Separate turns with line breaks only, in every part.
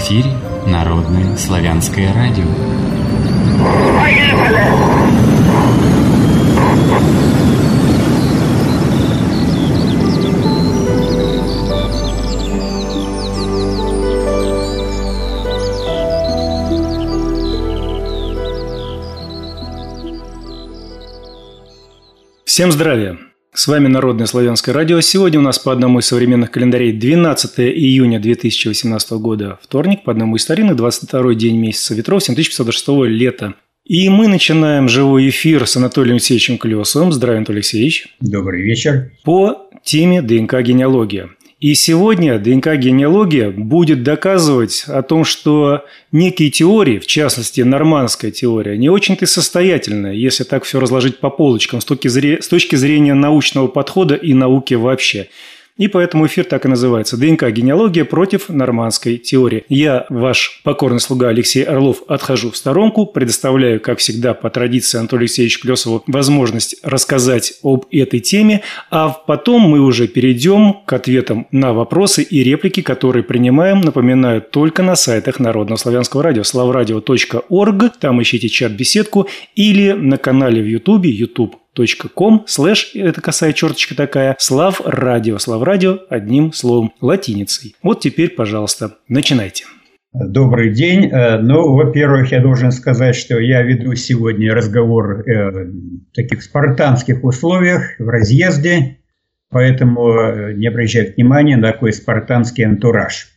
эфире Народное славянское радио.
Всем здравия! С вами Народное славянское радио. Сегодня у нас по одному из современных календарей 12 июня 2018 года, вторник, по одному из старинных 22-й день месяца ветров 7506 лета. И мы начинаем живой эфир с Анатолием Алексеевичем Клесовым. Здравия, Анатолий Алексеевич.
Добрый вечер.
По теме ДНК-генеалогия. И сегодня ДНК-генеалогия будет доказывать о том, что некие теории, в частности нормандская теория, не очень-то состоятельная, если так все разложить по полочкам с точки зрения научного подхода и науки вообще. И поэтому эфир так и называется «ДНК-генеалогия против нормандской теории». Я, ваш покорный слуга Алексей Орлов, отхожу в сторонку, предоставляю, как всегда, по традиции Анатолию Алексеевичу Клесову возможность рассказать об этой теме, а потом мы уже перейдем к ответам на вопросы и реплики, которые принимаем, напоминаю, только на сайтах Народного славянского радио, slavradio.org, там ищите чат-беседку, или на канале в Ютубе, youtube.com/ это косая черточка такая, Славрадио. Славрадио одним словом, латиницей. Вот теперь, пожалуйста, начинайте.
Добрый день. Ну, во-первых, я должен сказать, что я веду сегодня разговор в таких спартанских условиях, в разъезде, поэтому не обращайте внимания на такой спартанский антураж.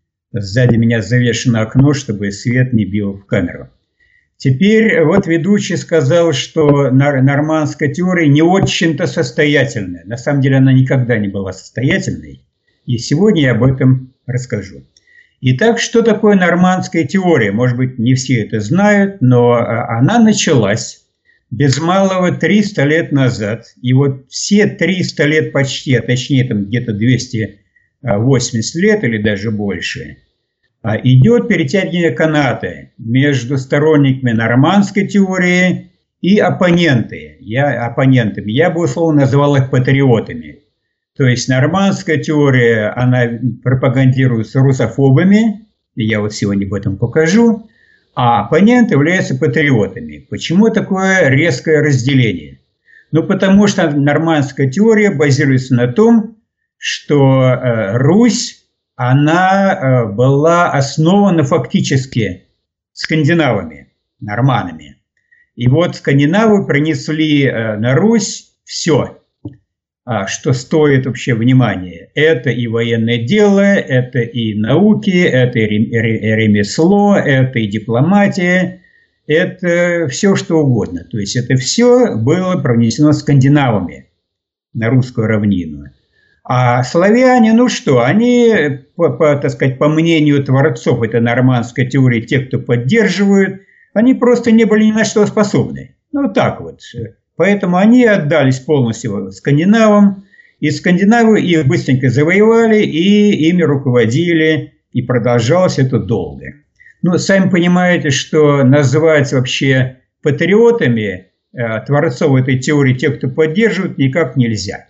Сзади меня завешено окно, чтобы свет не бил в камеру. Теперь вот ведущий сказал, что нормандская теория не очень-то состоятельная. На самом деле она никогда не была состоятельной. И сегодня я об этом расскажу. Итак, что такое нормандская теория? Может быть, не все это знают, но она началась без малого 300 лет назад. И вот все 300 лет почти, а точнее там где-то 280 лет или даже больше, идет перетягивание каната между сторонниками нормандской теории и оппонентами. Я бы условно называл их патриотами. То есть нормандская теория, она пропагандируется русофобами, и я вот сегодня об этом покажу, а оппоненты являются патриотами. Почему такое резкое разделение? Ну, потому что нормандская теория базируется на том, что Русь, она была основана фактически скандинавами, норманами. И вот скандинавы принесли на Русь все, что стоит вообще внимания. Это и военное дело, это и науки, это и ремесло, это и дипломатия, это все что угодно. То есть это все было принесено скандинавами на русскую равнину. А славяне, ну что, они, так сказать, по мнению творцов этой нормандской теории, те, кто поддерживают, они просто не были ни на что способны. Ну так вот. Поэтому они отдались полностью скандинавам, и скандинавы их быстренько завоевали, и ими руководили, и продолжалось это долго. Ну, сами понимаете, что называть вообще патриотами творцов этой теории, тех, кто поддерживает, никак нельзя.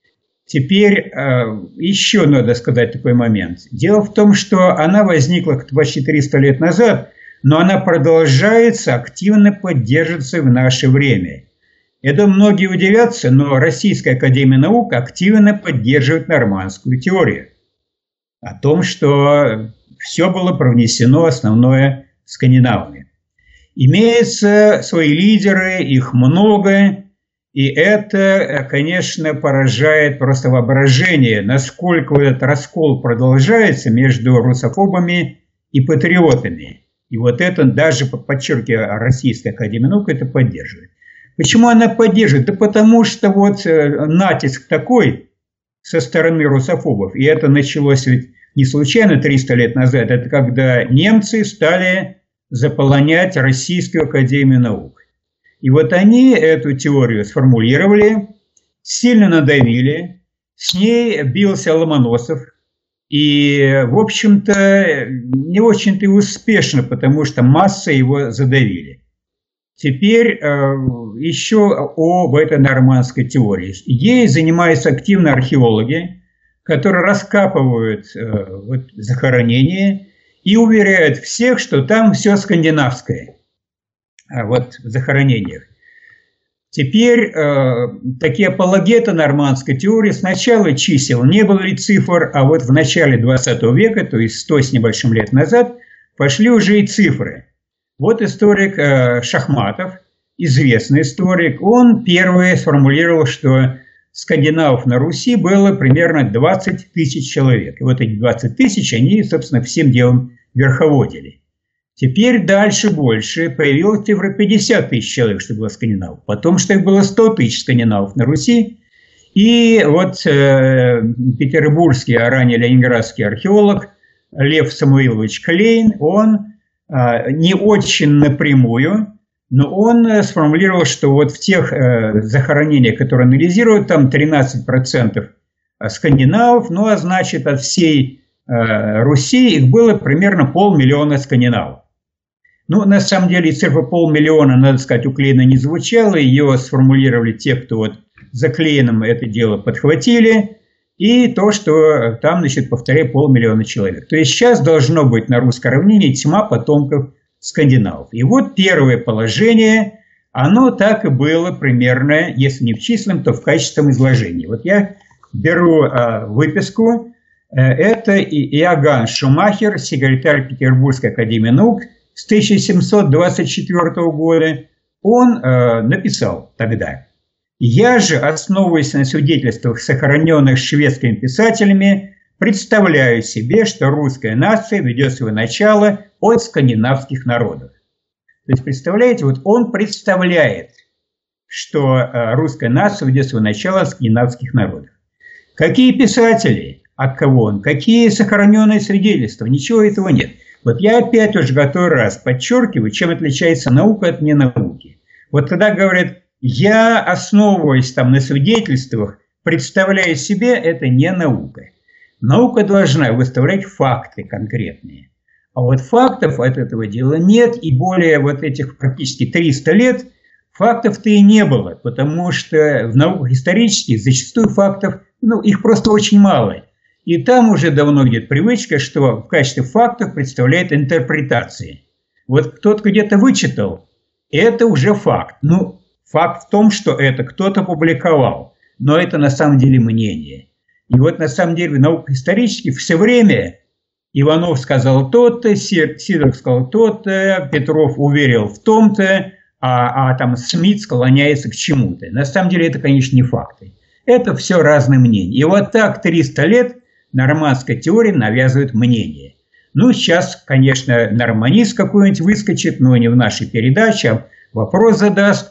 Теперь еще надо сказать такой момент. Дело в том, что она возникла почти 300 лет назад, но она продолжается активно поддерживаться в наше время. Я думаю, многие удивятся, но Российская академия наук активно поддерживает нормандскую теорию. О том, что все было привнесено основное скандинавами. Имеются свои лидеры, их много. И это, конечно, поражает просто воображение, насколько вот этот раскол продолжается между русофобами и патриотами. И вот это даже, подчеркиваю, Российская академия наук это поддерживает. Почему она поддерживает? Да потому что вот натиск такой со стороны русофобов, и это началось ведь не случайно 300 лет назад, это когда немцы стали заполонять Российскую академию наук. И вот они эту теорию сформулировали, сильно надавили, с ней бился Ломоносов, и, в общем-то, не очень-то и успешно, потому что массы его задавили. Теперь еще об этой нормандской теории. Ей занимаются активно археологи, которые раскапывают захоронения и уверяют всех, что там все скандинавское, вот в захоронениях. Теперь такие апологеты нормандской теории сначала чисел не было ли цифр, а вот в начале 20 века, то есть 100 с небольшим лет назад, пошли уже и цифры. Вот историк Шахматов, известный историк, он первый сформулировал, что скандинавов на Руси было примерно 20 тысяч человек. И вот эти 20 тысяч, они, собственно, всем делом верховодили. Теперь дальше больше. Появилась цифра 50 тысяч человек, что было скандинавов. Потом, что их было 100 тысяч скандинавов на Руси. И вот петербургский, а ранее ленинградский археолог Лев Самуилович Клейн, он не очень напрямую, но он сформулировал, что вот в тех захоронениях, которые анализируют, там 13% скандинавов, ну а значит от всей Руси их было примерно 500 000 скандинавов. Ну, на самом деле, цифра 500 000, надо сказать, у Клейна не звучала, ее сформулировали те, кто вот за Клейном это дело подхватили, и то, что там, значит, повторяю, 500 000 человек. То есть сейчас должно быть на русском равнине тьма потомков скандинавов. И вот первое положение, оно так и было примерно, если не в числам, то в качественном изложении. Вот я беру выписку. Это Иоганн Шумахер, секретарь Петербургской академии наук с 1724 года. Он написал тогда: «Я же, основываясь на свидетельствах, сохраненных шведскими писателями, представляю себе, что русская нация ведет свое начало от скандинавских народов». То есть, представляете, вот он представляет, что русская нация ведет свое начало от скандинавских народов. Какие писатели? От кого он? Какие сохраненные свидетельства? Ничего этого нет. Вот я опять уже который раз подчеркиваю, чем отличается наука от ненауки. Вот когда говорят, я основываюсь там на свидетельствах, представляю себе, это не наука. Наука должна выставлять факты конкретные. А вот фактов от этого дела нет, и более вот этих практически 300 лет фактов-то и не было, потому что в науках исторических зачастую фактов, их просто очень мало. И там уже давно идет привычка, что в качестве фактов представляет интерпретации. Вот кто-то где-то вычитал, это уже факт. Факт в том, что это кто-то публиковал, но это на самом деле мнение. И вот на самом деле в науках исторических все время Иванов сказал то-то, Сидоров сказал то-то, Петров уверил в том-то, а там Смит склоняется к чему-то. На самом деле это, конечно, не факты. Это все разные мнения. И вот так 300 лет нормандская теория навязывает мнение. Сейчас, конечно, норманист какой-нибудь выскочит, но не в нашей передаче, а вопрос задаст,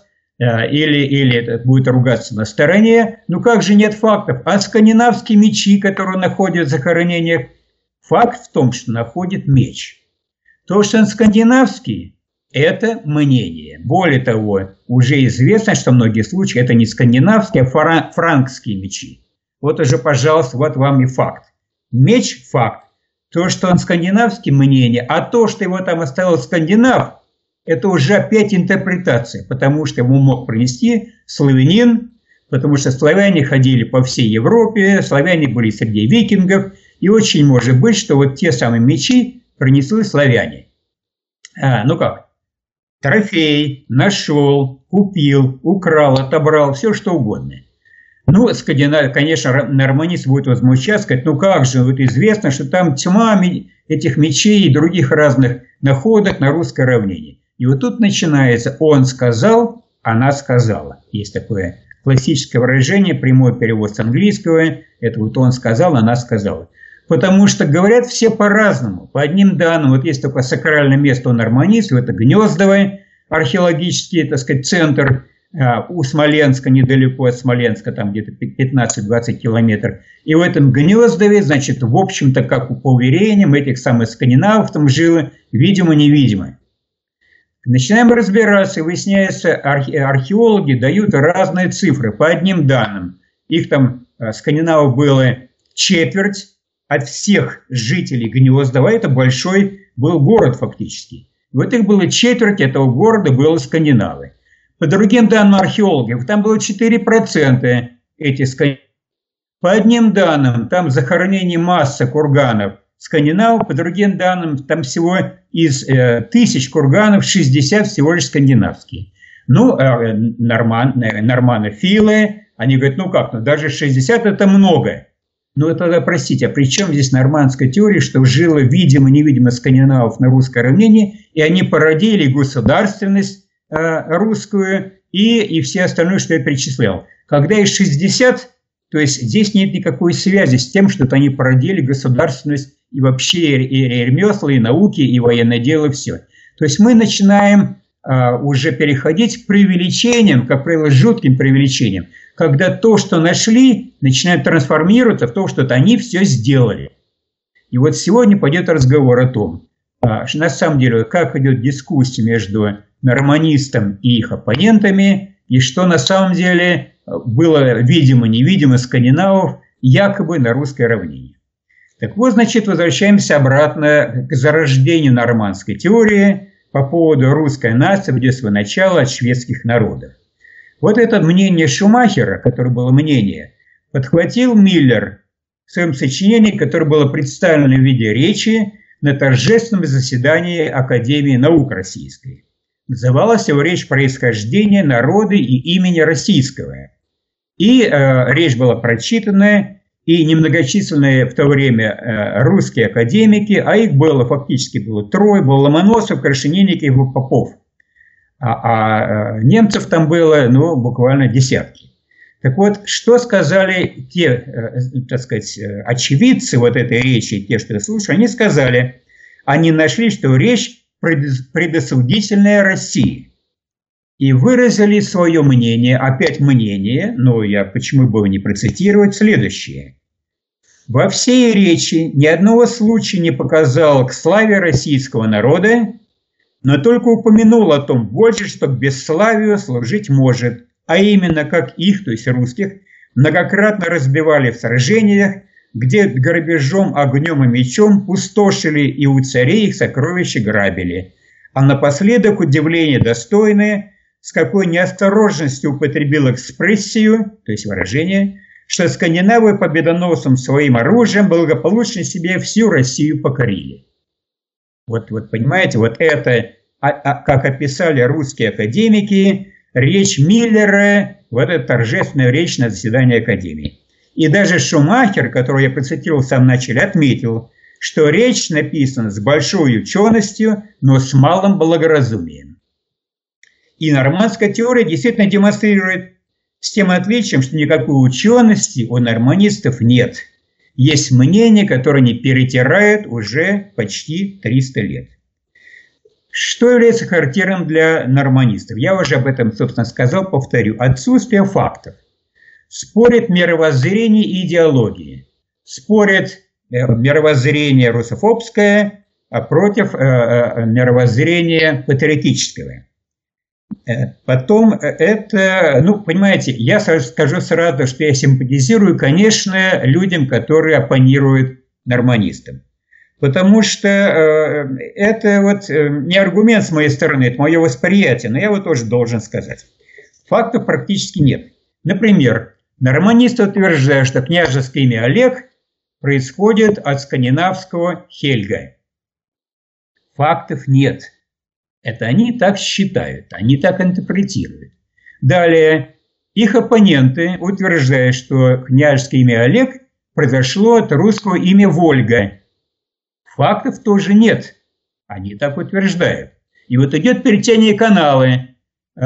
или будет ругаться на стороне. Как же нет фактов? А скандинавские мечи, которые находят в захоронениях, факт в том, что находит меч. То, что он скандинавский, это мнение. Более того, уже известно, что в многих случаях это не скандинавские, а франкские мечи. Вот уже, пожалуйста, вот вам и факт. Меч – факт. То, что он скандинавский – мнение, а то, что его там оставил скандинав, это уже опять интерпретация, потому что ему мог принести славянин, потому что славяне ходили по всей Европе, славяне были среди викингов, и очень может быть, что вот те самые мечи принесли славяне. Трофей, нашел, купил, украл, отобрал, все что угодно. Конечно, норманист будет возмущаться, сказать, как же, вот известно, что там тьма этих мечей и других разных находок на русской равнине. И вот тут начинается «он сказал, она сказала». Есть такое классическое выражение, прямой перевод с английского, это вот «он сказал, она сказала». Потому что говорят все по-разному. По одним данным, вот есть такое сакральное место у норманистов, это Гнездово, археологический, центр у Смоленска, недалеко от Смоленска, там где-то 15-20 километров. И в этом Гнездове, в общем-то, как по уверениям этих самых скандинавов там жило, видимо-невидимо. Начинаем разбираться, и выясняется, археологи дают разные цифры. По одним данным, их там скандинавов было четверть от всех жителей Гнездова. Это большой был город фактически. Вот их было четверть этого города было скандинавы. По другим данным археологов, там было 4% этих скандинавов. По одним данным, там захоронение масса курганов скандинавов, по другим данным, там всего из 1000 курганов 60 всего лишь скандинавские. Ну, норманофилы, они говорят, ну как, ну даже 60 это много. Ну, тогда, простите, а при чем здесь нормандская теория, что жило видимо-невидимо скандинавов на русской равнине, и они породили государственность русскую и все остальное, что я перечислял. Когда их 60, то есть здесь нет никакой связи с тем, что они породили государственность и вообще и ремесла, и науки, и военное дело, все. То есть мы начинаем уже переходить к преувеличениям, как правило, жутким преувеличениям, когда то, что нашли, начинает трансформироваться в то, что они все сделали. И вот сегодня пойдет разговор о том, что на самом деле, как идет дискуссия между норманистом и их оппонентами, и что на самом деле было видимо-невидимо скандинавов якобы на русской равнине. Так вот, значит, возвращаемся обратно к зарождению нормандской теории по поводу русской нации в детство начала от шведских народов. Вот это мнение Шумахера, которое было мнение, подхватил Миллер в своем сочинении, которое было представлено в виде речи на торжественном заседании Академии наук Российской. Называлась его речь «Происхождение народа и имени российского». И речь была прочитана, и немногочисленные в то время русские академики, а их было фактически трое, был Ломоносов, Крашенинник и Попов. А немцев там было, ну, буквально десятки. Так вот, что сказали те, так сказать, очевидцы вот этой речи, те, что слушали, они сказали, они нашли, что речь предосудительная России. И выразили свое мнение, опять мнение, но я почему бы его не процитировать, следующее. Во всей речи ни одного случая не показал к славе российского народа, но только упомянул о том больше, что к бесславию служить может, а именно как их, то есть русских, многократно разбивали в сражениях, где грабежом, огнем и мечом пустошили и у царей их сокровища грабили. А напоследок удивление достойное, с какой неосторожностью употребил экспрессию, то есть выражение, что скандинавы победоносным своим оружием благополучно себе всю Россию покорили. Вот понимаете, вот это, как описали русские академики, речь Миллера, вот эта торжественная речь на заседании Академии. И даже Шумахер, которого я процитировал в самом начале, отметил, что речь написана с большой ученостью, но с малым благоразумием. И нормандская теория действительно демонстрирует с тем отличием, что никакой учености у норманистов нет. Есть мнение, которое они перетирают уже почти 300 лет. Что является характерным для норманистов? Я уже об этом, собственно, сказал, повторю. Отсутствие фактов. Спорят мировоззрение и идеологии. Спорят мировоззрение русофобское против мировоззрения патриотического. Потом это, ну, понимаете, я скажу сразу, что я симпатизирую, конечно, людям, которые оппонируют норманистам. Потому что это вот не аргумент с моей стороны, это мое восприятие, но я его тоже должен сказать. Фактов практически нет. Например, норманисты утверждают, что княжеское имя Олег происходит от скандинавского Хельга. Фактов нет. Это они так считают, они так интерпретируют. Далее, их оппоненты утверждают, что княжеское имя Олег произошло от русского имя Вольга. Фактов тоже нет. Они так утверждают. И вот идет перетяние каната,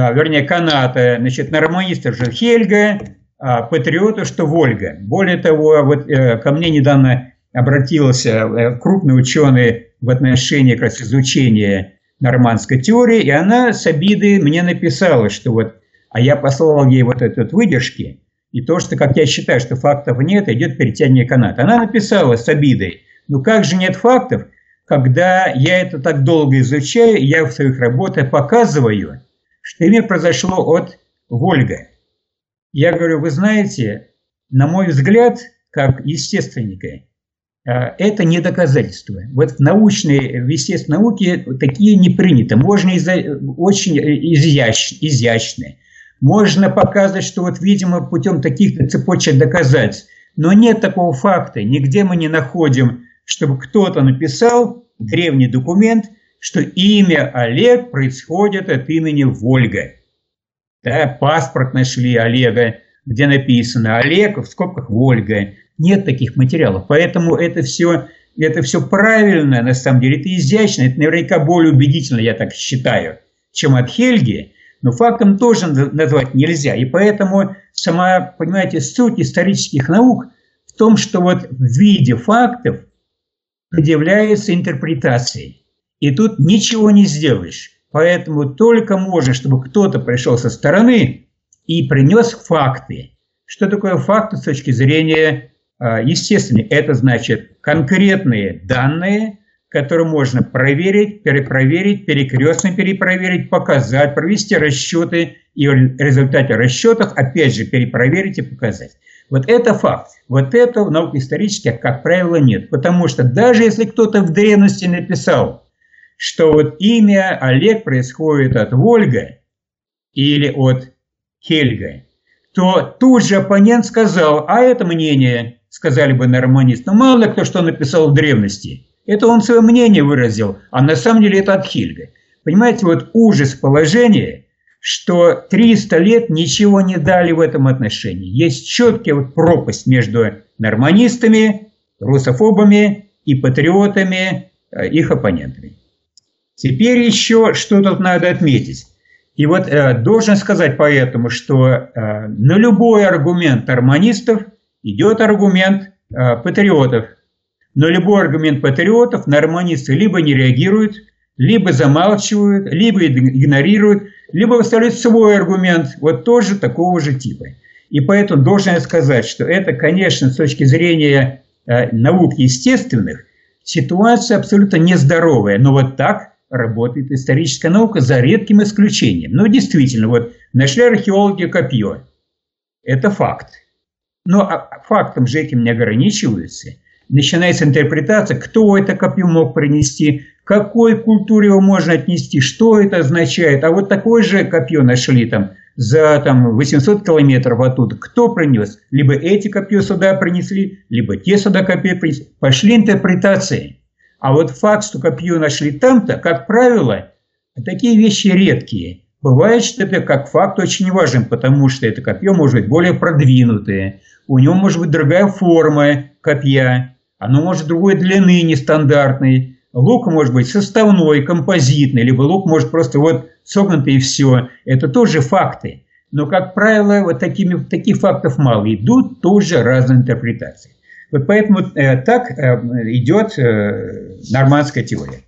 значит, норманистов же Хельга, а патриота, что Вольга. Более того, вот ко мне недавно обратился крупный ученый в отношении как раз изучения нормандской теории, и она с обидой мне написала, что вот, а я послал ей вот этот выдержки, и то, что, как я считаю, что фактов нет, идет перетяние каната. Она написала с обидой, ну как же нет фактов, когда я это так долго изучаю, я в своих работах показываю, что имя произошло от Вольга. Я говорю, вы знаете, на мой взгляд, как естественника, это не доказательство. Вот в научной, в естественной науке такие не приняты. Можно очень изящно. Можно показывать, что вот, видимо, путем таких цепочек доказательств. Но нет такого факта. Нигде мы не находим, чтобы кто-то написал древний документ, что имя Олег происходит от имени Вольга. Да, паспорт нашли Олега, где написано Олег, в скобках Вольга. Нет таких материалов. Поэтому это все правильно, на самом деле. Это изящно, это наверняка более убедительно, я так считаю, чем от Хельги. Но фактом тоже назвать нельзя. И поэтому сама, понимаете, суть исторических наук в том, что вот в виде фактов предъявляется интерпретация. И тут ничего не сделаешь. Поэтому только можно, чтобы кто-то пришел со стороны и принес факты. Что такое факты с точки зрения естественной? Это значит конкретные данные, которые можно проверить, перепроверить, перекрестно перепроверить, показать, провести расчеты и в результате расчетов опять же перепроверить и показать. Вот это факт. Вот это в науке исторических, как правило, нет. Потому что даже если кто-то в древности написал, что вот имя Олег происходит от Вольга или от Хельга, то тут же оппонент сказал, а это мнение, сказали бы норманисты. Но мало кто что написал в древности. Это он свое мнение выразил, а на самом деле это от Хельга. Понимаете, вот ужас положения, что 300 лет ничего не дали в этом отношении. Есть четкая вот пропасть между норманистами, русофобами и патриотами, их оппонентами. Теперь еще что тут надо отметить. И вот должен сказать поэтому, что на любой аргумент норманистов идет аргумент патриотов. На любой аргумент патриотов норманисты либо не реагируют, либо замалчивают, либо игнорируют, либо выставляют свой аргумент, вот тоже такого же типа. И поэтому должен сказать, что это, конечно, с точки зрения наук естественных, ситуация абсолютно нездоровая. Но вот так работает историческая наука за редким исключением. Но действительно, вот нашли археологи копье. Это факт. Но фактом же этим не ограничиваются. Начинается интерпретация, кто это копье мог принести, к какой культуре его можно отнести, что это означает. А вот такое же копье нашли там за 800 километров оттуда. Кто принес? Либо эти копье сюда принесли, либо те сюда копье принесли. Пошли интерпретации. А вот факт, что копье нашли там-то, как правило, такие вещи редкие. Бывает, что это как факт очень важен, потому что это копье может быть более продвинутое. У него может быть другая форма копья. Оно может другой длины, нестандартной. Лук может быть составной, композитный, либо лук может просто вот согнутый и все. Это тоже факты. Но, как правило, вот таких фактов мало. Идут тоже разные интерпретации. Вот поэтому так идет нормандская теория.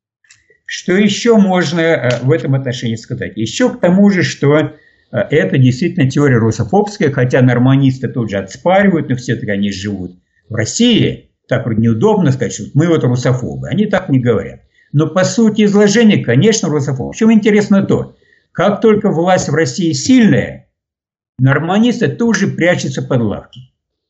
Что еще можно в этом отношении сказать? Еще к тому же, что это действительно теория русофобская, хотя норманисты тут же отспаривают, но все-таки они живут в России. Так вроде неудобно сказать, что мы вот русофобы. Они так не говорят. Но по сути изложения, конечно, русофобы. В чем интересно то, как только власть в России сильная, норманисты тут же прячутся под лавки.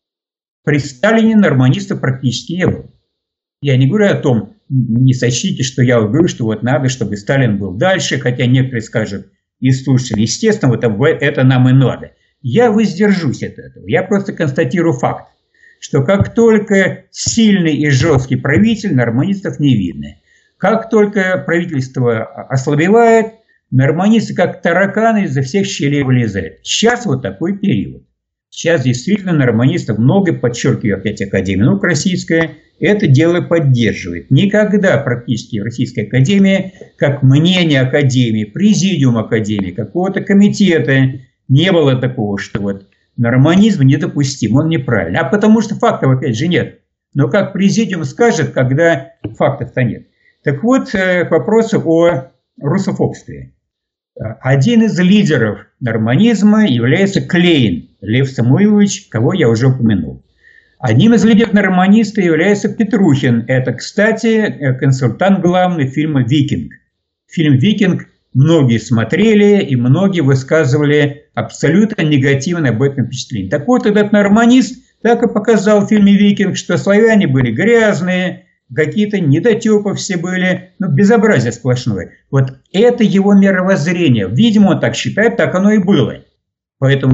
При Сталине норманистов практически не было. Я не говорю о том, не сочтите, что я говорю, что вот надо, чтобы Сталин был дальше, хотя некоторые скажут, и слушатели, естественно, вот это нам и надо. Я воздержусь от этого. Я просто констатирую факт, что как только сильный и жесткий правитель, норманистов не видно. Как только правительство ослабевает, норманисты как тараканы изо всех щелей вылезают. Сейчас вот такой период. Сейчас действительно норманистов много, подчеркиваю опять Академия наук российская, это дело поддерживает. Никогда практически в Российской Академии, как мнение Академии, президиум Академии, какого-то комитета, не было такого, что вот норманизм недопустим, он неправильный. А потому что фактов опять же нет. Но как президиум скажет, когда фактов-то нет. Так вот, к вопросу о русофобстве. Один из лидеров норманизма является Клейн, Лев Самуилович, кого я уже упомянул. Одним из лидеров норманиста является Петрухин. Это, кстати, консультант главный фильма «Викинг». Фильм «Викинг» многие смотрели и многие высказывали абсолютно негативное об этом впечатление. Так вот, этот норманист так и показал в фильме «Викинг», что славяне были грязные, какие-то недотепы все были, безобразие сплошное. Вот это его мировоззрение. Видимо, он так считает, так оно и было. Поэтому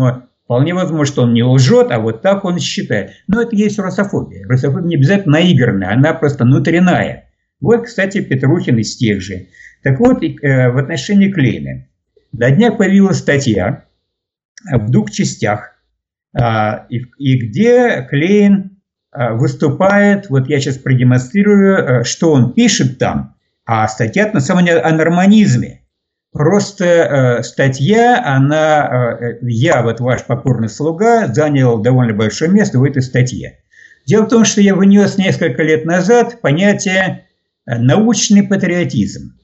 Вполне возможно, что он не лжет, а вот так он считает. Но это есть русофобия. Русофобия не обязательно наигранная, она просто внутренняя. Вот, кстати, Петрухин из тех же. Так вот, в отношении Клейна. На днях появилась статья в 2 частях, и где Клейн выступает, вот я сейчас продемонстрирую, что он пишет там, а статья на самом деле о норманизме. Просто статья, я, вот ваш покорный слуга, занял довольно большое место в этой статье. Дело в том, что я внес несколько лет назад понятие научный патриотизм.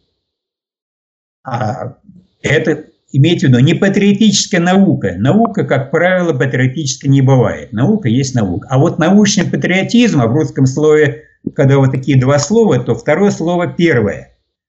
Это, имейте в виду, не патриотическая наука. Наука, как правило, патриотической не бывает. Наука есть наука. А вот научный патриотизм, а в русском слове, когда вот такие 2 слова, то второе слово первое.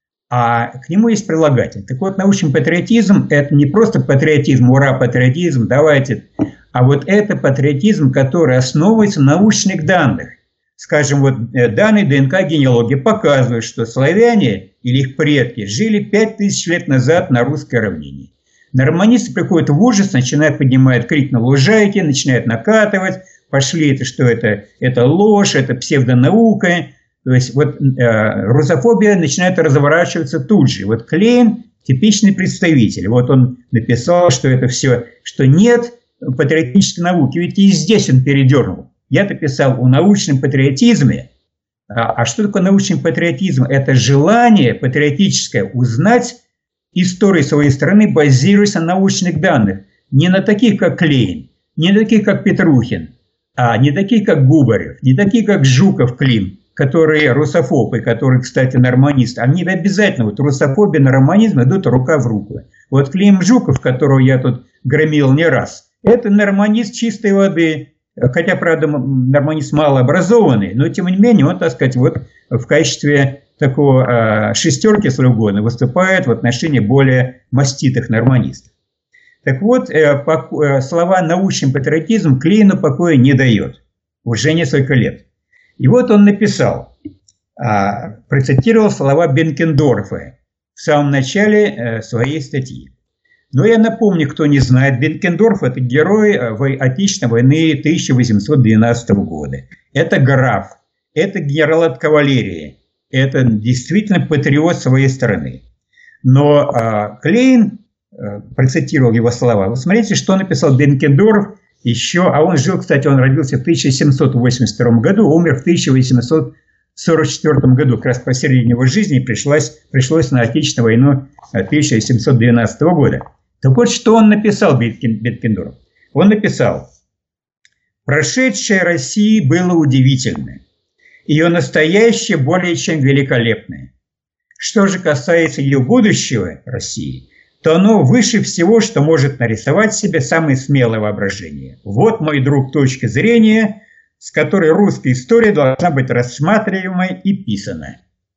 А к нему есть прилагательное. Так вот, научный патриотизм – это не просто патриотизм, ура, патриотизм, давайте. А вот это патриотизм, который основывается на научных данных. Скажем, вот данные ДНК-генеалогии показывают, что славяне или их предки жили 5000 лет назад на русской равнине. Норманисты приходят в ужас, начинают поднимать крик на лужайке, начинают накатывать. Пошли, это ложь, это псевдонаука. То есть вот русофобия начинает разворачиваться тут же. Вот Клейн – типичный представитель. Вот он написал, что это все, что нет патриотической науки. Ведь и здесь он передернул. Я-то писал о научном патриотизме. А что такое научный патриотизм? Это желание патриотическое узнать историю своей страны, базируясь на научных данных. Не на таких, как Клейн, не на таких, как Петрухин, а не таких, как Губарев, не таких, как Жуков, Клим, которые русофобы, которые, кстати, норманисты. Они обязательно, вот русофобия и норманизм идут рука в руку. Вот Клим Жуков, которого я тут громил не раз, это норманист чистой воды. Хотя, правда, норманист малообразованный, но, тем не менее, он, так сказать, вот в качестве такого шестерки слугона выступает в отношении более маститых норманистов. Так вот, слова «научный патриотизм» Клейну покоя не дает уже несколько лет. И вот он написал, процитировал слова Бенкендорфа в самом начале своей статьи. Но я напомню, кто не знает, Бенкендорф – это герой Отечественной войны 1812 года. Это граф, это генерал от кавалерии, это действительно патриот своей страны. Но Клейн процитировал его слова. Вы смотрите, что написал Бенкендорф еще, а он жил, кстати, он родился в 1782 году, умер в 1844 году, как раз посередине его жизни пришлось на Отечественную войну 1712 года. Так вот, что он написал, Бенкендорф? Он написал: «Прошедшее России было удивительно, ее настоящее более чем великолепное. Что же касается ее будущего, России, то оно выше всего, что может нарисовать себе самое смелое воображение. Вот, мой друг, точка зрения, с которой русская история должна быть рассматриваема и писана.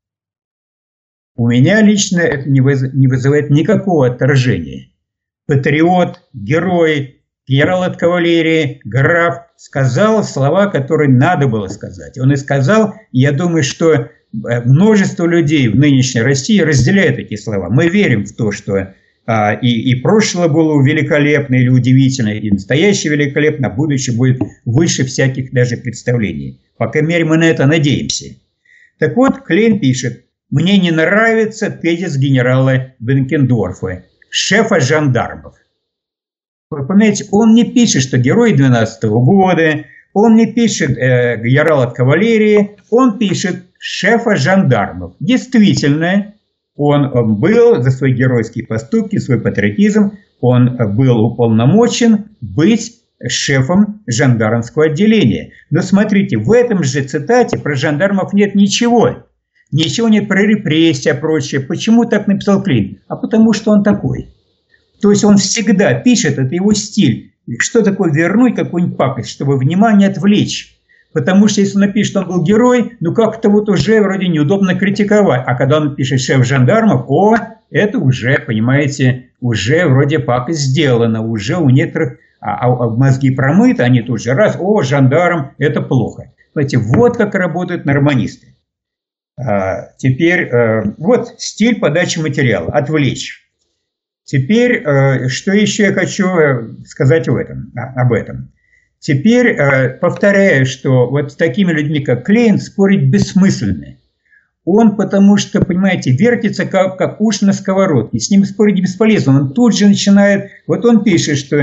У меня лично это не вызывает никакого отторжения. Патриот, герой, генерал от кавалерии, граф сказал слова, которые надо было сказать. Он и сказал, и я думаю, что множество людей в нынешней России разделяют эти слова. Мы верим в то, что и прошлое было великолепно или удивительно, и настоящее великолепно, а будущее будет выше всяких даже представлений. По крайней мере, мы на это надеемся. Так вот, Клейн пишет: «Мне не нравится тезис генерала Бенкендорфа, шефа жандармов». Вы понимаете, он не пишет, что герой 12-го года, он не пишет генерал от кавалерии, он пишет шефа жандармов. Действительно, он был за свои геройские поступки, свой патриотизм, он был уполномочен быть шефом жандармского отделения. Но смотрите, в этом же цитате про жандармов нет ничего. Ничего нет про репрессии и прочее. Почему так написал Клейн? А потому что он такой. То есть он всегда пишет, это его стиль. Что такое вернуть какую-нибудь пакость, чтобы внимание отвлечь. Потому что если он напишет, что он был герой, ну как-то вот уже вроде неудобно критиковать. А когда он пишет шеф жандармов, это уже, понимаете, уже вроде пакость сделана, уже у некоторых мозги промыты, они тут же раз, жандарм, это плохо. Знаете, вот как работают норманисты. Теперь вот стиль подачи материала, отвлечь. Теперь, что еще я хочу сказать об этом? Теперь повторяю, что вот с такими людьми, как Клейн, спорить бессмысленно. Он, потому что, понимаете, вертится как уж на сковородке. С ним спорить бесполезно. Он тут же начинает... Вот он пишет, что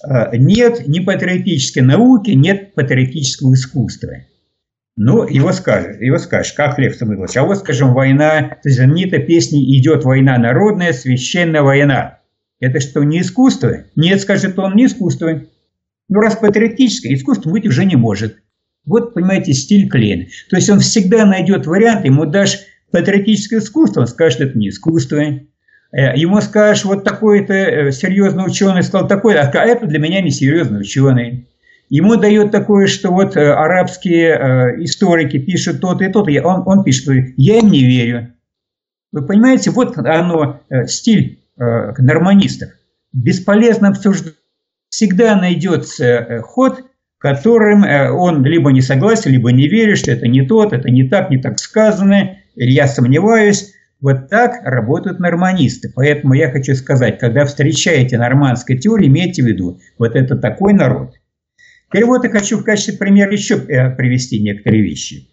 нет ни патриотической науки, нет патриотического искусства. Ну, его скажешь, как Лев Самойлович. А вот, скажем, война, знаменитая песня «Идет война народная, священная война». Это что, не искусство? Нет, скажет он, не искусство. Ну, раз патриотическое, искусство быть уже не может. Вот, понимаете, стиль Клейна. То есть он всегда найдет вариант, ему дашь патриотическое искусство, он скажет, это не искусство. Ему скажешь, вот такой-то серьезный ученый сказал такое, а это для меня не серьезный ученый. Ему дает такое, что вот арабские историки пишут то-то и то-то, он пишет, что я им не верю. Вы понимаете, вот оно, стиль норманистов. Бесполезно обсуждать. Всегда найдется ход, которым он либо не согласен, либо не верит, что это не тот, это не так сказано, или я сомневаюсь. Вот так работают норманисты. Поэтому я хочу сказать, когда встречаете нормандскую теорию, имейте в виду, вот это такой народ. Теперь вот я хочу в качестве примера еще привести некоторые вещи.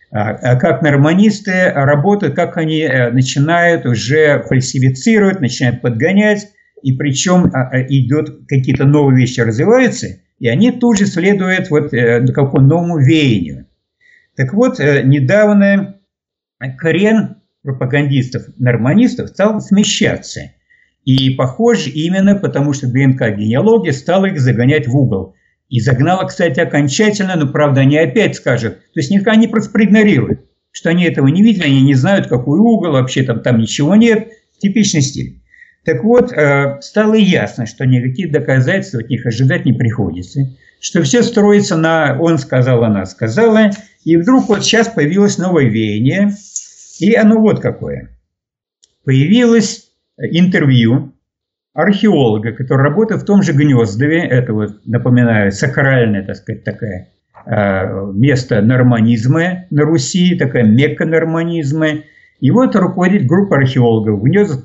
Как норманисты работают, как они начинают уже фальсифицировать, начинают подгонять, и причем идут какие-то новые вещи развиваются, и они тут же следуют вот какому новому веянию. Так вот, недавно крен пропагандистов-норманистов стал смещаться. И похоже именно потому, что ДНК-генеалогия стала их загонять в угол. И загнала, кстати, окончательно, но, правда, они опять скажут. То есть они просто проигнорируют, что они этого не видели, они не знают, какой угол, вообще там ничего нет. Типичный стиль. Так вот, стало ясно, что никаких доказательств от них ожидать не приходится. Что все строится на «он сказал, она сказала». И вдруг вот сейчас появилось новое веяние. И оно вот какое. Появилось интервью археолога, который работает в том же Гнездове. Это вот, напоминаю, сакральное, так сказать, такое место норманизма на Руси, такая мекка норманизма. И вот руководитель группы археологов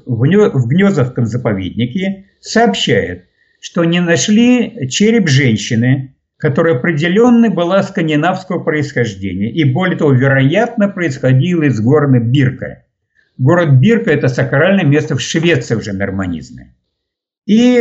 в Гнездовском заповеднике сообщает, что не нашли череп женщины, которая определенно была скандинавского происхождения. И более того, вероятно, происходила из города Бирка. Город Бирка – это сакральное место в Швеции уже норманизма. И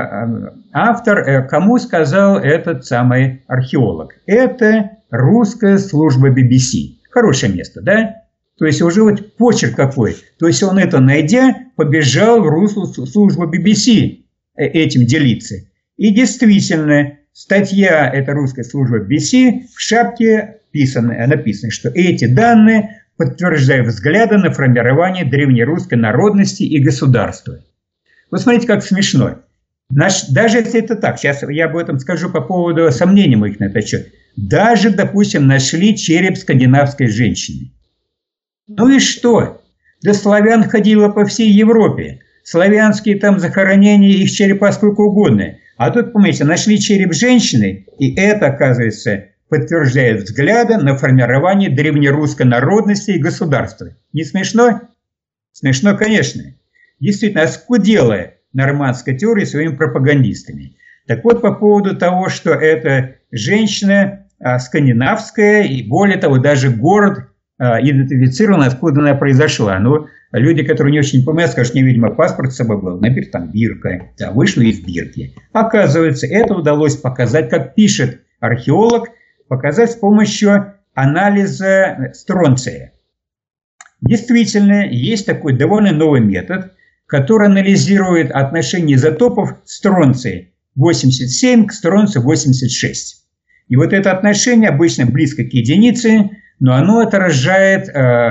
автор, кому сказал этот самый археолог? Это русская служба BBC. Хорошее место, да? То есть уже вот почерк какой. То есть он это найдя, побежал в русскую службу BBC этим делиться. И действительно, статья этой русской службы BBC в шапке написано, что эти данные подтверждают взгляды на формирование древнерусской народности и государства. Вот смотрите, как смешно. Даже если это так, сейчас я об этом скажу по поводу сомнений моих на этот счет. Даже, допустим, нашли череп скандинавской женщины. Ну и что? Да славян ходило по всей Европе. Славянские там захоронения, их черепа сколько угодно. А тут, понимаете, нашли череп женщины, и это, оказывается, подтверждает взгляды на формирование древнерусской народности и государства. Не смешно? Смешно, конечно. Действительно, оскудела нормандская теория своими пропагандистами. Так вот, по поводу того, что это женщина скандинавская, и более того, даже город идентифицирован, откуда она произошла. Но люди, которые не очень понимают, скажут, мне, видимо, паспорт с собой был, например, там Бирка, да, вышла из Бирки. Оказывается, это удалось показать, как пишет археолог, показать с помощью анализа стронция. Действительно, есть такой довольно новый метод, который анализирует отношение изотопов стронция 87 к стронцию 86. И вот это отношение обычно близко к единице, но оно отражает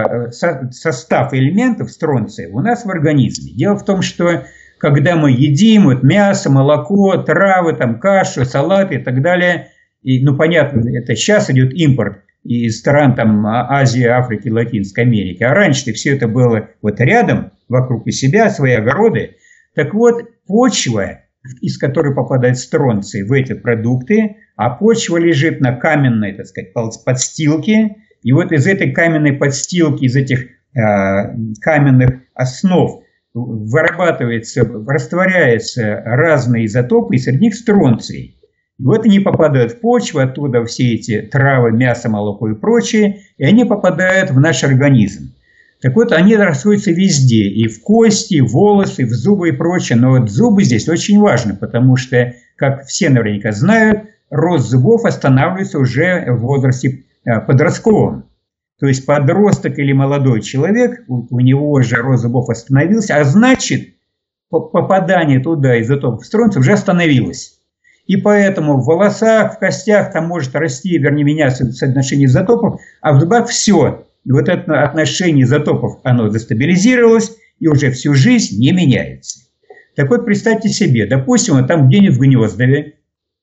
состав элементов стронция у нас в организме. Дело в том, что когда мы едим вот мясо, молоко, травы, там, кашу, салаты и так далее, и, ну понятно, это сейчас идет импорт из стран там, Азии, Африки, Латинской Америки, а раньше-то все это было вот рядом, вокруг себя, свои огороды. Так вот, почва, из которой попадает стронций в эти продукты, а почва лежит на каменной, так сказать, подстилке. И вот из этой каменной подстилки, из этих каменных основ вырабатывается, растворяются разные изотопы, и среди них стронций. И вот они попадают в почву, оттуда все эти травы, мясо, молоко и прочее, и они попадают в наш организм. Так вот, они расходятся везде, и в кости, в волосы, в зубы и прочее. Но вот зубы здесь очень важны, потому что, как все наверняка знают, рост зубов останавливается уже в возрасте подростковом. То есть подросток или молодой человек, у него уже рост зубов остановился, а значит, попадание туда изотопов стронция уже остановилось. И поэтому в волосах, в костях там может расти, вернее, меняться соотношение изотопов, а в зубах все. И вот это отношение изотопов, оно застабилизировалось и уже всю жизнь не меняется. Так вот, представьте себе, допустим, вот там где-нибудь в Гнездове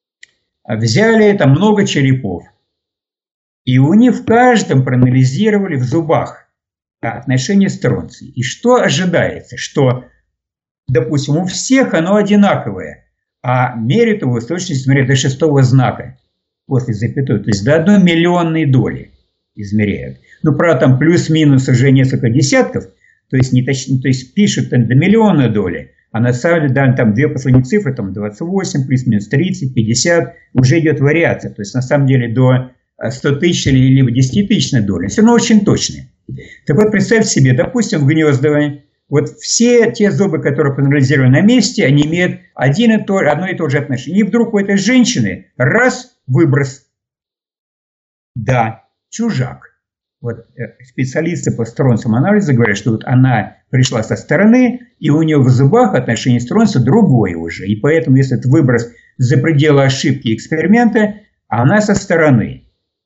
взяли там много черепов, и у них в каждом проанализировали в зубах отношение стронций. И что ожидается? Что, допустим, у всех оно одинаковое, а меряют его с точностью, смотря, до 6-го знака после запятой, то есть до 1 миллионной доли измеряют. Ну, правда, там плюс-минус уже несколько десятков, то есть, не точно, то есть пишут там до миллионной доли, а на самом деле там две последние цифры, там 28, плюс-минус 30, 50, уже идет вариация, то есть на самом деле до 100 тысяч или 10-тысячной доли, все равно очень точные. Так вот, представьте себе, допустим, в Гнездове, вот все те зубы, которые проанализированы на месте, они имеют одно и то же отношение. И вдруг у этой женщины раз выброс. Да, чужак. Вот специалисты по стронцевому анализу говорят, что вот она пришла со стороны, и у нее в зубах отношение стронция другое уже. И поэтому, если этот выброс за пределы ошибки эксперимента, она со стороны.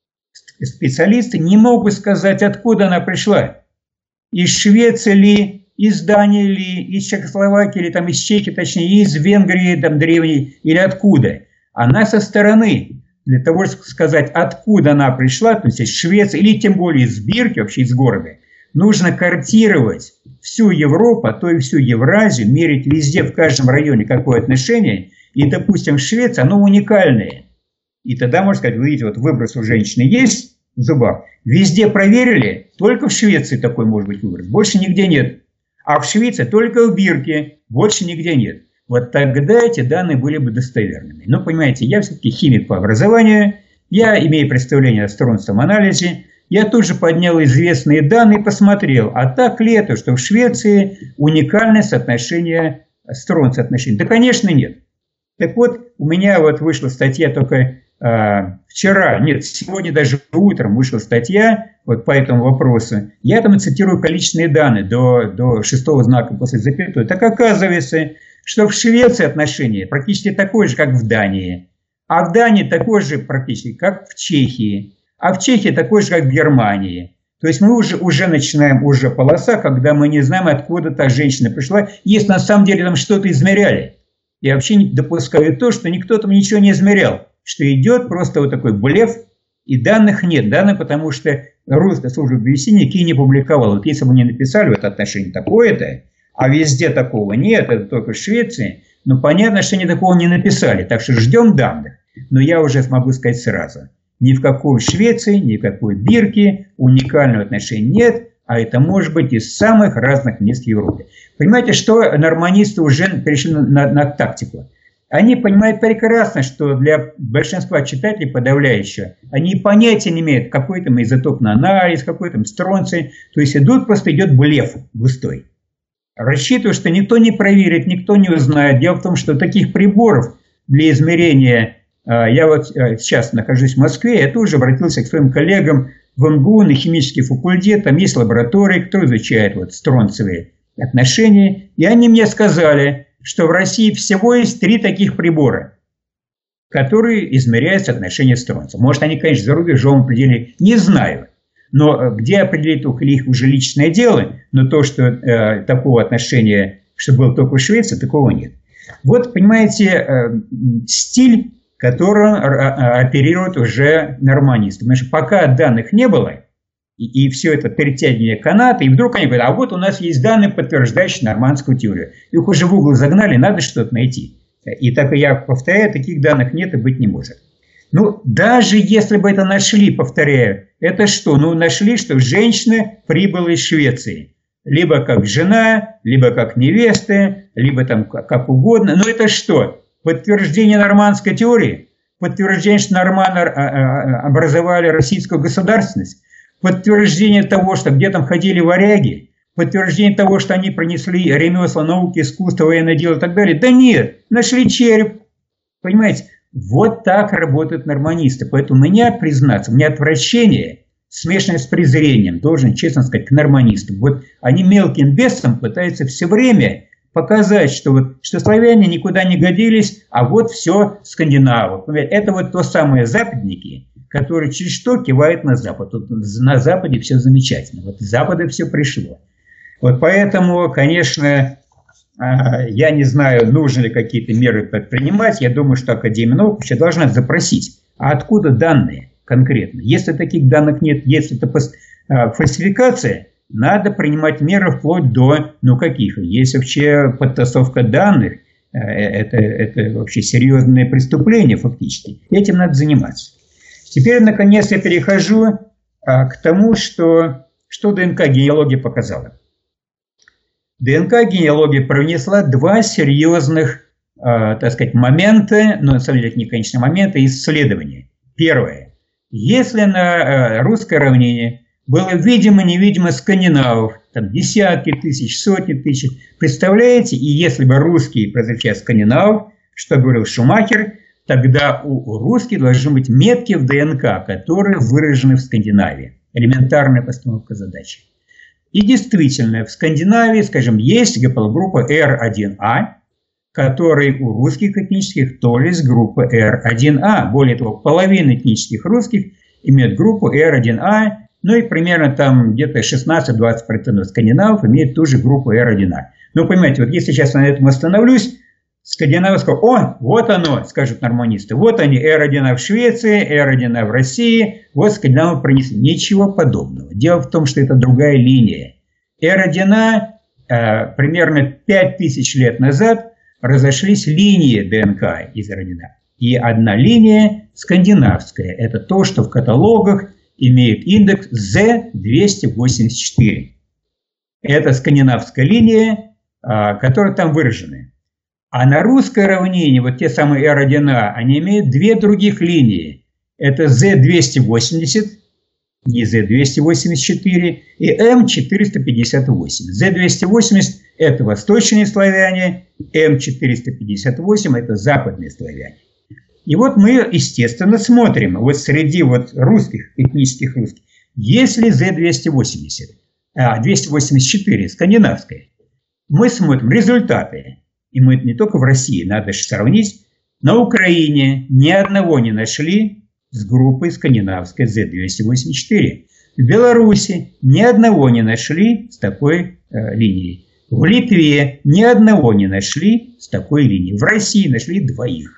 Специалисты не могут сказать, откуда она пришла. Из Швеции ли, из Дании ли, из Чехословакии или там из Чехии, точнее, из Венгрии там древней, или откуда. Она со стороны. Для того, чтобы сказать, откуда она пришла, то есть из Швеции, или тем более из Бирки, вообще из города, нужно картировать всю Европу, а то и всю Евразию, мерить везде, в каждом районе какое отношение. И, допустим, в Швеции оно уникальное. И тогда, можно сказать, вы видите, вот выброс у женщины есть в зубах. Везде проверили, только в Швеции такой может быть выброс, больше нигде нет. А в Швеции только в Бирке, больше нигде нет. Вот тогда эти данные были бы достоверными. Но, понимаете, я все-таки химик по образованию, я имею представление о стронцевом анализе, я тут же поднял известные данные и посмотрел, а так ли это, что в Швеции уникальное соотношение стронция отношений? Да, конечно, нет. Так вот, у меня вот вышла статья только вчера, нет, сегодня даже утром вышла статья вот по этому вопросу. Я там цитирую количественные данные до 6-го знака после запятой. Так оказывается, что в Швеции отношение практически такое же, как в Дании. А в Дании такое же практически, как в Чехии. А в Чехии такое же, как в Германии. То есть мы уже начинаем полоса, когда мы не знаем, откуда та женщина пришла, если на самом деле там что-то измеряли. Я вообще не допускаю то, что никто там ничего не измерял. Что идет просто вот такой блеф, и данных нет. Данных, потому что русская служба объяснений никакие не публиковала. Вот если бы не написали в это отношение такое-то, а везде такого нет, это только в Швеции, ну понятно, что они такого не написали. Так что ждем данных. Но я уже смогу сказать сразу. Ни в какой Швеции, ни в какой Бирке уникального отношения нет, а это может быть из самых разных мест Европы. Понимаете, что норманисты уже перешли на тактику? Они понимают прекрасно, что для большинства читателей подавляющего, они понятия не имеют, какой там изотопный анализ, какой там стронций. То есть просто идет блеф густой. Рассчитываю, что никто не проверит, никто не узнает. Дело в том, что таких приборов для измерения, я вот сейчас нахожусь в Москве, я тоже обратился к своим коллегам в МГУ на химический факультет, там есть лаборатории, кто изучает вот стронцевые отношения, и они мне сказали, что в России всего есть 3 таких прибора, которые измеряют соотношение стронция. Может, они, конечно, за рубежом определили, не знаю. Но где определить их уже личное дело, но то, что такого отношения, что было только в Швеции, такого нет. Вот, понимаете, стиль, которым оперируют уже норманисты. Потому что пока данных не было, и все это перетягивание каната, и вдруг они говорят, а вот у нас есть данные, подтверждающие нормандскую теорию. Их уже в угол загнали, надо что-то найти. И так я повторяю, таких данных нет и быть не может. Ну, даже если бы это нашли, повторяю, это что? Ну, нашли, что женщина прибыла из Швеции. либо как жена, либо как невеста, либо там как угодно. Но это что? Подтверждение нормандской теории? Подтверждение, что норманы образовали российскую государственность? Подтверждение того, что где там ходили варяги? Подтверждение того, что они принесли ремесла, науки, искусство, военное дело и так далее? Да нет, нашли череп. Понимаете, вот так работают норманисты. Поэтому у меня, признаться, у меня отвращение, смешанное с презрением, должен честно сказать, к норманистам. Вот они мелким бесом пытаются все время показать, что славяне никуда не годились, а вот все скандинавы. Это вот то самое западники, которые чуть что кивают на Запад. Вот на Западе все замечательно. Вот с Запада все пришло. Вот поэтому, конечно, я не знаю, нужно ли какие-то меры предпринимать. Я думаю, что Академия наук вообще должна запросить, а откуда данные конкретно. Если таких данных нет, если это фальсификация, надо принимать меры вплоть до, каких. Если вообще подтасовка данных, это вообще серьезное преступление фактически. Этим надо заниматься. Теперь, наконец, я перехожу к тому, что ДНК-генеалогия показала. ДНК-генеалогия пронесла два серьезных, так сказать, момента, но на самом деле это не конечные моменты, исследования. Первое. Если на русской равнине было видимо-невидимо скандинавов, там десятки тысяч, сотни тысяч, представляете, и если бы русские произошли от скандинавов, что говорил Шумахер, тогда у русских должны быть метки в ДНК, которые выражены в Скандинавии. Элементарная постановка задачи. И действительно, в Скандинавии, скажем, есть гаплогруппа R1A, который у русских этнических тоже есть группа R1A. Более того, половина этнических русских имеет группу R1A, ну и примерно там где-то 16-20% скандинавов имеют ту же группу R1A. Ну, понимаете, вот если сейчас на этом остановлюсь, скандинавы скажут: о, вот оно, скажут норманисты, вот они, R1A в Швеции, R1A в России, вот скандинавы принесли. Ничего подобного. Дело в том, что это другая линия. R1A примерно 5000 лет назад разошлись линии ДНК из R1A. И одна линия скандинавская. Это то, что в каталогах имеет индекс Z284. Это скандинавская линия, которая там выражена. А на русской равнине, вот те самые R1A, они имеют две других линии. Это Z280, не Z284, и M458. Z280 – это восточные славяне, M458 – это западные славяне. И вот мы, естественно, смотрим, вот среди русских, этнических русских, есть ли Z280, 284, скандинавская. Мы смотрим результаты. И мы не только в России, надо же сравнить. На Украине ни одного не нашли с группой скандинавской Z284. В Беларуси ни одного не нашли с такой линией. В Литве ни одного не нашли с такой линией. В России нашли двоих.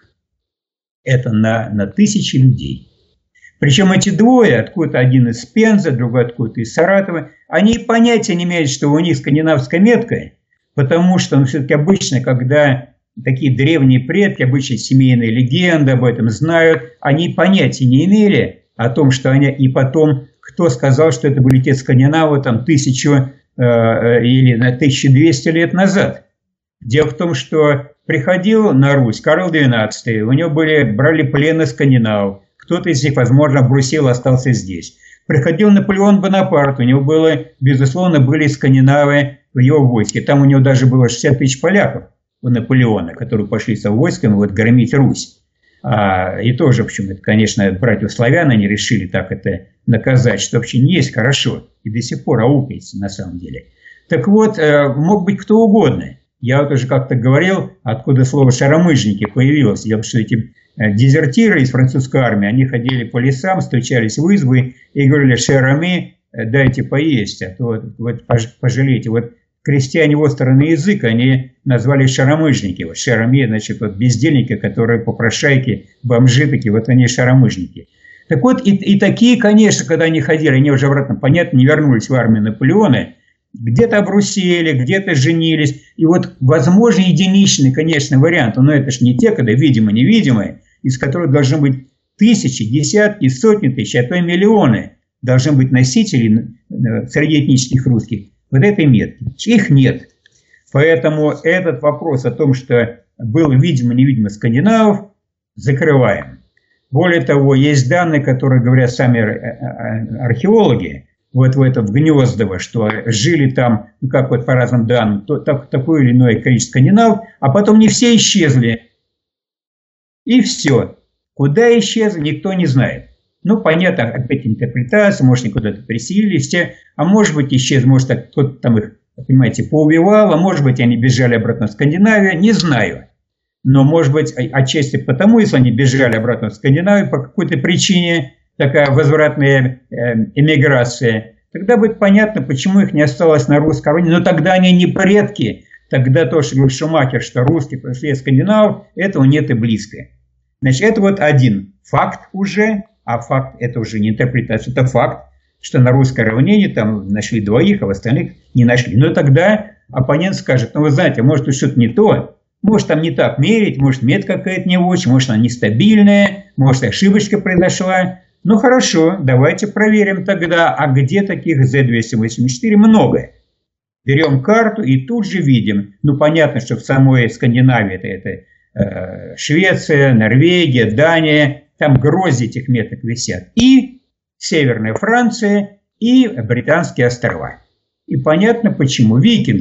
Это на тысячи людей. Причем эти двое, откуда-то один из Пензы, другой откуда-то из Саратова, они понятия не имеют, что у них скандинавская метка. Потому что, все-таки обычно, когда такие древние предки, обычно семейные легенды об этом знают, они понятия не имели о том, что они... И потом, кто сказал, что это были те скандинавы там 1000 или на 1200 лет назад. Дело в том, что приходил на Русь Карл XII, у него брали плены скандинавов. Кто-то из них, возможно, обрусел, остался здесь. Приходил Наполеон Бонапарт, у него безусловно, были скандинавы в его войске. Там у него даже было 60 тысяч поляков у Наполеона, которые пошли со войском громить Русь. И тоже, в общем, это, конечно, братьев славян, они решили так это наказать, что вообще не есть хорошо. И до сих пор аукается на самом деле. Так вот, мог быть кто угодно. Я вот уже как-то говорил, откуда слово «шаромыжники» появилось. Дело в том, что эти дезертиры из французской армии, они ходили по лесам, стучались в избы и говорили: «Шерами, дайте поесть, а то пожалейте». Вот крестьяне островный язык, они назвали шаромыжники. Вот шерами, значит, бездельники, которые попрошайки, бомжи такие, вот они шаромыжники. Так вот, и такие, конечно, когда они ходили, они уже обратно, понятно, не вернулись в армию Наполеона, где-то обрусели, где-то женились. И вот, возможно, единичный, конечно, вариант, но это же не те, когда видимо-невидимые, из которых должны быть тысячи, десятки, сотни тысяч, а то и миллионы должны быть носителей среди этнических русских вот этой метки. Их нет. Поэтому этот вопрос о том, что было видимо-невидимо скандинавов, закрываем. Более того, есть данные, которые говорят сами археологи, вот в Гнездово, что жили там, ну как вот по разным данным, такое или иное количество скандинавов, а потом не все исчезли. И все. Куда исчезли, никто не знает. Ну, понятно, опять интерпретация, может, они куда-то переселились все, а может быть, исчез, может, кто-то там их, понимаете, поубивал, а может быть, они бежали обратно в Скандинавию, не знаю. Но, может быть, отчасти потому, если они бежали обратно в Скандинавию по какой-то причине, такая возвратная эмиграция, тогда будет понятно, почему их не осталось на русской равнине. Но тогда они не предки. Тогда то, что говорит Шумахер, что русские пришли из скандинавов, этого нет и близко. Значит, это вот один факт уже, а факт это уже не интерпретация, это факт, что на русской равнине там нашли двоих, а в остальных не нашли. Но тогда оппонент скажет, ну вы знаете, может тут что-то не то, может там не так мерить, может метка какая-то не очень, может она нестабильная, может ошибочка произошла. Ну хорошо, давайте проверим тогда, а где таких Z284 много. Берем карту и тут же видим, ну понятно, что в самой Скандинавии это Швеция, Норвегия, Дания, там грозди этих меток висят. И Северная Франция, и Британские острова. И понятно почему.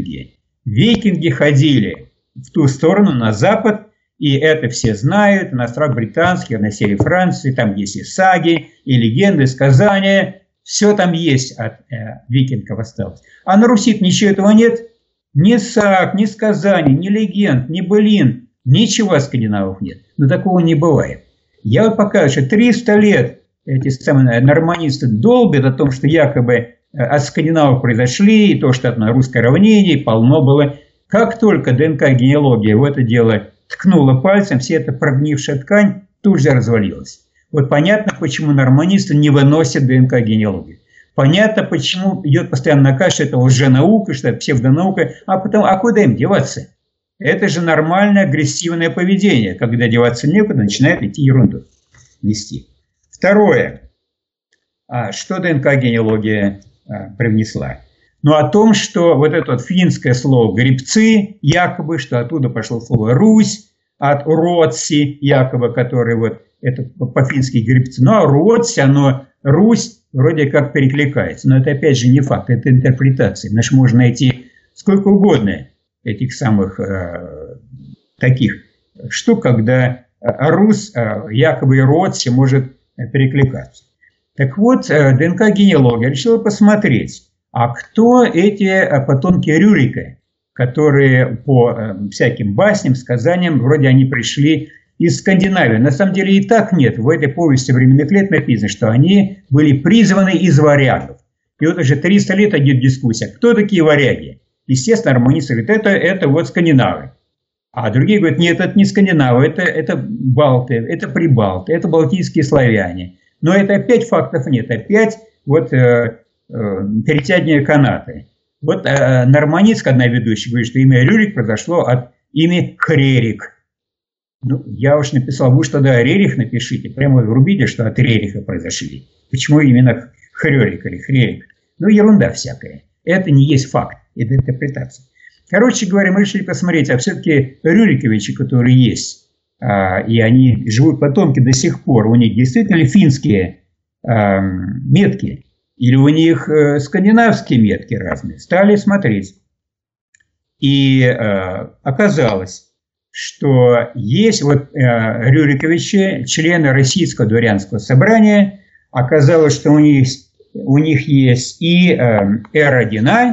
Викинги ходили в ту сторону, на запад, и это все знают, на островах Британских, на севере Франции, там есть и саги, и легенды, и сказания, все там есть от викингов осталось. А на Руси ничего этого нет, ни саг, ни сказаний, ни легенд, ни былин, ничего скандинавов нет. Но такого не бывает. Я вот покажу, что 300 лет эти самые норманисты долбят о том, что якобы от скандинавов произошли, и то, что на русской равнине полно было. Как только ДНК-генеалогия в это дело ткнула пальцем, вся эта прогнившая ткань тут же развалилась. Вот понятно, почему норманисты не выносят ДНК-генеалогию. Понятно, почему идет постоянно наказ, что это лженаука, что это псевдонаука. А куда им деваться? Это же нормальное агрессивное поведение. Когда деваться некуда, начинает идти ерунду нести. Второе. Что ДНК-генеалогия привнесла? Ну, о том, что вот это вот финское слово «гребцы», якобы, что оттуда пошло слово «Русь», от «Руотси», якобы, который вот, это по-фински «гребцы». Ну, а «Руотси», оно «Русь» вроде как перекликается. Но это, опять же, не факт, это интерпретация. Значит, можно найти сколько угодно этих самых таких штук, когда «Рус», якобы и «Руотси» может перекликаться. Так вот, ДНК-генеалогия решила посмотреть, а кто эти потомки Рюрика, которые по всяким басням, сказаниям, вроде они пришли из Скандинавии. На самом деле и так нет. В этой повести временных лет написано, что они были призваны из варягов. И вот уже 300 лет идет дискуссия. Кто такие варяги? Естественно, романисты говорят, это вот скандинавы. А другие говорят, нет, это не скандинавы, это балты, это прибалты, это балтийские славяне. Но это опять фактов нет. Опять вот перетягивание канаты. Вот Норманицкая, одна ведущая, говорит, что имя Рюрик произошло от имени Хрерик. Ну, я уж написал, вы что тогда Рерих напишите, прямо врубите, что от Рериха произошли. Почему именно Хрерик или Хрерик? Ну, ерунда всякая. Это не есть факт, это интерпретация. Короче говоря, мы решили посмотреть, а все-таки Рюриковичи, которые есть, и они живут потомки до сих пор, у них действительно финские метки, или у них скандинавские метки разные. Стали смотреть. И оказалось, что есть вот Рюриковичи, члены Российского дворянского собрания. Оказалось, что у них есть и R1A,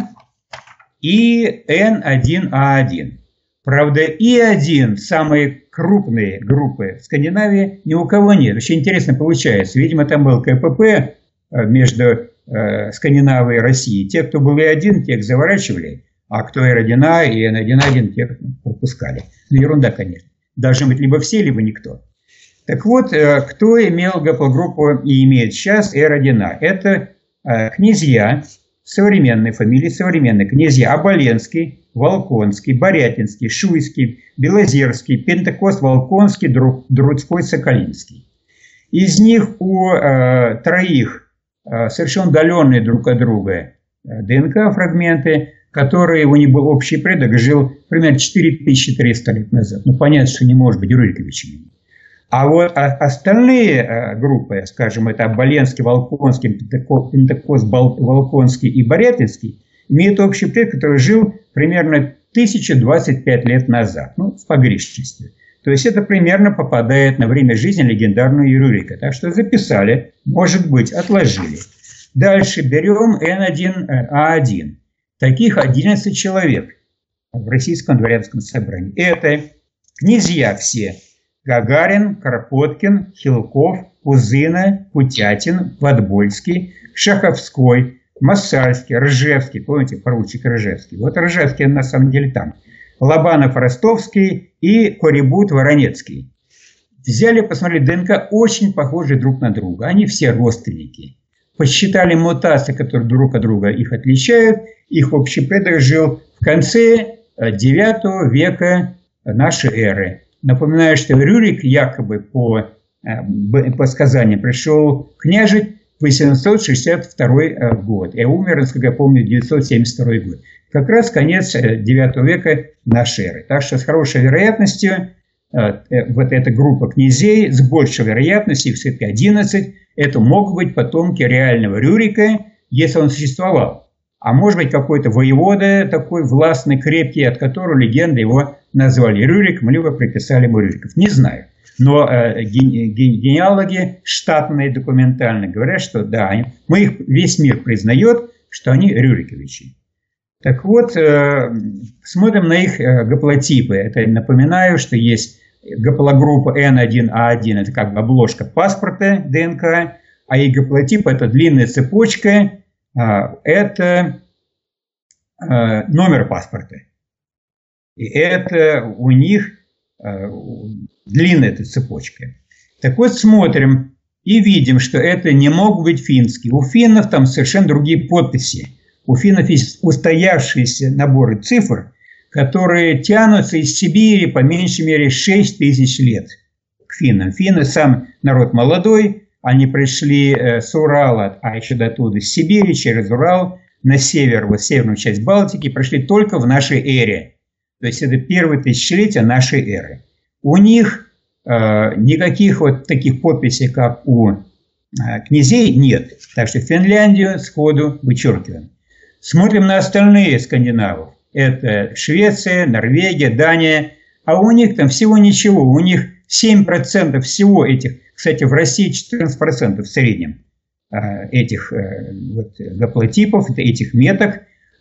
и N1A1. Правда, И1, самые крупные группы в Скандинавии, ни у кого нет. Очень интересно получается. Видимо, там был КПП между Скандинавией и Россией. Те, кто был И1, тех заворачивали, а кто R1A и N1A1, тех пропускали. Ну, ерунда, конечно. Должны быть либо все, либо никто. Так вот, кто имел гаплогруппу и имеет сейчас R1A? Это князья, современные фамилии, современные князья Оболенский, Волконский, Борятинский, Шуйский, Белозерский, Пентакост, Волконский, Друцкой, Соколинский. Из них у троих совершенно удаленные друг от друга ДНК-фрагменты, которые у них был общий предок, жил примерно 4300 лет назад. Ну, понятно, что не может быть Рюриковичем. А вот остальные группы, скажем, это Оболенский, Волконский, Пентакост, Волконский и Борятинский, имеют общий предок, который жил примерно 1025 лет назад, ну, в погрешности. То есть это примерно попадает на время жизни легендарного Рюрика. Так что записали, может быть, отложили. Дальше берем N1A1. Таких 11 человек в Российском дворянском собрании. Это князья все. Гагарин, Кропоткин, Хилков, Кузына, Путятин, Подбольский, Шаховской, Массальский, Ржевский. Помните, поручик Ржевский? Вот Ржевский на самом деле там. Лобанов, Ростовский и Корибут, Воронецкий. Взяли, посмотрели, ДНК очень похожи друг на друга. Они все родственники. Посчитали мутации, которые друг от друга их отличают. Их общий предок жил в конце IX века нашей эры. Напоминаю, что Рюрик якобы по сказаниям пришел княжить в 862 год. И умер, насколько я помню, в 972 год. Как раз конец IX века нашей эры. Так что с хорошей вероятностью вот эта группа князей, с большей вероятностью, их все-таки 11, это могут быть потомки реального Рюрика, если он существовал. А может быть какой-то воевода такой властный, крепкий, от которого легенды его назвали Рюриком, либо приписали ему Рюриков. Не знаю. Но генеалоги штатные, документально говорят, что да, весь мир признает, что они Рюриковичи. Так вот, смотрим на их гаплотипы. Это напоминаю, что есть гаплогруппа N1A1, это как бы обложка паспорта ДНК, а их гаплотип – это длинная цепочка, это номер паспорта. И это у них длинная эта цепочка. Так вот, смотрим и видим, что это не могут быть финские. У финнов там совершенно другие подписи. У финнов есть устоявшиеся наборы цифр, которые тянутся из Сибири по меньшей мере 6 тысяч лет к финнам. Финны сам народ молодой, они пришли с Урала, а еще до туда, с Сибири, через Урал, на север, вот северную часть Балтики, пришли только в нашей эре. То есть это первое тысячелетие нашей эры. У них никаких вот таких подписей, как у князей, нет. Так что Финляндию сходу вычеркиваем. Смотрим на остальные скандинавов. Это Швеция, Норвегия, Дания. А у них там всего ничего. У них 7% всего этих. Кстати, в России 14% в среднем этих гаплотипов, этих меток.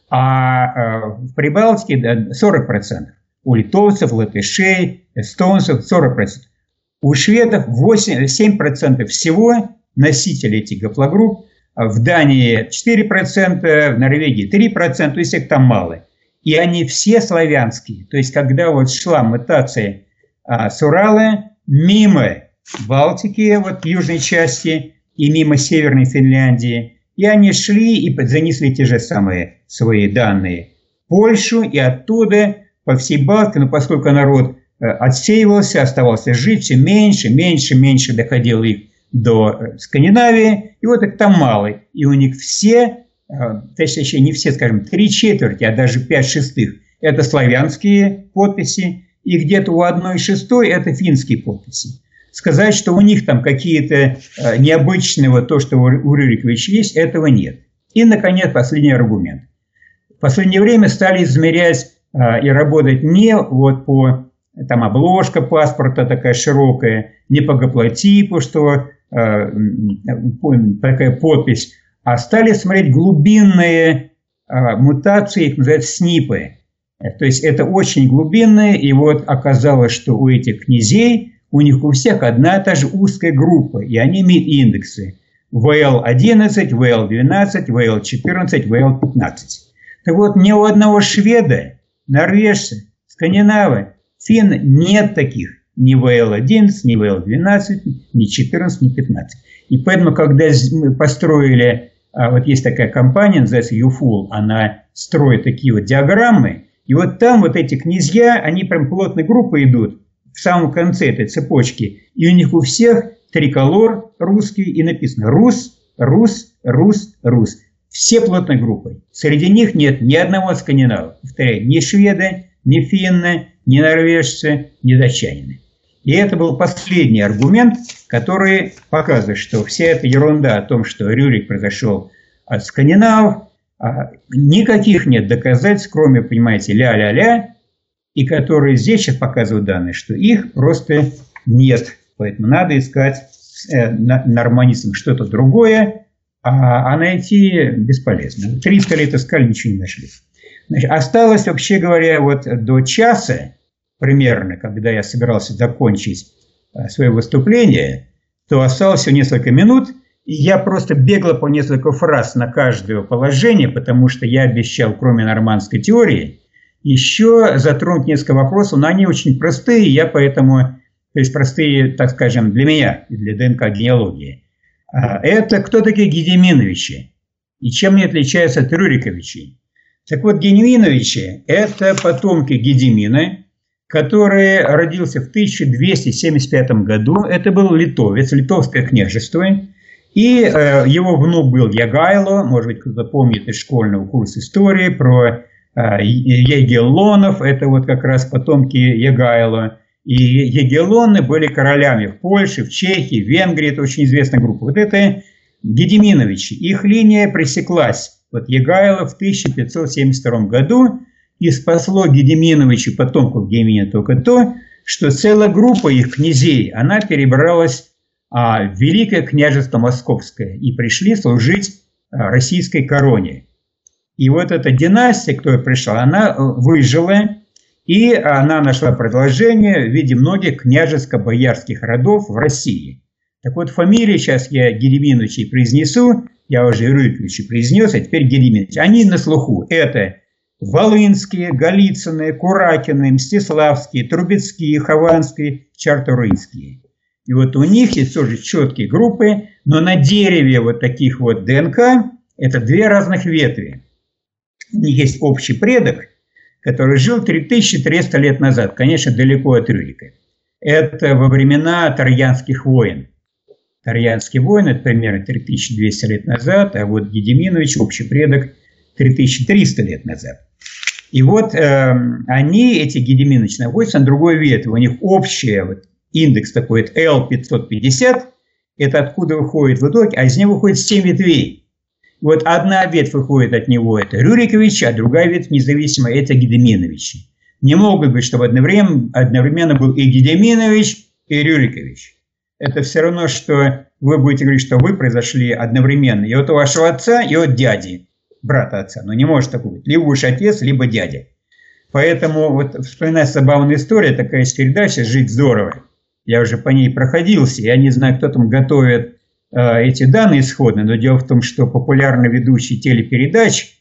А в Прибалтике 40%. У литовцев, латышей, эстонцев 40%. У шведов 7% всего носителей этих гаплогрупп. В Дании 4%, в Норвегии 3%, то есть их там мало. И они все славянские. То есть, когда вот шла мутация с Урала мимо Балтики, вот южной части, и мимо Северной Финляндии, и они шли и занесли те же самые свои данные в Польшу, и оттуда по всей Балтике, но поскольку народ отсеивался, оставался жить, все меньше доходило их до Скандинавии, и вот их там мало. И у них все, точнее не все, скажем, 3/4, а даже 5/6 это славянские подписи, и где-то у 1/6 это финские подписи. Сказать, что у них там какие-то необычные, вот то, что у Рюриковича есть, этого нет. И, наконец, последний аргумент. В последнее время стали измерять и работать не вот по, там обложка паспорта такая широкая, не по гаплотипу, что такая подпись, а стали смотреть глубинные мутации, их называют СНИПы. То есть это очень глубинные, и вот оказалось, что у этих князей, у них у всех одна и та же узкая группа, и они имеют индексы ВЛ-11, ВЛ-12, ВЛ-14, ВЛ-15. Так вот, ни у одного шведа, норвежца, скандинава, финна нет таких. Ни ВЛ-11, ни ВЛ-12, ни 14, ни 15. И поэтому, когда мы построили, вот есть такая компания, называется UFOL, она строит такие вот диаграммы, и вот там вот эти князья, они прям плотной группой идут в самом конце этой цепочки, и у них у всех триколор русский, и написано «Рус, Рус, Рус, Рус». все плотной группой. Среди них нет ни одного скандинава. Повторяю, ни шведы, ни финны, ни норвежцы, ни датчанины. И это был последний аргумент, который показывает, что вся эта ерунда о том, что Рюрик произошел от скандинавов, никаких нет доказательств, кроме, понимаете, ля-ля-ля, и которые здесь сейчас показывают данные, что их просто нет. Поэтому надо искать норманистам что-то другое, а найти бесполезно. 300 лет искали, ничего не нашли. Значит, осталось, вообще говоря, вот до часа примерно, когда я собирался закончить свое выступление, то осталось всего несколько минут, и я просто бегло по несколько фраз на каждое положение, потому что я обещал, кроме нормандской теории, еще затронуть несколько вопросов, но они очень простые, я поэтому, то есть простые, так скажем, для меня, для ДНК-генеалогии. Это кто такие Гедиминовичи и чем они отличаются от Рюриковичей? Так вот, Гедиминовичи – это потомки Гедимина, который родился в 1275 году. Это был литовец, литовское княжество. И его внук был Ягайло, может быть, кто-то помнит из школьного курса истории про Егеллонов, это вот как раз потомки Ягайло. И Егеллоны были королями в Польше, в Чехии, в Венгрии, это очень известная группа. Вот это Гедиминовичи. Их линия пресеклась. Вот Ягайло в 1572 году, и спасло Гедиминовичей, потомков Гедимина, только то, что целая группа их князей, она перебралась в Великое княжество Московское и пришли служить российской короне. И вот эта династия, которая пришла, она выжила, и она нашла продолжение в виде многих княжеско-боярских родов в России. Так вот, фамилии сейчас я Гедиминовичей произнесу, я уже Рюриковичей произнес, а теперь Гедиминовичи. Они на слуху. Это Волынские, Голицыны, Куракины, Мстиславские, Трубецкие, Хованские, Чарторийские. И вот у них есть тоже четкие группы, но на дереве вот таких вот ДНК это две разных ветви. У них есть общий предок, который жил 3300 лет назад, конечно, далеко от Рюрика. Это во времена Троянских войн. Троянские войны – это примерно 3200 лет назад, а вот Гедиминович, общий предок, 3300 лет назад. И вот они, эти Гедиминовичи, находятся на другой ветви. У них общий вот, индекс такой, L550, это откуда выходит в итоге, а из него выходит 7 ветвей. Вот одна ветвь выходит от него, это Рюриковичи, а другая ветвь независимая, это Гедиминовичи. Не могут быть, чтобы одновременно был и Гедиминович, и Рюрикович. Это все равно, что вы будете говорить, что вы произошли одновременно и от вашего отца, и от дяди, брата отца. Но не может такого быть. Либо уж отец, либо дядя. Поэтому, вот вспоминая забавную историю, такая есть передача «Жить здорово». Я уже по ней проходился. Я не знаю, кто там готовит эти данные исходные, но дело в том, что популярный ведущий телепередач,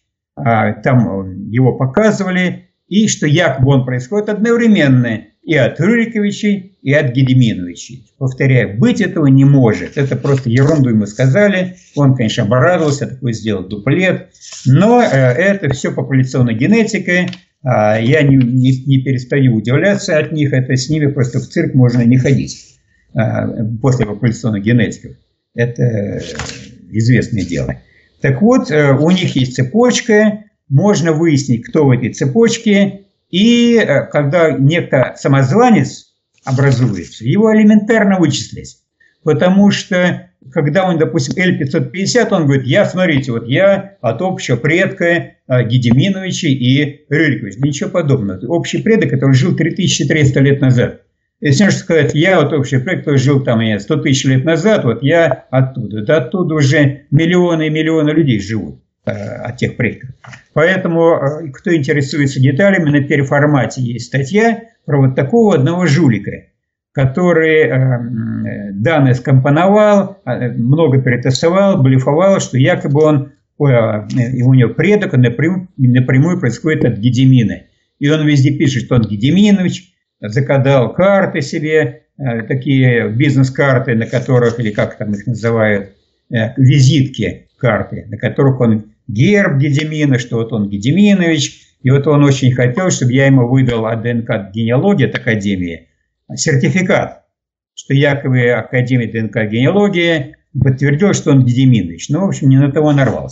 там его показывали, и что якобы он происходит одновременно и от Рюриковичей, и от Гедиминовичей. Повторяю, быть этого не может. Это просто ерунду ему сказали. Он, конечно, обрадовался, такой сделал дуплет. Но это все популяционная генетика. Я не перестаю удивляться от них. Это с ними просто в цирк можно не ходить после популяционных генетиков. Это известное дело. Так вот, у них есть цепочка. Можно выяснить, кто в этой цепочке. И когда некто самозванец образуется, его элементарно вычислить. Потому что, когда он, допустим, L550, он говорит, смотрите, вот я от общего предка Гедиминовичей и Рюриковича. Ничего подобного. Это общий предок, который жил 3300 лет назад. Если можно сказать, я вот общий предок, который жил там 100 тысяч лет назад, вот я оттуда. Это оттуда уже миллионы и миллионы людей живут. От тех предков. Поэтому, кто интересуется деталями, на переформате есть статья про вот такого одного жулика, который данные скомпоновал, много перетасовал, блефовал, что якобы он, у него предок напрямую происходит от Гедимина. И он везде пишет, что он Гедиминович, закадал карты себе, такие бизнес-карты, на которых, или как там их называют, визитки, карты, на которых он герб Гедимина, что вот он Гедиминович, и вот он очень хотел, чтобы я ему выдал от ДНК-генеалогии от Академии сертификат, что якобы Академия ДНК-генеалогии подтвердил, что он Гедиминович. Ну, в общем, не на того нарвался.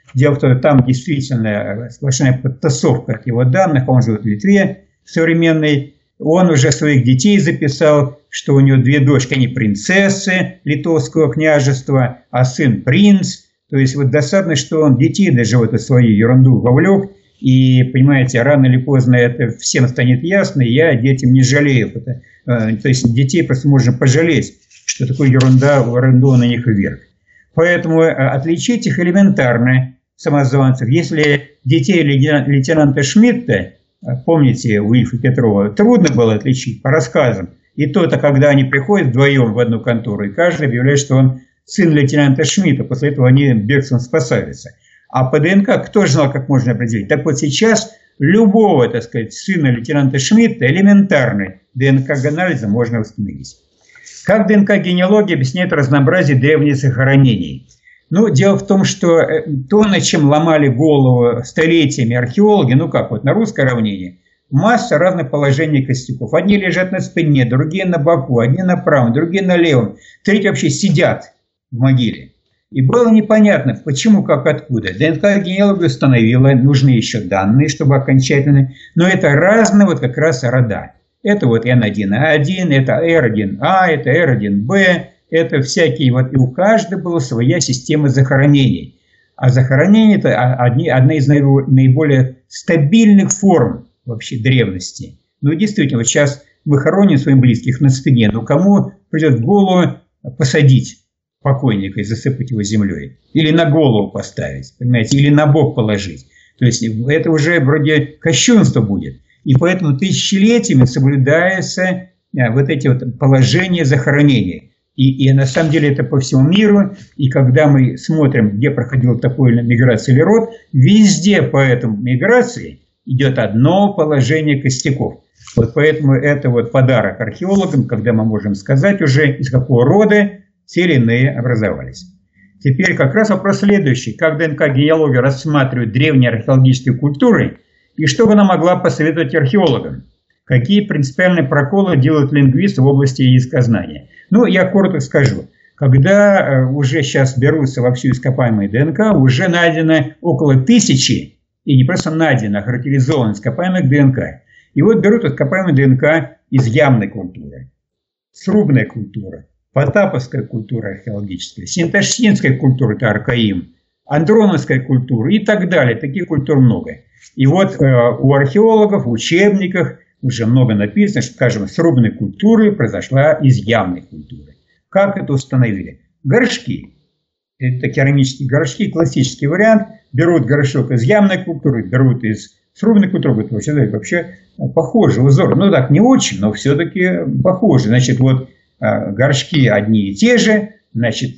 Дело в том, что там действительно сплошная подтасовка от его данных, он живет в Литве современной. Он уже своих детей записал, что у него 2 дочки, они принцессы литовского княжества, а сын принц. То есть вот досадно, что он детей даже в эту свою ерунду вовлек. И, понимаете, рано или поздно это всем станет ясно, и я детям не жалею. То есть детей просто можно пожалеть, что такую ерунду на них вверх. Поэтому отличить их элементарно, самозванцев. Если детей лейтенанта Шмидта, помните, у Ильфа Петрова, трудно было отличить по рассказам. И то-то, когда они приходят вдвоем в одну контору, и каждый объявляет, что он сын лейтенанта Шмидта, после этого они бегством спасаются. А по ДНК кто же знал, как можно определить? Так вот сейчас любого, так сказать, сына лейтенанта Шмидта элементарный ДНК-анализа можно установить. Как ДНК-генеалогия объясняет разнообразие древних захоронений? Ну, дело в том, что то, над чем ломали голову столетиями археологи, ну как вот на русское равнение, масса разных положений костяков. Одни лежат на спине, другие на боку, одни на правом, другие на левом, третьи вообще сидят в могиле. И было непонятно, почему, как, откуда. ДНК-генеалогия установила, нужны еще данные, чтобы окончательно, но это разные вот как раз рода. Это вот N1A1, это R1A, это R1B, это всякие, вот и у каждого была своя система захоронений. А захоронение – это одна из наиболее стабильных форм вообще древности. Ну, действительно, вот сейчас мы хороним своих близких на спине, но кому придет в голову посадить покойника и засыпать его землей? Или на голову поставить, понимаете, или на бок положить. То есть это уже вроде кощунство будет. И поэтому тысячелетиями соблюдаются вот эти вот положения захоронения. И на самом деле это по всему миру. И когда мы смотрим, где проходила такая миграция или род, везде по этому миграции идет одно положение костяков. Вот поэтому это вот подарок археологам, когда мы можем сказать уже, из какого рода те или иные образовались. Теперь как раз вопрос следующий. Как ДНК-генеалогия рассматривает древние археологические культуры, и что бы она могла посоветовать археологам? Какие принципиальные проколы делают лингвисты в области языкознания? Ну, я коротко скажу. Когда уже сейчас берутся во всю ископаемые ДНК, уже найдено около 1000, и не просто найдено, а характеризовано ископаемых ДНК. И вот берут ископаемые ДНК из ямной культуры, срубная культура, потаповская культура археологическая, синташинская культура – это аркаим, андроновская культура и так далее. Таких культур много. И вот у археологов в учебниках уже много написано, что, скажем, срубная культура произошла из ямной культуры. Как это установили? Горшки. Это керамические горшки, классический вариант. Берут горшок из ямной культуры, берут из срубной культуры. Это вообще похожий узор. Ну так, не очень, но все-таки похоже. Значит, вот горшки одни и те же, значит,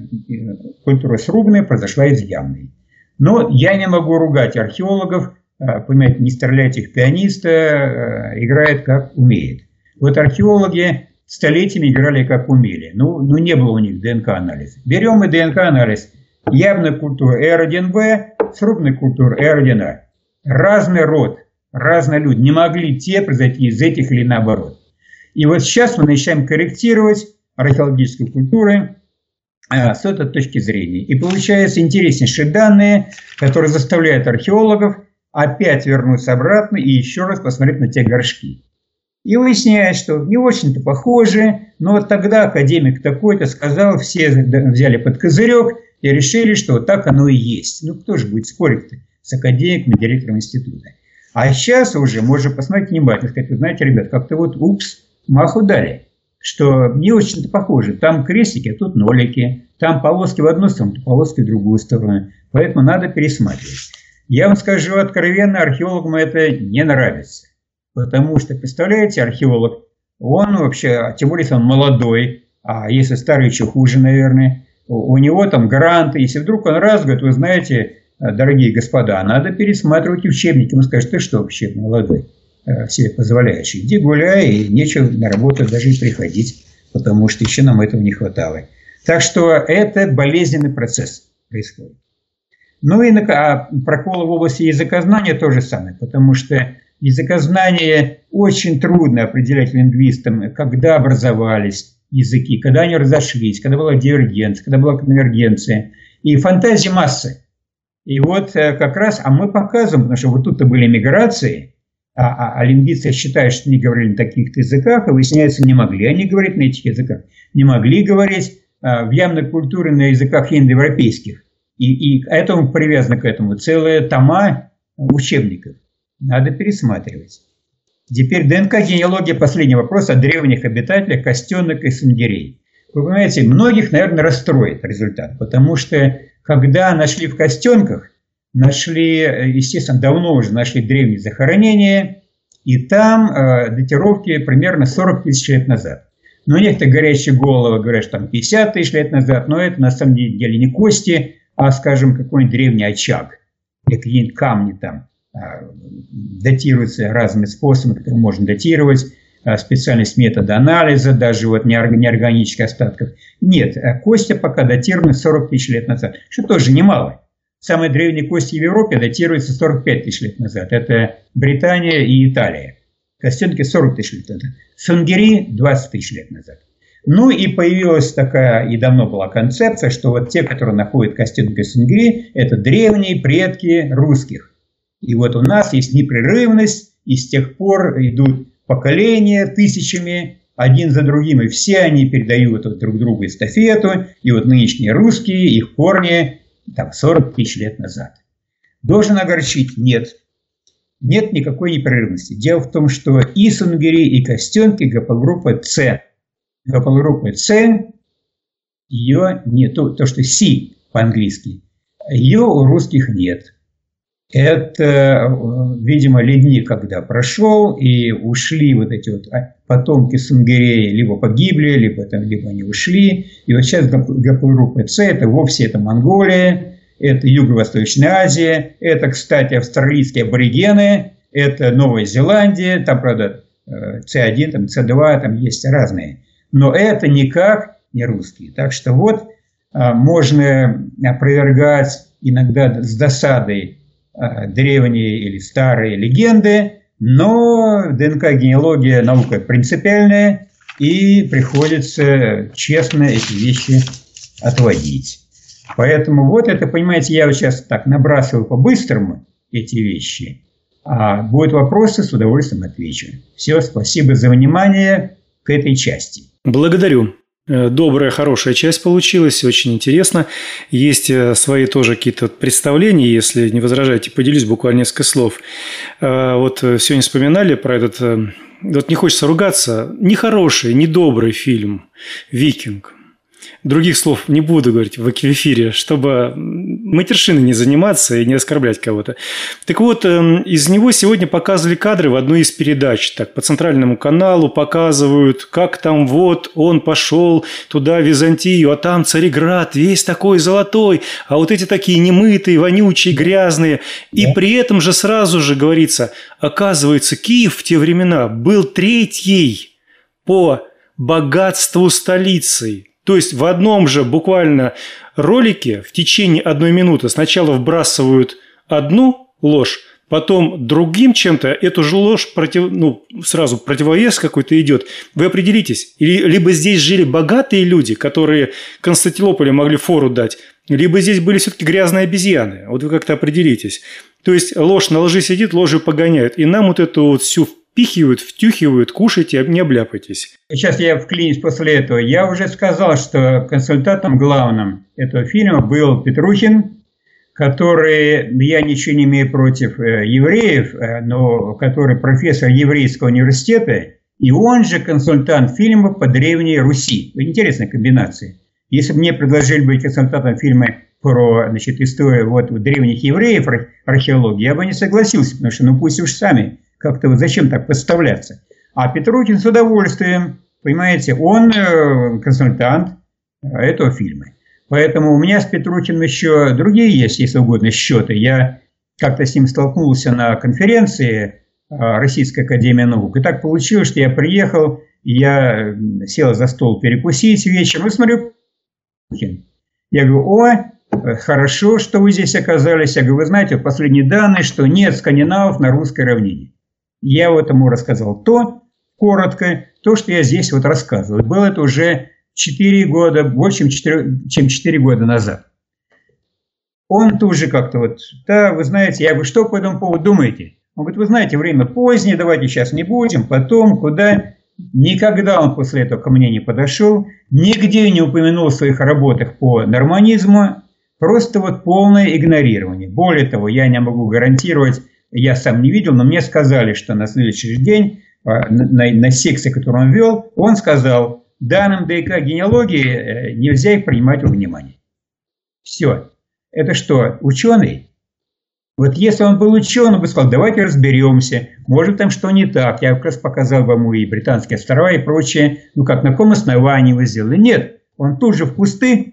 культура срубная произошла из ямной. Но я не могу ругать археологов, понимаете, не стреляйте в пианиста, играет как умеет. Вот археологи столетиями играли как умели. Ну, не было у них ДНК-анализа. Берем и ДНК-анализ. Явная культура R1B, срубная культура R1A. Разный род, разные люди. Не могли те произойти из этих или наоборот. И вот сейчас мы начинаем корректировать археологическую культуру с этой точки зрения. И получаются интереснейшие данные, которые заставляют археологов опять вернуться обратно и еще раз посмотреть на те горшки. И выясняется, что не очень-то похожи, но вот тогда академик такой-то сказал, все взяли под козырек и решили, что вот так оно и есть. Ну кто же будет спорить-то с академиком и директором института? А сейчас уже можно посмотреть внимательно, сказать, вы знаете, ребят, как-то вот маху дали, что не очень-то похоже. Там крестики, а тут нолики, там полоски в одну сторону, полоски в другую сторону. Поэтому надо пересматривать. Я вам скажу откровенно, археологам это не нравится. Потому что, представляете, археолог, он вообще, тем более, если он молодой, а если старый, еще хуже, наверное, у него там гранты. Если вдруг он раз говорит, вы знаете, дорогие господа, надо пересматривать учебники. Он скажет, ты что вообще молодой, себе позволяешь, иди гуляй, и нечего на работу даже и приходить, потому что еще нам этого не хватало. Так что это болезненный процесс происходит. Ну и проколы в области языкознания то же самое, потому что языкознание очень трудно определять лингвистам, когда образовались языки, когда они разошлись, когда была дивергенция, когда была конвергенция. И фантазии массы. И вот как раз, а мы показываем, потому что вот тут-то были миграции, а лингвисты считают, что они говорили на таких-то языках, а выясняется, не могли они говорить на этих языках, не могли говорить в явной культуре на языках индоевропейских. И этому привязано к этому целые тома учебников. Надо пересматривать. Теперь ДНК-генеалогия, последний вопрос о древних обитателях костенок и сунгирей. Вы понимаете, многих, наверное, расстроит результат, потому что когда нашли в костенках, нашли, естественно, давно уже нашли древние захоронения, и там датировки примерно 40 тысяч лет назад. Но некоторые горячие головы говорят, что там 50 тысяч лет назад, но это на самом деле не кости, а, скажем, какой-нибудь древний очаг, или какие-нибудь камни там датируются разными способами, которые можно датировать, специальность метода анализа, даже вот неорганических остатков. Нет, кости пока датированы 40 тысяч лет назад, что тоже немало. Самые древние кости в Европе датируются 45 тысяч лет назад. Это Британия и Италия. Костенки 40 тысяч лет назад. Сунгири 20 тысяч лет назад. Ну и появилась такая, и давно была концепция, что вот те, которые находят костенки сунгири, это древние предки русских. И вот у нас есть непрерывность, и с тех пор идут поколения тысячами, один за другим, и все они передают друг другу эстафету, и вот нынешние русские, их корни, там, 40 тысяч лет назад. Должен огорчить? Нет. Нет никакой непрерывности. Дело в том, что и сунгири, и костенки гаплогруппа С. Гаплогруппа С, ее нет, то, что Си по-английски, ее у русских нет. Это, видимо, ледник, когда прошел, и ушли вот эти вот потомки сунгирей, либо погибли, либо они ушли. И вот сейчас гаплогруппа С, это вовсе это Монголия, это Юго-Восточная Азия, это, кстати, австралийские аборигены, это Новая Зеландия, там, правда, С1, там, С2, там есть разные. Но это никак не русские. Так что вот можно опровергать иногда с досадой древние или старые легенды, но ДНК-генеалогия наука принципиальная, и приходится честно эти вещи отводить. Поэтому вот это, понимаете, я вот сейчас так набрасываю по-быстрому эти вещи, а будут вопросы, с удовольствием отвечу. Все, спасибо за внимание к этой части.
Благодарю. Добрая, хорошая часть получилась, очень интересно. Есть свои тоже какие-то представления, если не возражаете, поделюсь буквально несколько слов. Вот сегодня вспоминали про этот, вот не хочется ругаться, нехороший, недобрый фильм «Викинг». Других слов не буду говорить в эфире, чтобы матершиной не заниматься и не оскорблять кого-то. Так вот, из него сегодня показывали кадры в одной из передач. Так, по центральному каналу показывают, как там вот он пошел туда, в Византию, а там Царьград весь такой золотой, а вот эти такие немытые, вонючие, грязные. И при этом же сразу же говорится, оказывается, Киев в те времена был третьей по богатству столицей. То есть в одном же буквально ролике в течение 1 минуты сначала вбрасывают одну ложь, потом другим чем-то эту же ложь сразу противовес какой-то идет. Вы определитесь, либо здесь жили богатые люди, которые Константинополю могли фору дать, либо здесь были все-таки грязные обезьяны. Вот вы как-то определитесь. То есть ложь на лжи сидит, ложью погоняют. И нам вот эту вот всю впихивают, втюхивают, кушайте, не обляпайтесь.
Сейчас я вклинюсь после этого. Я уже сказал, что консультантом главным этого фильма был Петрухин, который, я ничего не имею против евреев, но который профессор еврейского университета, и он же консультант фильма по Древней Руси. Интересная комбинация. Если бы мне предложили быть консультантом фильма про, историю древних евреев, археологии, я бы не согласился, потому что, пусть уж сами. Как-то вот зачем так подставляться? А Петрухин с удовольствием, понимаете, он консультант этого фильма. Поэтому у меня с Петрухиным еще другие есть, если угодно, счеты. Я как-то с ним столкнулся на конференции Российской академии наук. И так получилось, что я приехал, и я сел за стол перекусить вечером, и смотрю, Петрухин. Я говорю, хорошо, что вы здесь оказались. Я говорю, вы знаете, последние данные, что нет скандинавов на русской равнине. Я вот ему рассказал коротко, то, что я здесь вот рассказывал. Было это уже 4 года, больше, чем 4 года назад. он тут же как-то вот, да, вы знаете, я говорю, что по этому поводу думаете? Он говорит, вы знаете, время позднее, давайте сейчас не будем, потом, куда. Никогда он после этого ко мне не подошел, нигде не упомянул в своих работах по норманизму, просто вот полное игнорирование. Более того, я не могу гарантировать, я сам не видел, но мне сказали, что на следующий день на секции, которую он вел, он сказал, данным ДК генеалогии нельзя их принимать во внимание. Все. Это что, ученый? Вот если он был ученым, он бы сказал, давайте разберемся, может там что не так. Я как раз показал вам и Британские острова и прочее. Ну как, на каком основании вы сделали? Нет, он тут же в кусты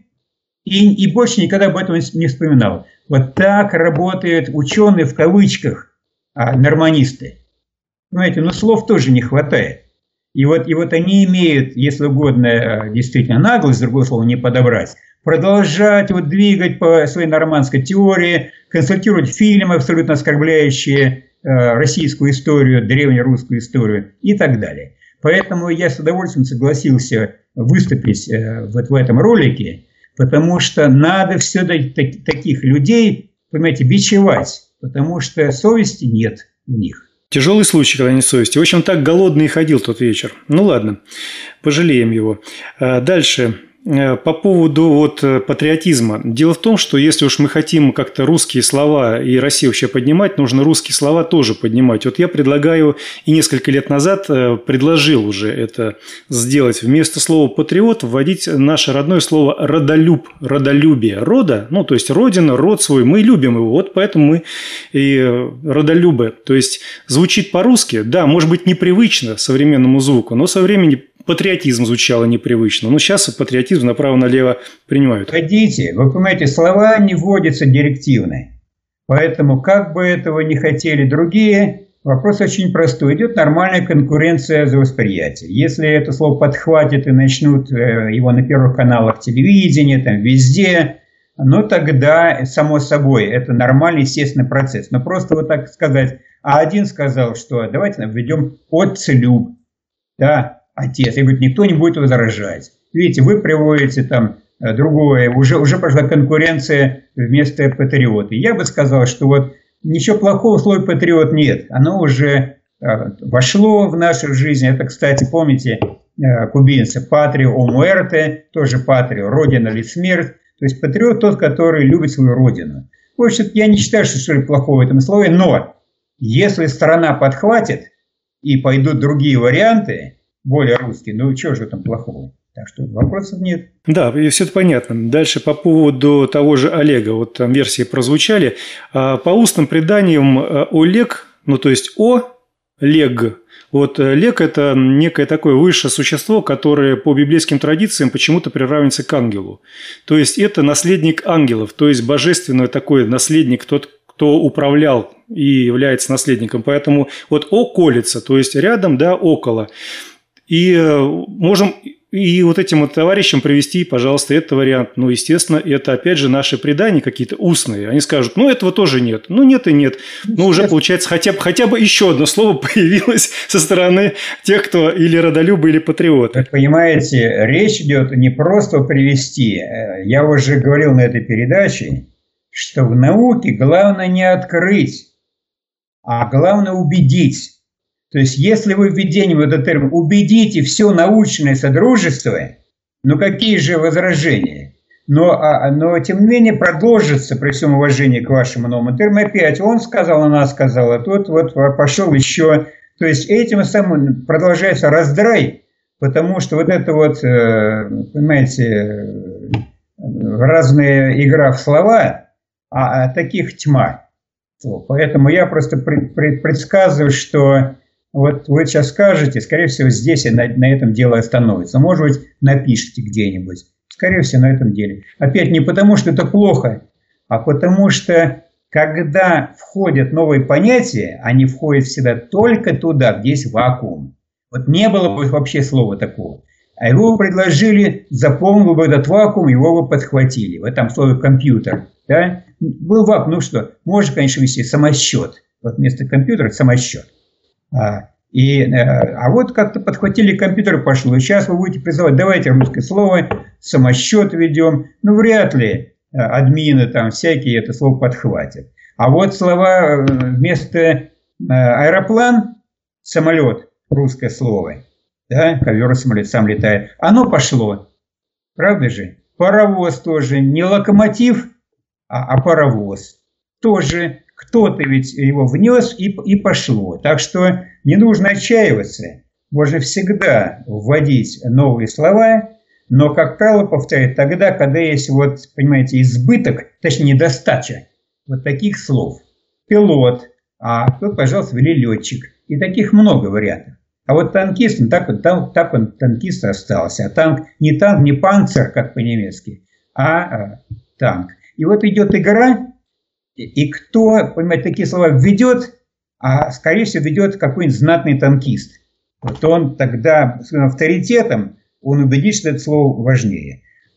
и больше никогда об этом не вспоминал. Вот так работают ученые в кавычках, норманисты. Понимаете, но слов тоже не хватает. И вот они имеют, если угодно, действительно наглость, другое слово не подобрать, продолжать вот двигать по своей нормандской теории, консультировать фильмы, абсолютно оскорбляющие российскую историю, древнерусскую историю и так далее. Поэтому я с удовольствием согласился выступить вот в этом ролике, потому что надо все-таки таких людей, понимаете, бичевать, потому что совести нет у них.
Тяжелый случай, когда нет совести. В общем, так голодный ходил тот вечер. Ну ладно, пожалеем его. Дальше. По поводу вот патриотизма. Дело в том, что если уж мы хотим как-то русские слова и Россию вообще поднимать, нужно русские слова тоже поднимать. Вот я предлагаю, и несколько лет назад предложил уже это сделать, вместо слова «патриот» вводить наше родное слово «родолюб», «родолюбие». Рода, ну, то есть родина, род свой, мы любим его, вот поэтому мы и родолюбы. То есть звучит по-русски, да, может быть, непривычно современному звуку, но со временем патриотизм звучало непривычно. Но сейчас патриотизм направо-налево принимают.
Погодите, вы понимаете, слова не вводятся директивно. Поэтому, как бы этого не хотели другие, вопрос очень простой. Идет нормальная конкуренция за восприятие. Если это слово подхватит и начнут его на первых каналах телевидения, там везде, ну тогда, само собой, это нормальный, естественный процесс. Но просто вот так сказать, а один сказал, что давайте введем отцелюб, да, отец. И говорит, никто не будет возражать. Видите, вы приводите там другое, уже пошла конкуренция вместо патриота. Я бы сказал, что вот ничего плохого в слове патриот нет. Оно уже вошло в нашу жизнь. Это, кстати, помните, кубинцы, патрио о муэрте, тоже патрио, родина или смерть. То есть патриот тот, который любит свою родину. В общем, я не считаю, что что-то плохого в этом слове, но если страна подхватит и пойдут другие варианты, более русский, ну чего же там плохого? Так что вопросов нет.
Да, и все это понятно. Дальше по поводу того же Олега, вот там версии прозвучали. По устным преданиям Олег, ну то есть Олег, вот Лег – это некое такое высшее существо, которое по библейским традициям почему-то приравнивается к ангелу. То есть это наследник ангелов, то есть божественный такой наследник, тот, кто управлял и является наследником. Поэтому вот околица, то есть рядом, да, около. И можем и вот этим вот товарищам привести, пожалуйста, этот вариант. Ну, естественно, это, опять же, наши предания какие-то устные. Они скажут, ну, этого тоже нет. Ну, нет и нет. Ну, уже, получается, хотя бы еще одно слово появилось со стороны тех, кто или родолюбы, или патриоты.
Вы понимаете, речь идет не просто привести. Я уже говорил на этой передаче, что в науке главное не открыть, а главное убедить. То есть, если вы введением в этот термин убедите все научное содружество, ну какие же возражения? Но тем не менее продолжится, при всем уважении к вашему новому термину, опять он сказал, она сказала, тот вот пошел еще. То есть, этим самым продолжается раздрай, потому что вот это вот, понимаете, разная игра в слова, а таких тьма. Поэтому я просто предсказываю, что вот вы сейчас скажете, скорее всего, здесь и на этом дело остановится. Может быть, напишите где-нибудь. Скорее всего, на этом деле. Опять не потому, что это плохо, а потому что, когда входят новые понятия, они входят всегда только туда, где есть вакуум. Вот не было бы вообще слова такого. А его предложили, заполнил бы этот вакуум, его бы подхватили. В этом слове «компьютер». Да? Был вакуум, ну что, можно, конечно, вести самосчет. Вот вместо компьютера самосчет. А вот как-то подхватили компьютер, пошло. И сейчас вы будете призывать, давайте русское слово, самосчет ведем. Ну, вряд ли админы там всякие это слово подхватят. А вот слова вместо аэроплан, самолет, русское слово, да, ковер, самолет сам летает, оно пошло. Правда же? Паровоз тоже, не локомотив, а паровоз. Тоже кто-то ведь его внес и пошло. Так что не нужно отчаиваться. Можно всегда вводить новые слова, но, как правило, повторять тогда, когда есть, вот, понимаете, избыток, точнее, недостача вот таких слов. Пилот, а тут, пожалуйста, ввели летчик. И таких много вариантов. А вот танкист, он так он танкист остался. А танк не панцер, как по-немецки, а танк. И вот идет игра, и кто, понимаете, такие слова введет, а, скорее всего, ведет какой-нибудь знатный танкист. Вот он тогда с авторитетом, он убедит, что это слово важнее.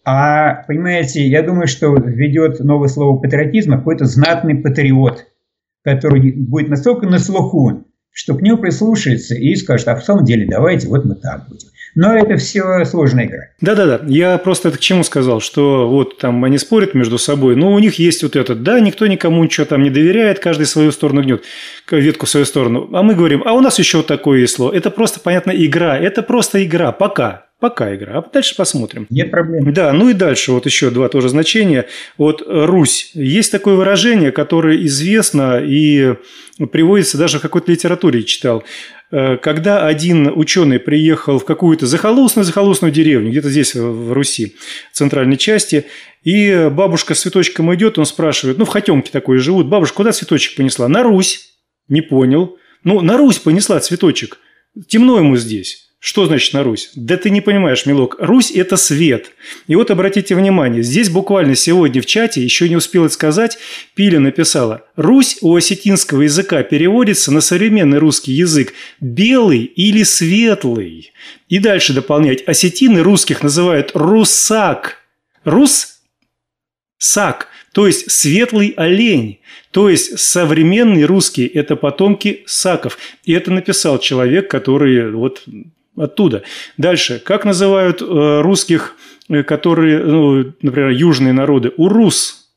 А, понимаете, я думаю, что введет новое слово патриотизма какой-то знатный патриот, который будет настолько на слуху, что к нему прислушается и скажет, а в самом деле давайте, вот мы так будем. Но это все сложная игра.
Да-да-да, я просто это к чему сказал, что вот там они спорят между собой, но у них есть вот этот, да, никто никому ничего там не доверяет, каждый свою сторону гнет, ветку в свою сторону. А мы говорим, а у нас еще вот такое есть слово. Это просто, понятно, игра, это просто игра, пока игра, а дальше посмотрим.
Нет проблем.
Да, ну и дальше вот еще два тоже значения. Вот Русь. Есть такое выражение, которое известно и приводится даже в какой-то литературе, читал. Когда один ученый приехал в какую-то захолустную деревню, где-то здесь, в Руси, в центральной части, и бабушка с цветочком идет, он спрашивает, в хотемке такой живут, бабушка, куда цветочек понесла? На Русь. Не понял. На Русь понесла цветочек. Темно ему здесь. Что значит на Русь? Да ты не понимаешь, милок. Русь – это свет. И вот обратите внимание, здесь буквально сегодня в чате, еще не успела сказать, Пиля написала: Русь у осетинского языка переводится на современный русский язык белый или светлый. И дальше дополнять. Осетины русских называют русак. Сак, то есть светлый олень. То есть современный русский – это потомки саков. И это написал человек, который вот оттуда. Дальше. Как называют русских, которые, например, южные народы? Урус.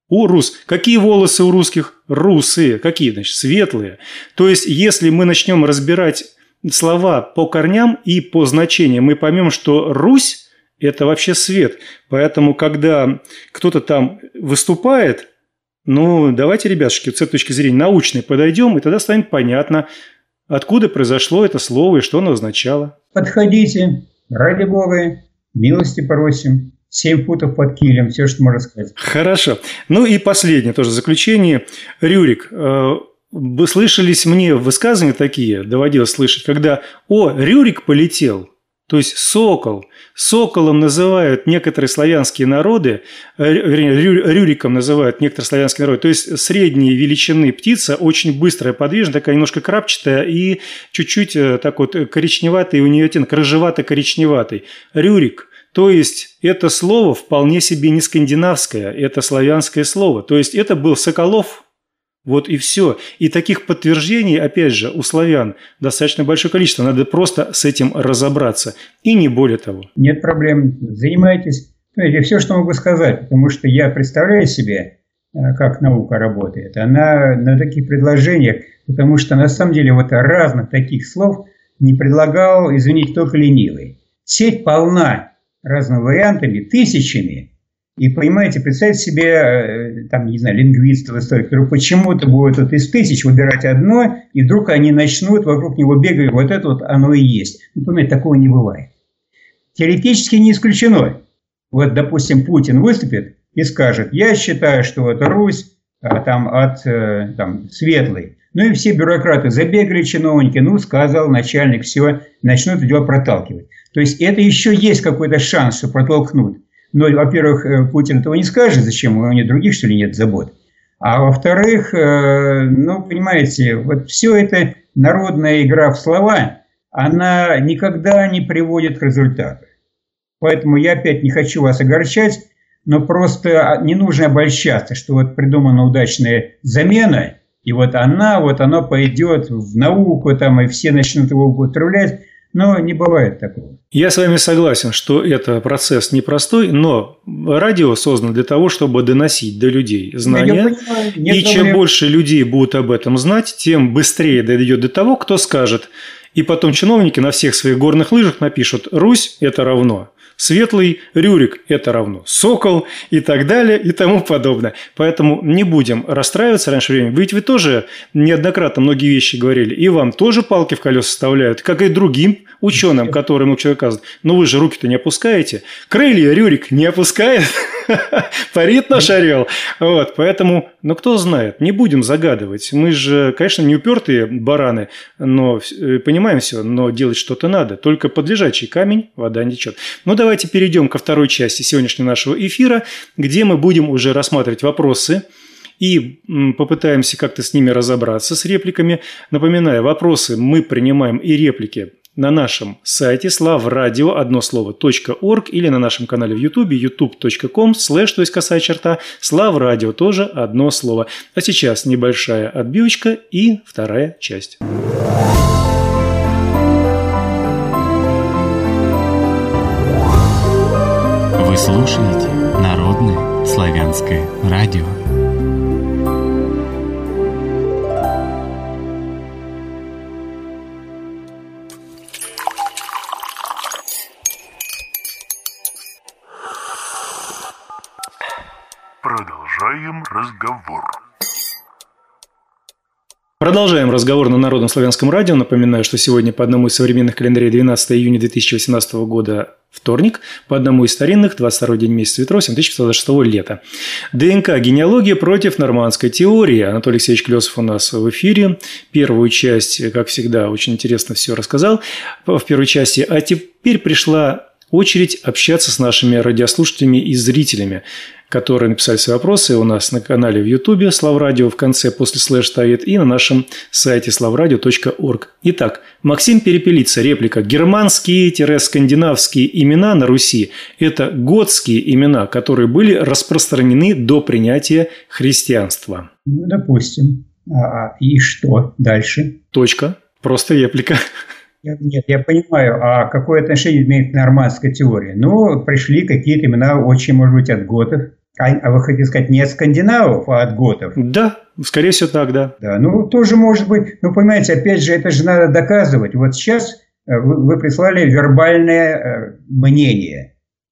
Какие волосы у русских? Русые. Какие, значит, светлые. То есть, если мы начнем разбирать слова по корням и по значениям, мы поймем, что Русь – это вообще свет. Поэтому, когда кто-то там выступает, давайте, ребятушки, с этой точки зрения научной подойдем, и тогда станет понятно, откуда произошло это слово и что оно означало.
Подходите, ради бога, милости просим. 7 футов под килем, все, что можно сказать.
Хорошо. И последнее тоже заключение. Рюрик, вы слышались мне высказывания такие, доводилось слышать, когда Рюрик полетел. То есть сокол. Соколом называют некоторые славянские народы, вернее, рюриком называют некоторые славянские народы. То есть средней величины птица, очень быстрая, подвижная, такая немножко крапчатая и чуть-чуть так вот коричневатый, у нее оттенок рыжевато-коричневатый. Рюрик. То есть это слово вполне себе не скандинавское, это славянское слово. То есть это был Соколов. Вот и все. И таких подтверждений, опять же, у славян достаточно большое количество. Надо просто с этим разобраться. И не более того.
Нет проблем. Занимайтесь. Это все, что могу сказать. Потому что я представляю себе, как наука работает. Она на таких предложениях. Потому что на самом деле вот разных таких слов не предлагал, извините, только ленивый. Сеть полна разными вариантами, тысячами. И, понимаете, представьте себе, там, не знаю, лингвистов, историков, почему-то будет вот из тысяч выбирать одно, и вдруг они начнут вокруг него бегать, вот это вот оно и есть. Понимаете, такого не бывает. Теоретически не исключено. Вот, допустим, Путин выступит и скажет, я считаю, что вот Русь светлый. И все бюрократы забегали, чиновники, сказал начальник, все, начнут это дело проталкивать. То есть это еще есть какой-то шанс, что протолкнут. Но, во-первых, Путин этого не скажет, зачем, у него других, что ли, нет забот. А во-вторых, понимаете, вот все это народная игра в слова, она никогда не приводит к результату. Поэтому я опять не хочу вас огорчать, но просто не нужно обольщаться, что вот придумана удачная замена, и вот оно пойдет в науку, и все начнут его употреблять. но не бывает такого.
Я с вами согласен, что это процесс непростой, но радио создано для того, чтобы доносить до людей знания. И чем больше людей будут об этом знать, тем быстрее дойдет до того, кто скажет. И потом чиновники на всех своих горных лыжах напишут: «Русь – это равно». Светлый, Рюрик – это равно Сокол и так далее и тому подобное. Поэтому не будем расстраиваться раньше времени. Ведь вы тоже неоднократно многие вещи говорили, и вам тоже палки в колеса вставляют, как и другим ученым, которым человек оказывает. Но вы же руки-то не опускаете. Крылья Рюрик не опускает. Парит наш орел. Вот, поэтому, кто знает, не будем загадывать. Мы же, конечно, не упертые бараны, но понимаем все, но делать что-то надо. Только под лежачий камень вода не течет. Давайте перейдем ко второй части сегодняшнего нашего эфира, где мы будем уже рассматривать вопросы и попытаемся как-то с ними разобраться, с репликами. Напоминаю, вопросы мы принимаем и реплики на нашем сайте slavradio.org или на нашем канале в YouTube youtube.com/ то есть косая черта, Slavradio, тоже одно слово. А сейчас небольшая отбивочка и вторая часть.
Вы слушаете Народное славянское радио.
Продолжаем разговор.
Продолжаем разговор на Народном славянском радио. Напоминаю, что сегодня по одному из современных календарей 12 июня 2018 года вторник, по одному из старинных 22 день месяца ветров 7526 лета. ДНК генеалогия против нормандской теории. Анатолий Алексеевич Клесов у нас в эфире. Первую часть, как всегда, очень интересно все рассказал в первой части. А теперь пришла очередь общаться с нашими радиослушателями и зрителями, которые написали свои вопросы у нас на канале в Ютубе Slavradio, в конце после слэш стоит, и на нашем сайте slavradio.org. Итак, Максим Перепелица, реплика. Германские-скандинавские имена на Руси – это готские имена, которые были распространены до принятия христианства.
Допустим. И что дальше?
Точка. Просто реплика.
Нет, я понимаю, а какое отношение имеет нормандская теория? Пришли какие-то имена, очень, может быть, от готов. А вы хотите сказать не от скандинавов, а от готов?
Да, скорее всего так, да.
Да, тоже может быть. Понимаете, опять же, это же надо доказывать. Вот сейчас вы прислали вербальное мнение.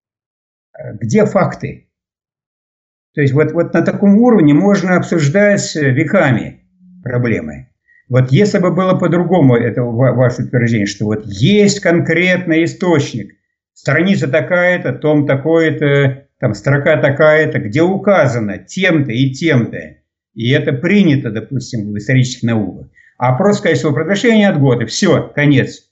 Где факты? То есть вот на таком уровне можно обсуждать веками проблемы. Вот если бы было по-другому, это ваше утверждение, что вот есть конкретный источник, страница такая-то, том такой-то, там строка такая-то, где указано тем-то и тем-то, и это принято, допустим, в исторических науках, а просто сказать, что продолжение от года, все, конец.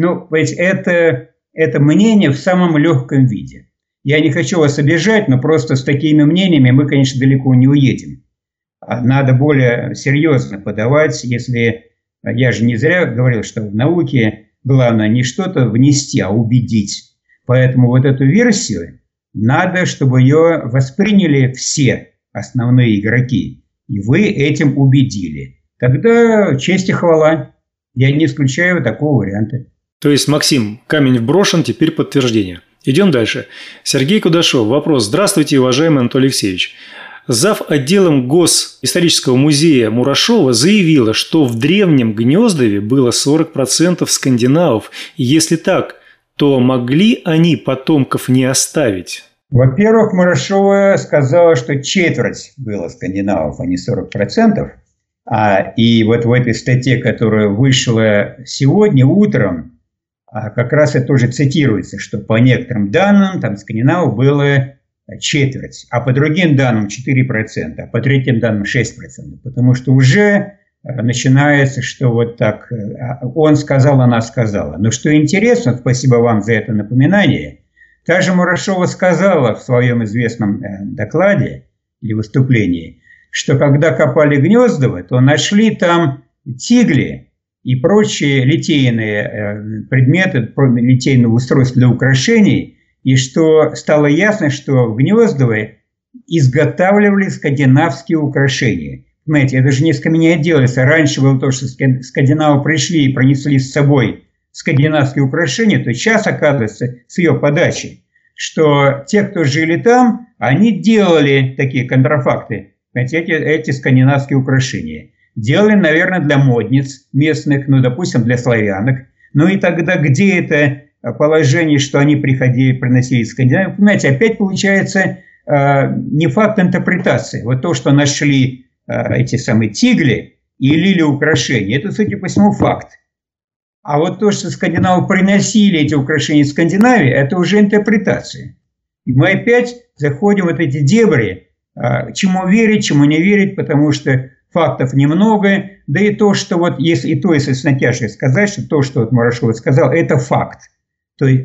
Это мнение в самом легком виде. Я не хочу вас обижать, но просто с такими мнениями мы, конечно, далеко не уедем. Надо более серьезно подавать, если... Я же не зря говорил, что в науке главное не что-то внести, а убедить. Поэтому вот эту версию надо, чтобы ее восприняли все основные игроки. И вы этим убедили. Тогда честь и хвала. Я не исключаю такого варианта.
То есть, Максим, камень вброшен, теперь подтверждение. Идем дальше. Сергей Кудашов. Вопрос. Здравствуйте, уважаемый Анатолий Алексеевич. Зав. Отделом Госисторического музея Мурашова заявила, что в древнем Гнездове было 40% скандинавов. И если так, то могли они потомков не оставить?
Во-первых, Мурашова сказала, что четверть было скандинавов, а не 40%. И вот в этой статье, которая вышла сегодня утром, как раз это тоже цитируется, что по некоторым данным там скандинавов было четверть, а по другим данным 4%, а по третьим данным 6%. Потому что уже начинается, что вот так он сказал, она сказала. Но что интересно, спасибо вам за это напоминание, та же Мурашова сказала в своем известном докладе или выступлении, что когда копали Гнездово, то нашли там тигли и прочие литейные предметы, литейного устройства для украшений, и что стало ясно, что в Гнездово изготавливали скандинавские украшения. Понимаете, это же не с камня делается. Раньше было то, что скандинавы пришли и пронесли с собой скандинавские украшения, то сейчас оказывается с ее подачи, что те, кто жили там, они делали такие контрафакты, эти скандинавские украшения. Делали, наверное, для модниц местных, ну, допустим, для славянок. Ну и тогда где это положение, что они приходили, приносили из Скандинавии? Понимаете, опять получается не факт интерпретации. Вот то, что нашли эти самые тигли и лили украшения, это, судя по всему, факт. А вот то, что скандинавы приносили эти украшения из Скандинавии, это уже интерпретация. И мы опять заходим в вот эти дебри, чему верить, чему не верить, потому что фактов немного, да и то, что вот, если с натяжкой сказать, что то, что вот Мурашова сказал, это факт. То есть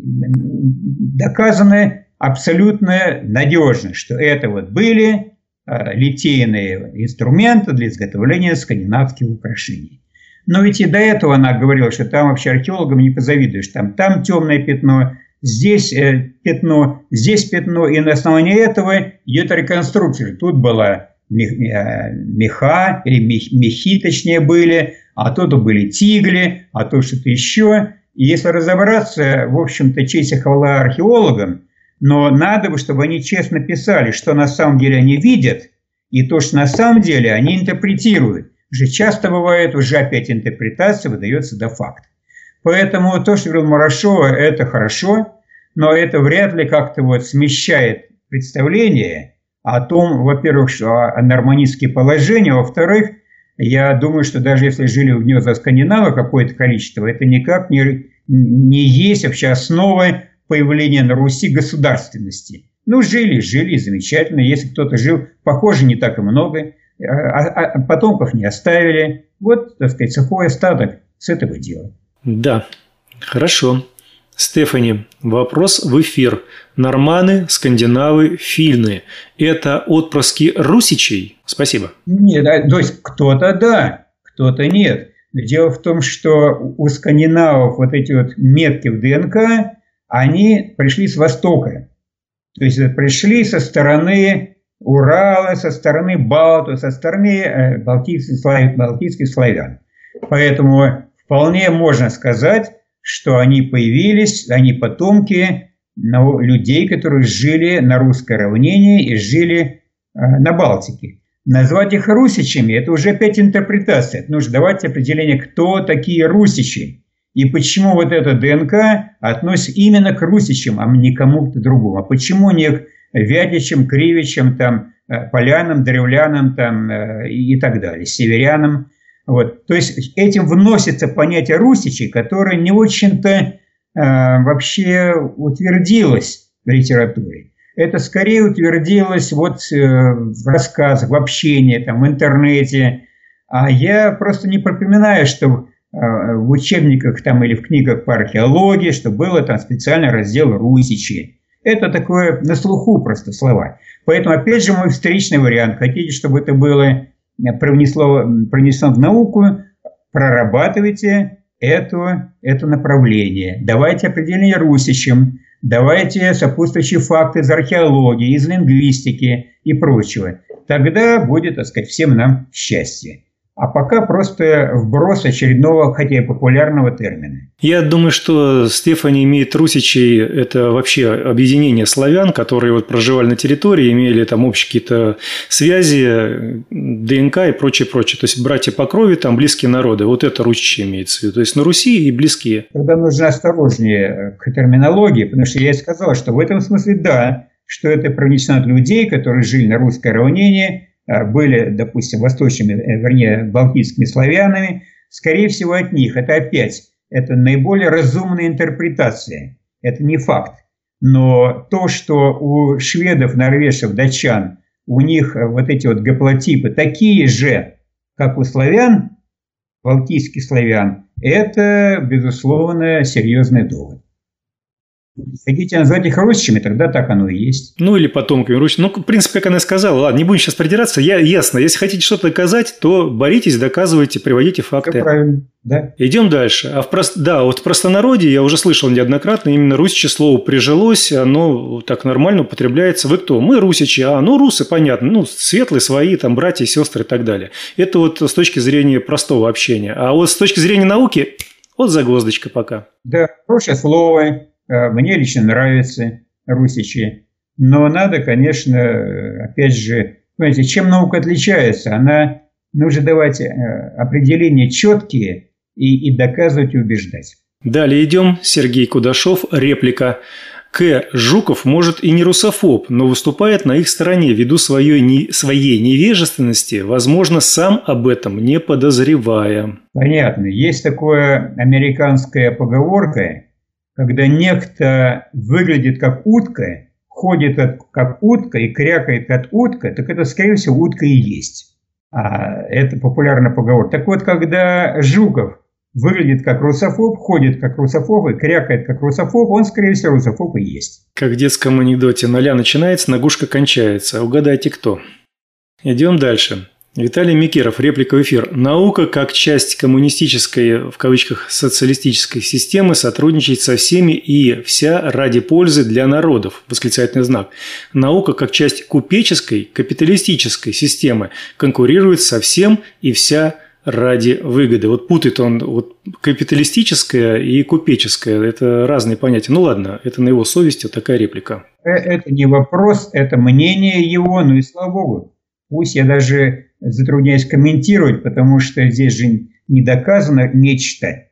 доказано абсолютно надежно, что это вот были литейные инструменты для изготовления скандинавских украшений. Но ведь и до этого она говорила, что там вообще археологам не позавидуешь, там темное пятно, здесь пятно, и на основании этого идет реконструкция. Тут была меха, или мехи, точнее, были, а тут были тигли, а то что-то еще. И если разобраться, в общем-то, честь и хвала археологам, но надо бы, чтобы они честно писали, что на самом деле они видят, и то, что на самом деле они интерпретируют. Уже часто бывает, уже опять интерпретация выдается до факта. Поэтому то, что говорил Мурашова, это хорошо, но это вряд ли как-то вот смещает представление о том, во-первых, что о норманистские положения, во-вторых, я думаю, что даже если жили в гнездах скандинавы какое-то количество, это никак не есть вообще основой появления на Руси государственности. Ну, жили, замечательно. Если кто-то жил, похоже, не так и много, а потомков не оставили. Вот, так сказать, сухой остаток с этого дела.
Да, хорошо. Стефани, вопрос в эфир. Норманы, скандинавы, финны – это отпрыски русичей? Спасибо.
Нет, то есть кто-то да, кто-то нет. Дело в том, что у скандинавов вот эти вот метки в ДНК, они пришли с востока. То есть пришли со стороны Урала, со стороны Балту, со стороны балтийских славян. Поэтому вполне можно сказать, что они появились, они потомки людей, которые жили на русской равнине и жили на Балтике. Назвать их русичами – это уже опять интерпретация. Нужно давать определение, кто такие русичи. И почему вот эта ДНК относится именно к русичам, а не кому-то другому. А почему не к вятичам, кривичам, там, полянам, древлянам там, и так далее, северянам. Вот. То есть этим вносится понятие русичей, которое не очень-то вообще утвердилось в литературе. Это скорее утвердилось вот в рассказах, в общении, там, в интернете. А я просто не припоминаю, что в учебниках там, или в книгах по археологии, что было там специальный раздел «Русичи». Это такое на слуху просто слова. Поэтому, опять же, мой встречный вариант. Хотите, чтобы это было принесено в науку, прорабатывайте это направление. Давайте определение русичам, давайте сопутствующие факты из археологии, из лингвистики и прочего. Тогда будет, так сказать, всем нам счастье. А пока просто вброс очередного, хотя и популярного термина.
Я думаю, что Стефани имеет русичей – это вообще объединение славян, которые вот проживали на территории, имели там общие какие-то связи, ДНК и прочее. То есть братья по крови, там близкие народы. Вот это русичи имеется в виду. То есть на Руси и близкие.
Тогда нужно осторожнее к терминологии, потому что я и сказал, что в этом смысле да, что это принесено от людей, которые жили на русской равнине, были, допустим, восточными, вернее, балтийскими славянами, скорее всего, от них. Это опять, это наиболее разумная интерпретация. Это не факт. Но то, что у шведов, норвежцев, датчан, у них вот эти вот гаплотипы такие же, как у славян, балтийских славян, это, безусловно, серьезный довод. Хотите назвать их русичами, тогда так оно и есть.
Ну, или потомками русичей. Ну, в принципе, как она сказала, ладно, не будем сейчас придираться. Ясно, если хотите что-то доказать, то боритесь, доказывайте, приводите факты.
Это правильно, да.
Идем дальше. Вот в простонародье я уже слышал неоднократно, именно русичье слово прижилось, оно так нормально употребляется. Вы кто? Мы русичи. Русы, понятно. Светлые свои, там, братья, сестры и так далее. Это вот с точки зрения простого общения. А вот с точки зрения науки... Вот загвоздочка пока.
Да, хорошее слово. Мне лично нравится русичи. Но надо, конечно, опять же, понимаете, чем наука отличается? Нужно давать определения четкие и доказывать и убеждать.
Далее идем. Сергей Кудашов. Реплика. К. Жуков, может, и не русофоб, но выступает на их стороне ввиду своей невежественности, возможно, сам об этом не подозревая.
Понятно. Есть такая американская поговорка, когда некто выглядит как утка, ходит как утка и крякает как утка, так это, скорее всего, утка и есть. Это популярная поговорка. Так вот, когда Жуков выглядит как русофоб, ходит как русофоб и крякает как русофоб, он, скорее всего, русофоб и есть.
Как в детском анекдоте: ноля начинается, ногушка кончается. Угадайте, кто. Идем дальше. Виталий Микеров. Реплика в эфир. Наука, как часть коммунистической, в кавычках, социалистической системы, сотрудничает со всеми и вся ради пользы для народов. Восклицательный знак. Наука, как часть купеческой, капиталистической системы, конкурирует со всем и вся ради выгоды. Вот путает он капиталистическое и купеческое. Это разные понятия. Ну ладно, это на его совести вот такая реплика.
Это не вопрос, это мнение его, ну и слава богу. Пусть я даже затрудняюсь комментировать, потому что здесь же не доказано нечто.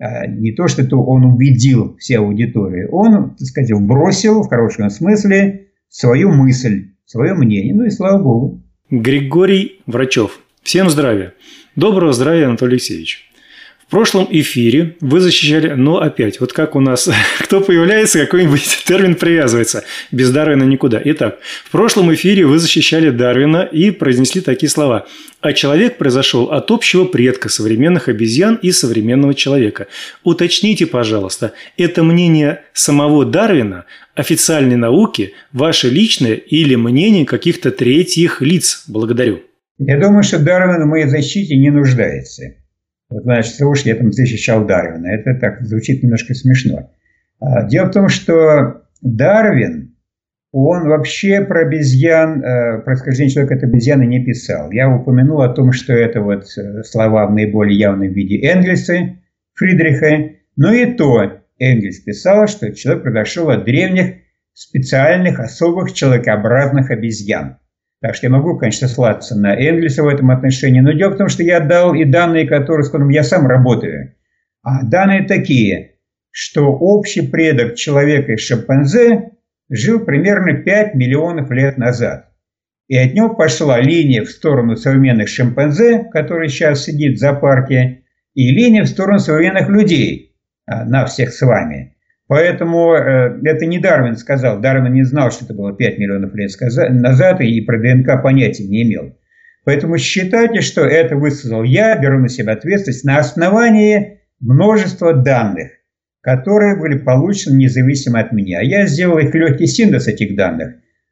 Не то, что он убедил всю аудиторию. Он, так сказать, вбросил в хорошем смысле свою мысль, свое мнение. Ну и слава богу.
Григорий Врачев. Всем здравия. Доброго здравия, Анатолий Алексеевич. В прошлом эфире вы защищали, но опять, вот как у нас, кто появляется, какой-нибудь термин привязывается. Без Дарвина никуда. Итак, в прошлом эфире вы защищали Дарвина и произнесли такие слова. А человек произошел от общего предка современных обезьян и современного человека. Уточните, пожалуйста, это мнение самого Дарвина, официальной науки, ваше личное или мнение каких-то третьих лиц? Благодарю.
Я думаю, что Дарвин в моей защите не нуждается. Вот, значит, уж я там защищал Дарвина. Это так звучит немножко смешно. Дело в том, что Дарвин, он вообще про обезьян, происхождение человека от обезьяны не писал. Я упомянул о том, что это вот слова в наиболее явном виде Энгельса, Фридриха. Но и то Энгельс писал, что человек произошел от древних специальных, особых, человекообразных обезьян. Так что я могу, конечно, ссылаться на Энгельса в этом отношении, но дело в том, что я дал и данные, с которыми я сам работаю. А данные такие, что общий предок человека и шимпанзе жил примерно 5 миллионов лет назад. И от него пошла линия в сторону современных шимпанзе, который сейчас сидит в зоопарке, и линия в сторону современных людей, на всех с вами. Поэтому это не Дарвин сказал. Дарвин не знал, что это было 5 миллионов лет назад, и про ДНК понятия не имел. Поэтому считайте, что это высказал я, беру на себя ответственность на основании множества данных, которые были получены независимо от меня. Я сделал их легкий синтез этих данных,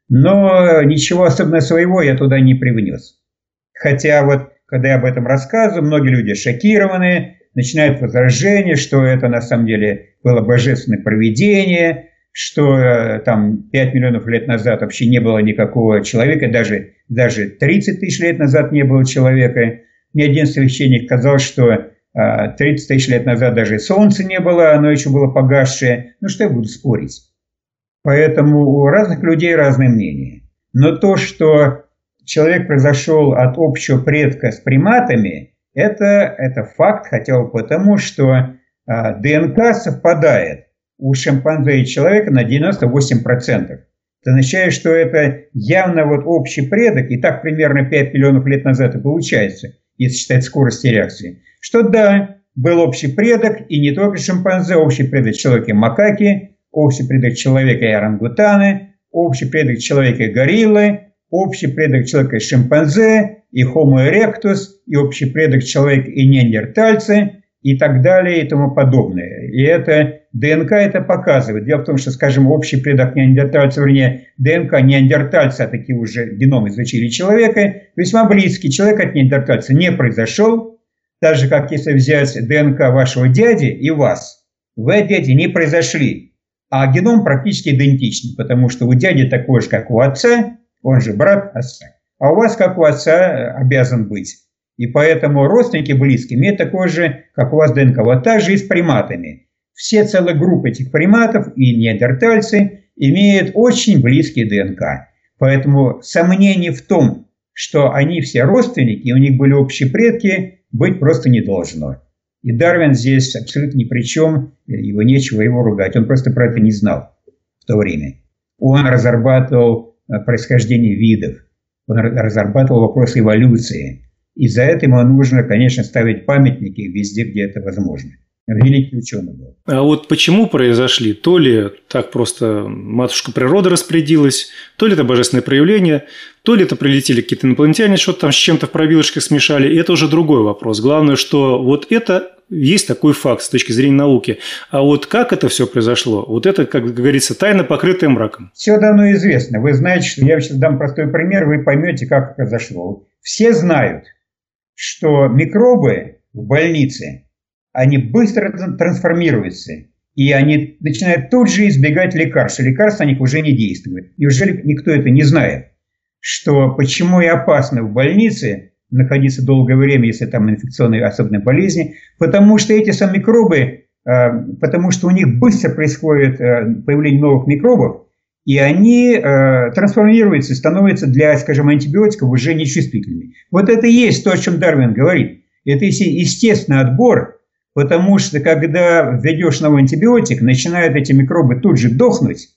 но ничего особенно своего я туда не привнес. Хотя вот, когда я об этом рассказываю, многие люди шокированы, начинают возражения, что это на самом деле было божественное провидение, что там 5 миллионов лет назад вообще не было никакого человека, даже 30 тысяч лет назад не было человека. Мне один священник сказал, что 30 тысяч лет назад даже солнца не было, оно еще было погасшее. Ну что я буду спорить? Поэтому у разных людей разные мнения. Но то, что человек произошел от общего предка с приматами, это факт, хотя бы потому, что ДНК совпадает у шимпанзе и человека на 98%. Это означает, что это явно вот общий предок, и так примерно 5 миллионов лет назад и получается, если считать скорости реакции. Что да, был общий предок, и не только шимпанзе, общий предок человека и макаки, общий предок человека и орангутаны, общий предок человека и гориллы, общий предок человека и шимпанзе, и Homo erectus, и общий предок человека и неандертальцы, и так далее, и тому подобное. И это ДНК это показывает. Дело в том, что, скажем, общий предок неандертальца, вернее, ДНК неандертальца, а такие уже геном изучили человека, весьма близкий. Человек от неандертальца не произошел, так же, как если взять ДНК вашего дяди и вас. Вы от дяди не произошли, а геном практически идентичный, потому что у дяди такой же, как у отца, он же брат отца. А у вас, как у отца, обязан быть. И поэтому родственники близкие имеют такое же, как у вас ДНК. Вот так же и с приматами. Все целая группа этих приматов и неандертальцы имеют очень близкий ДНК. Поэтому сомнений в том, что они все родственники, и у них были общие предки, быть просто не должно. И Дарвин здесь абсолютно ни при чем, его нечего его ругать. Он просто про это не знал в то время. Он разрабатывал происхождение видов, он разрабатывал вопросы эволюции. И за это ему нужно, конечно, ставить памятники везде, где это возможно. Великий ученый был.
А вот почему произошли? То ли так просто матушка природа распорядилась, то ли это божественное проявление, то ли это прилетели какие-то инопланетяне, что-то там с чем-то в пробилочках смешали. И это уже другой вопрос. Главное, что вот это есть такой факт с точки зрения науки. А вот как это все произошло? Вот это, как говорится, тайна, покрытая мраком.
Все давно известно. Вы знаете, что я сейчас дам простой пример, вы поймете, как это произошло. Все знают, что микробы в больнице, они быстро трансформируются, и они начинают тут же избегать лекарств. Лекарства на них уже не действуют. Неужели никто это не знает? Что почему и опасно в больнице находиться долгое время, если там инфекционные особенные болезни? Потому что эти самые микробы, потому что у них быстро происходит появление новых микробов, и они трансформируются, становятся для, скажем, антибиотиков уже нечувствительными. Вот это и есть то, о чем Дарвин говорит. Это естественный отбор. Потому что, когда введешь новый антибиотик, начинают эти микробы тут же дохнуть.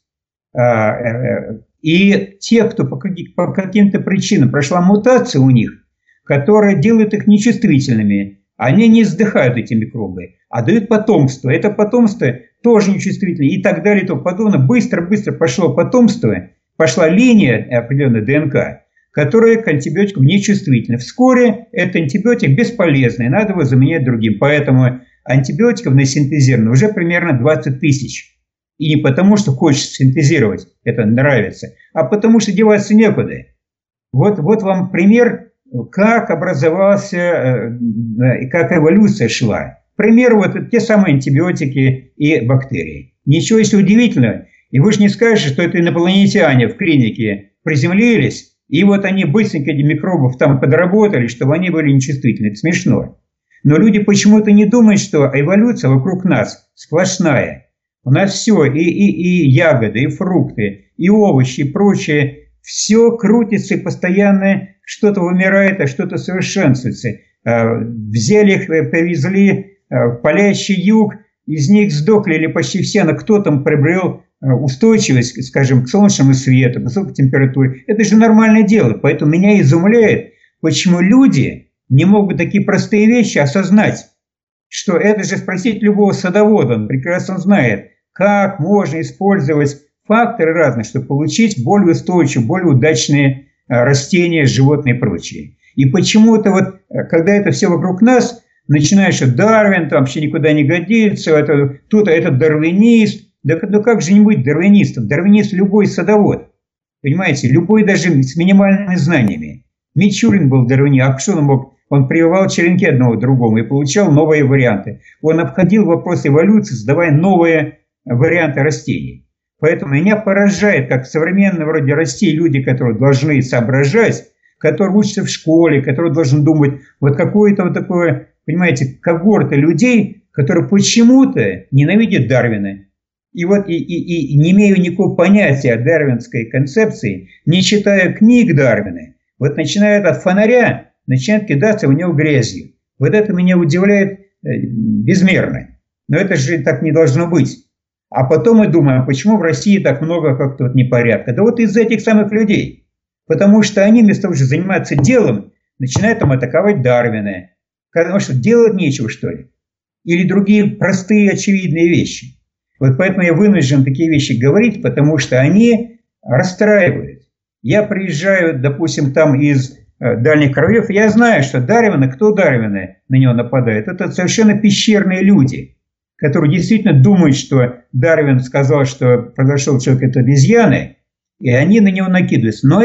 И те, кто по каким-то причинам прошла мутация у них, которая делает их нечувствительными, они не сдыхают, эти микробы, а дают потомство. Это потомство тоже нечувствительное и так далее и тому подобное. Быстро-быстро пошло потомство, пошла линия определенной ДНК, которая к антибиотикам нечувствительна. Вскоре этот антибиотик бесполезный, надо его заменять другим. Поэтому антибиотиков насинтезировано уже примерно 20 тысяч. И не потому, что хочется синтезировать, это нравится, а потому, что деваться некуда. Вот вам пример, как образовался, как эволюция шла. Пример, вот те самые антибиотики и бактерии. Ничего если удивительного. И вы же не скажете, что это инопланетяне в клинике приземлились, и вот они быстренько эти микробов там подработали, чтобы они были нечувствительны. Это смешно. Но люди почему-то не думают, что эволюция вокруг нас сплошная. У нас все, и ягоды, и фрукты, и овощи, и прочее, все крутится и постоянно что-то вымирает, а что-то совершенствуется. Взяли их, привезли в палящий юг, из них сдохли или почти все, но кто там приобрел устойчивость, скажем, к солнечному свету, к высокой температуре. Это же нормальное дело. Поэтому меня изумляет, почему люди не могут такие простые вещи осознать, что это же спросить любого садовода, он прекрасно знает, как можно использовать факторы разные, чтобы получить более устойчивые, более удачные растения, животные и прочее. И почему-то вот, когда это все вокруг нас, начинаешь, что Дарвин там вообще никуда не годится, тут этот дарвинист. Да как же не быть дарвинистом? Дарвинист любой садовод. Понимаете, любой даже с минимальными знаниями. Мичурин был дарвинист, а что он мог? Он прививал черенки одного к другому и получал новые варианты. Он обходил вопрос эволюции, создавая новые варианты растений. Поэтому меня поражает, как современные вроде России люди, которые должны соображать, которые учатся в школе, которые должны думать, вот какое-то вот такое, понимаете, когорта людей, которые почему-то ненавидят Дарвина. И вот и не имея никакого понятия о дарвинской концепции, не читая книг Дарвина, вот начинают от фонаря, начинают кидаться в него грязью. Вот это меня удивляет безмерно. Но это же так не должно быть. А потом мы думаем, почему в России так много как-то вот непорядка. Да вот из-за этих самых людей. Потому что они вместо того, чтобы заниматься делом, начинают там атаковать Дарвина. Потому что делать нечего, что ли. Или другие простые, очевидные вещи. Вот поэтому я вынужден такие вещи говорить, потому что они расстраивают. Я приезжаю, допустим, там из дальних краев, я знаю, что Дарвина, кто Дарвина на него нападает, это совершенно пещерные люди, которые действительно думают, что Дарвин сказал, что произошел человек от обезьяны, и они на него накидываются. Но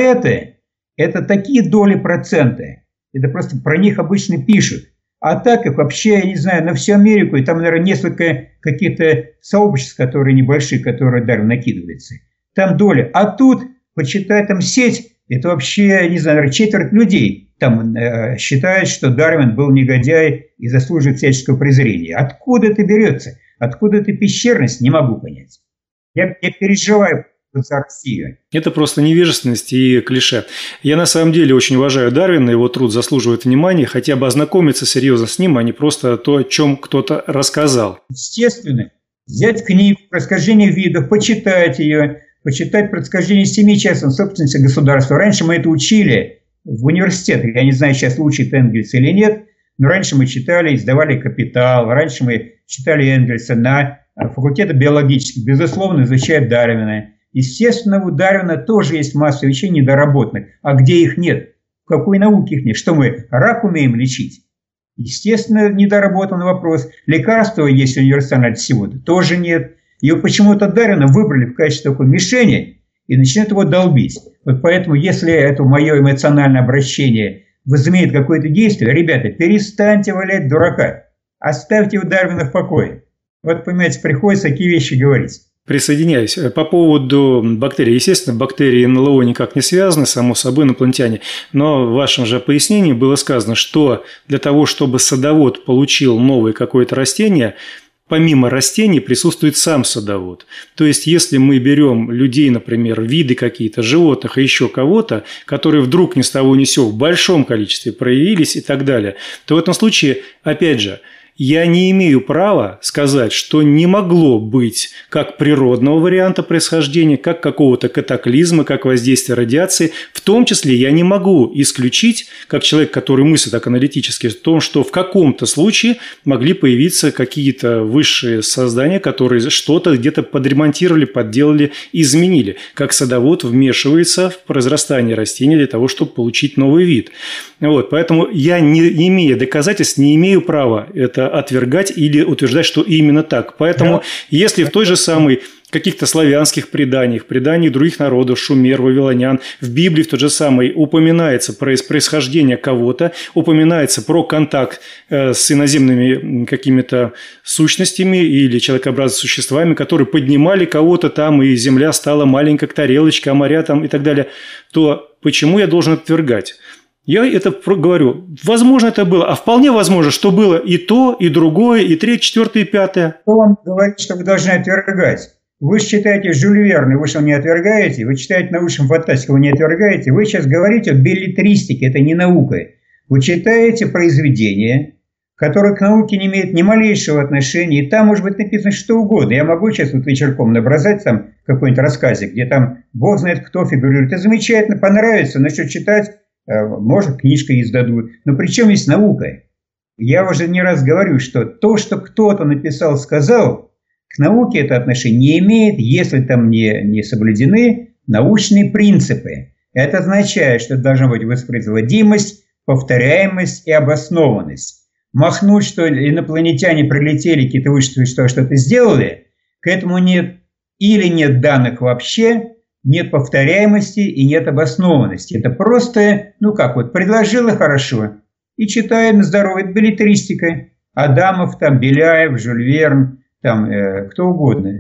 это такие доли процента, это просто про них обычно пишут. А так как вообще, я не знаю, на всю Америку, и там, наверное, несколько каких-то сообществ, которые небольшие, которые Дарвин накидывается. Там доля. А тут, почитай, там сеть, это вообще, не знаю, четверть людей там считают, что Дарвин был негодяй и заслуживает всяческого презрения. Откуда это берется? Откуда эта пещерность? Не могу понять. Я переживаю за Россию.
Это просто невежественность и клише. Я на самом деле очень уважаю Дарвина, его труд заслуживает внимания, хотя бы ознакомиться серьезно с ним, а не просто то, о чем кто-то рассказал.
Естественно, взять книгу «Происхождение видов», почитать ее, почитать «Происхождение семи частных собственности государства». Раньше мы это учили в университетах. Я не знаю, сейчас учит Энгельс или нет, но раньше мы читали, издавали «Капитал», раньше мы читали Энгельса на факультете биологических, безусловно, изучают Дарвина. Естественно, у Дарвина тоже есть масса вещей недоработанных. А где их нет? В какой науке их нет? Что мы, рак умеем лечить? Естественно, недоработанный вопрос. Лекарства есть универсальное от всего-то? Тоже нет. И почему-то Дарвина выбрали в качестве такой мишени и начинают его долбить. Вот поэтому, если это мое эмоциональное обращение возымеет какое-то действие, ребята, перестаньте валять дурака. Оставьте у Дарвина в покое. Вот, понимаете, приходится такие вещи говорить.
Присоединяюсь. По поводу бактерий. Естественно, бактерии и НЛО никак не связаны, само собой, инопланетяне. Но в вашем же пояснении было сказано, что для того, чтобы садовод получил новое какое-то растение, помимо растений присутствует сам садовод. То есть, если мы берем людей, например, виды какие-то, животных и еще кого-то, которые вдруг ни с того ни с сего в большом количестве проявились и так далее, то в этом случае, опять же, я не имею права сказать, что не могло быть как природного варианта происхождения, как какого-то катаклизма, как воздействия радиации. В том числе я не могу исключить, как человек, который мыслит так аналитически, в том, что в каком-то случае могли появиться какие-то высшие создания, которые что-то где-то подремонтировали, подделали, изменили. Как садовод вмешивается в произрастание растений для того, чтобы получить новый вид. Вот, поэтому я, не имея доказательств, не имею права это отвергать или утверждать, что именно так. Поэтому, если в той же самой каких-то славянских преданиях, преданиях других народов, шумер, вавилонян, в Библии в тот же самый упоминается про происхождение кого-то, упоминается про контакт с иноземными какими-то сущностями или человекообразными существами, которые поднимали кого-то там, и земля стала маленькой, как тарелочка, а моря там и так далее, то почему я должен отвергать? Я это говорю. Возможно, это было. А вполне возможно, что было и то, и другое, и третье, четвертое, и пятое.
Кто вам говорит, что вы должны отвергать? Вы читаете Жюль Верна, вы что, не отвергаете? Вы читаете научную фантастику, вы не отвергаете? Вы сейчас говорите о беллетристике, это не наука. Вы читаете произведения, которые к науке не имеют ни малейшего отношения, и там может быть написано что угодно. Я могу сейчас вот вечерком набросать там какой-нибудь рассказик, где там бог знает кто фигурирует. Это замечательно, понравится, начнет читать. Может, книжкой издадут. Но при чем есть наука? Я уже не раз говорю, что то, что кто-то написал, сказал, к науке это отношение не имеет, если там не соблюдены научные принципы. Это означает, что должна быть воспроизводимость, повторяемость и обоснованность. Махнуть, что инопланетяне прилетели, какие-то высшие существа что-то сделали, к этому нет или нет данных вообще, нет повторяемости и нет обоснованности. Это просто, предложила хорошо. И читаем здоровая беллетристика. Адамов, там, Беляев, Жюль Верн, там, кто угодно.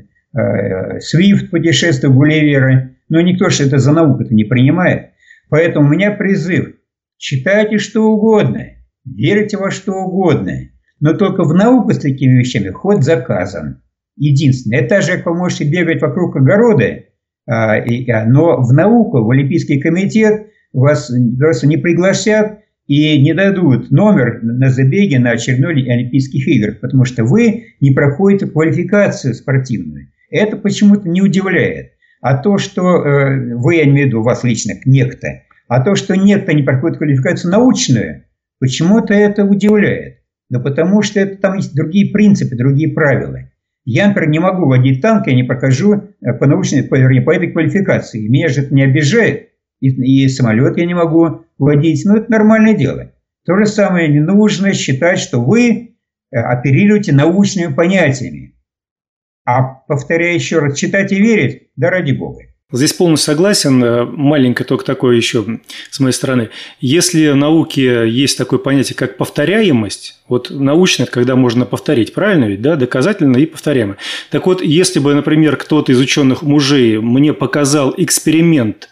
Свифт, путешествие Гулливера. Но никто же это за науку-то не принимает. Поэтому у меня призыв. Читайте что угодно. Верьте во что угодно. Но только в науку с такими вещами ход заказан. Единственное. Это же, как вы можете бегать вокруг огорода, но в науку, в Олимпийский комитет вас просто не пригласят и не дадут номер на забеге на очередной Олимпийских играх, потому что вы не проходите квалификацию спортивную. Это почему-то не удивляет. А то, что вы, я имею в виду вас лично, некто, а то, что некто не проходит квалификацию научную, почему-то это удивляет. Да потому что это, там есть другие принципы, другие правила. Я, например, не могу водить танк, я не прохожу по этой квалификации. Меня же это не обижает. И самолет я не могу водить. Но это нормальное дело. То же самое не нужно считать, что вы оперируете научными понятиями. А, повторяю еще раз, читать и верить, да ради Бога.
Здесь полностью согласен. Маленькое только такое еще с моей стороны. Если в науке есть такое понятие, как повторяемость, вот научно, это когда можно повторить, правильно ведь, да, доказательно и повторяемо. Так вот, если бы, например, кто-то из ученых мужей мне показал эксперимент,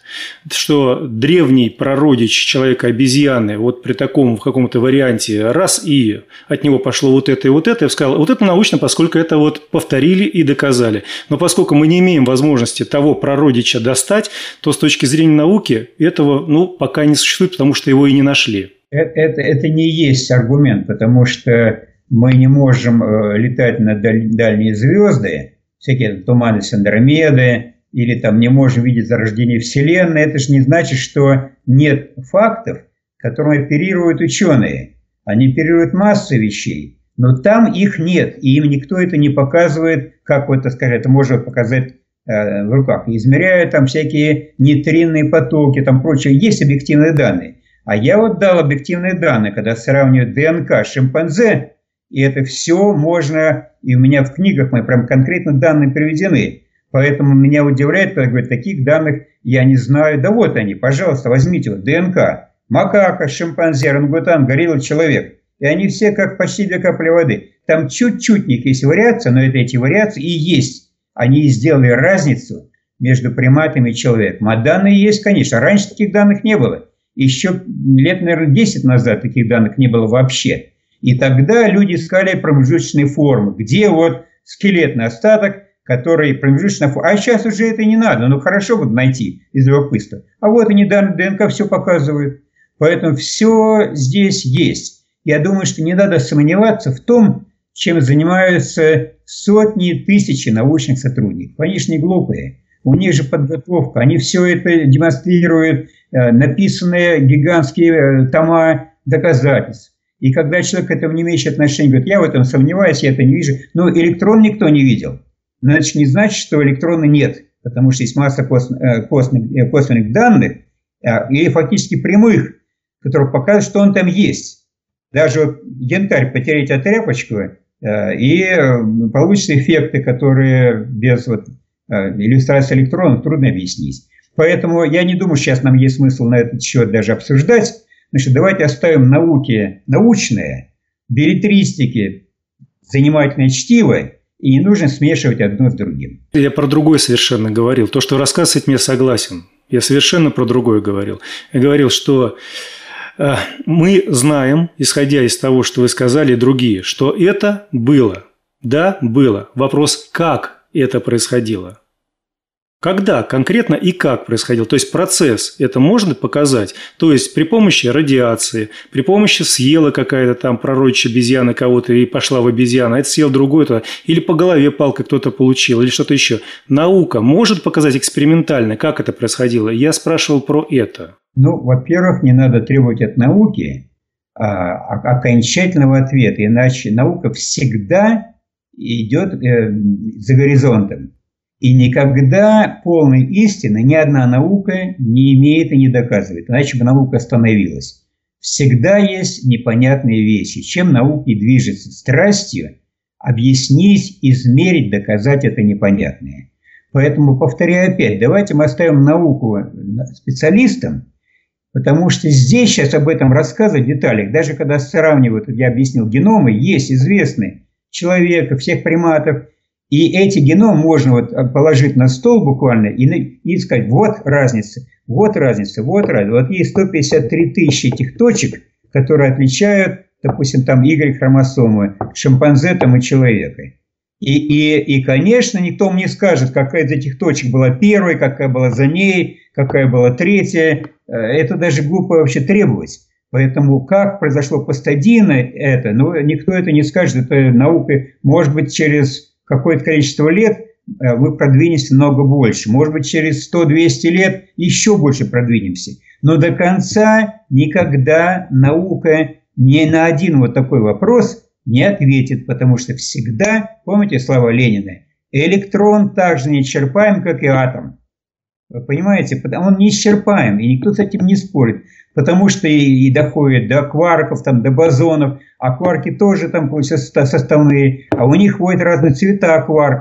что древний прародич человека-обезьяны вот при таком в каком-то варианте раз и от него пошло вот это и вот это, я бы сказал, вот это научно, поскольку это вот повторили и доказали. Но поскольку мы не имеем возможности того прародича достать, то с точки зрения науки этого пока не существует, потому что его и не нашли.
Это не есть аргумент, потому что мы не можем летать на дальние звезды, всякие туманы Андромеды, или там не можем видеть зарождение Вселенной. Это же не значит, что нет фактов, которыми оперируют ученые. Они оперируют массой вещей, но там их нет, и им никто это не показывает, как вот, так сказать, это можно показать в руках. Измеряют там всякие нейтринные потоки, там прочее. Есть объективные данные. А я вот дал объективные данные, когда сравниваю ДНК шимпанзе, и это все можно, и у меня в книгах мои прям конкретно данные приведены. Поэтому меня удивляет, когда говорят, таких данных я не знаю. Да вот они, пожалуйста, возьмите вот ДНК. Макака, шимпанзе, орангутан, горилла, человек. И они все как почти 2 капли воды. Там чуть-чуть у них есть вариация, но это эти вариации и есть. Они сделали разницу между приматами и человеком. А данные есть, конечно. Раньше таких данных не было. Еще лет, наверное, 10 назад таких данных не было вообще. И тогда люди искали промежуточные формы, где вот скелетный остаток, который промежуточная форма. А сейчас уже это не надо, хорошо вот найти из любопытства. А вот они данные ДНК все показывают. Поэтому все здесь есть. Я думаю, что не надо сомневаться в том, чем занимаются сотни тысяч научных сотрудников. Они же не глупые. У них же подготовка, они все это демонстрируют, написанные гигантские тома доказательств. И когда человек к этому не имеет отношения, говорит, я в этом сомневаюсь, я это не вижу. Но электрон никто не видел. Но это не значит, что электрона нет, потому что есть масса косвенных данных и фактически прямых, которые показывают, что он там есть. Даже вот янтарь потереть о тряпочку, и получатся эффекты, которые без иллюстрации электронов трудно объяснить. Поэтому я не думаю, сейчас нам есть смысл на этот счет даже обсуждать. Значит, давайте оставим науки научные, беллетристики, занимательное чтиво, и не нужно смешивать одно с другим.
Я про другое совершенно говорил. То, что вы рассказываете, я согласен. Я совершенно про другое говорил. Я говорил, что мы знаем, исходя из того, что вы сказали, другие, что это было. Да, было. Вопрос, как это происходило? Когда конкретно и как происходило? То есть процесс это можно показать? То есть при помощи радиации, при помощи съела какая-то там пророчья обезьяна кого-то и пошла в обезьяну, а это съел другой-то, или по голове палкой кто-то получил, или что-то еще. Наука может показать экспериментально, как это происходило? Я спрашивал про это.
Во-первых, не надо требовать от науки окончательного ответа, иначе наука всегда идет за горизонтом. И никогда полной истины ни одна наука не имеет и не доказывает, иначе бы наука остановилась. Всегда есть непонятные вещи. Чем наука и движется? Страстью объяснить, измерить, доказать это непонятное. Поэтому, повторяю опять, давайте мы оставим науку специалистам, потому что здесь сейчас об этом рассказывать в деталях, даже когда сравнивают, я объяснил, геномы, есть известные человека, всех приматов, и эти геномы можно положить на стол буквально и сказать, вот разница, вот разница, вот разница. Вот есть 153 тысячи этих точек, которые отличают, допустим, там Y-хромосомы, шимпанзе там и человека. И, конечно, никто мне не скажет, какая из этих точек была первой, какая была за ней, какая была третья. Это даже глупо вообще требовать. Поэтому как произошло по стадийно это, никто это не скажет. Это наука, может быть, через какое-то количество лет мы продвинемся много больше. Может быть, через 100-200 лет еще больше продвинемся. Но до конца никогда наука ни на один вот такой вопрос не ответит, потому что всегда, помните слова Ленина, электрон так же неисчерпаем, как и атом. Вы понимаете, он неисчерпаем, и никто с этим не спорит, потому что и доходит до кварков, до бозонов, а кварки тоже там составные, а у них ходят разные цвета кварков,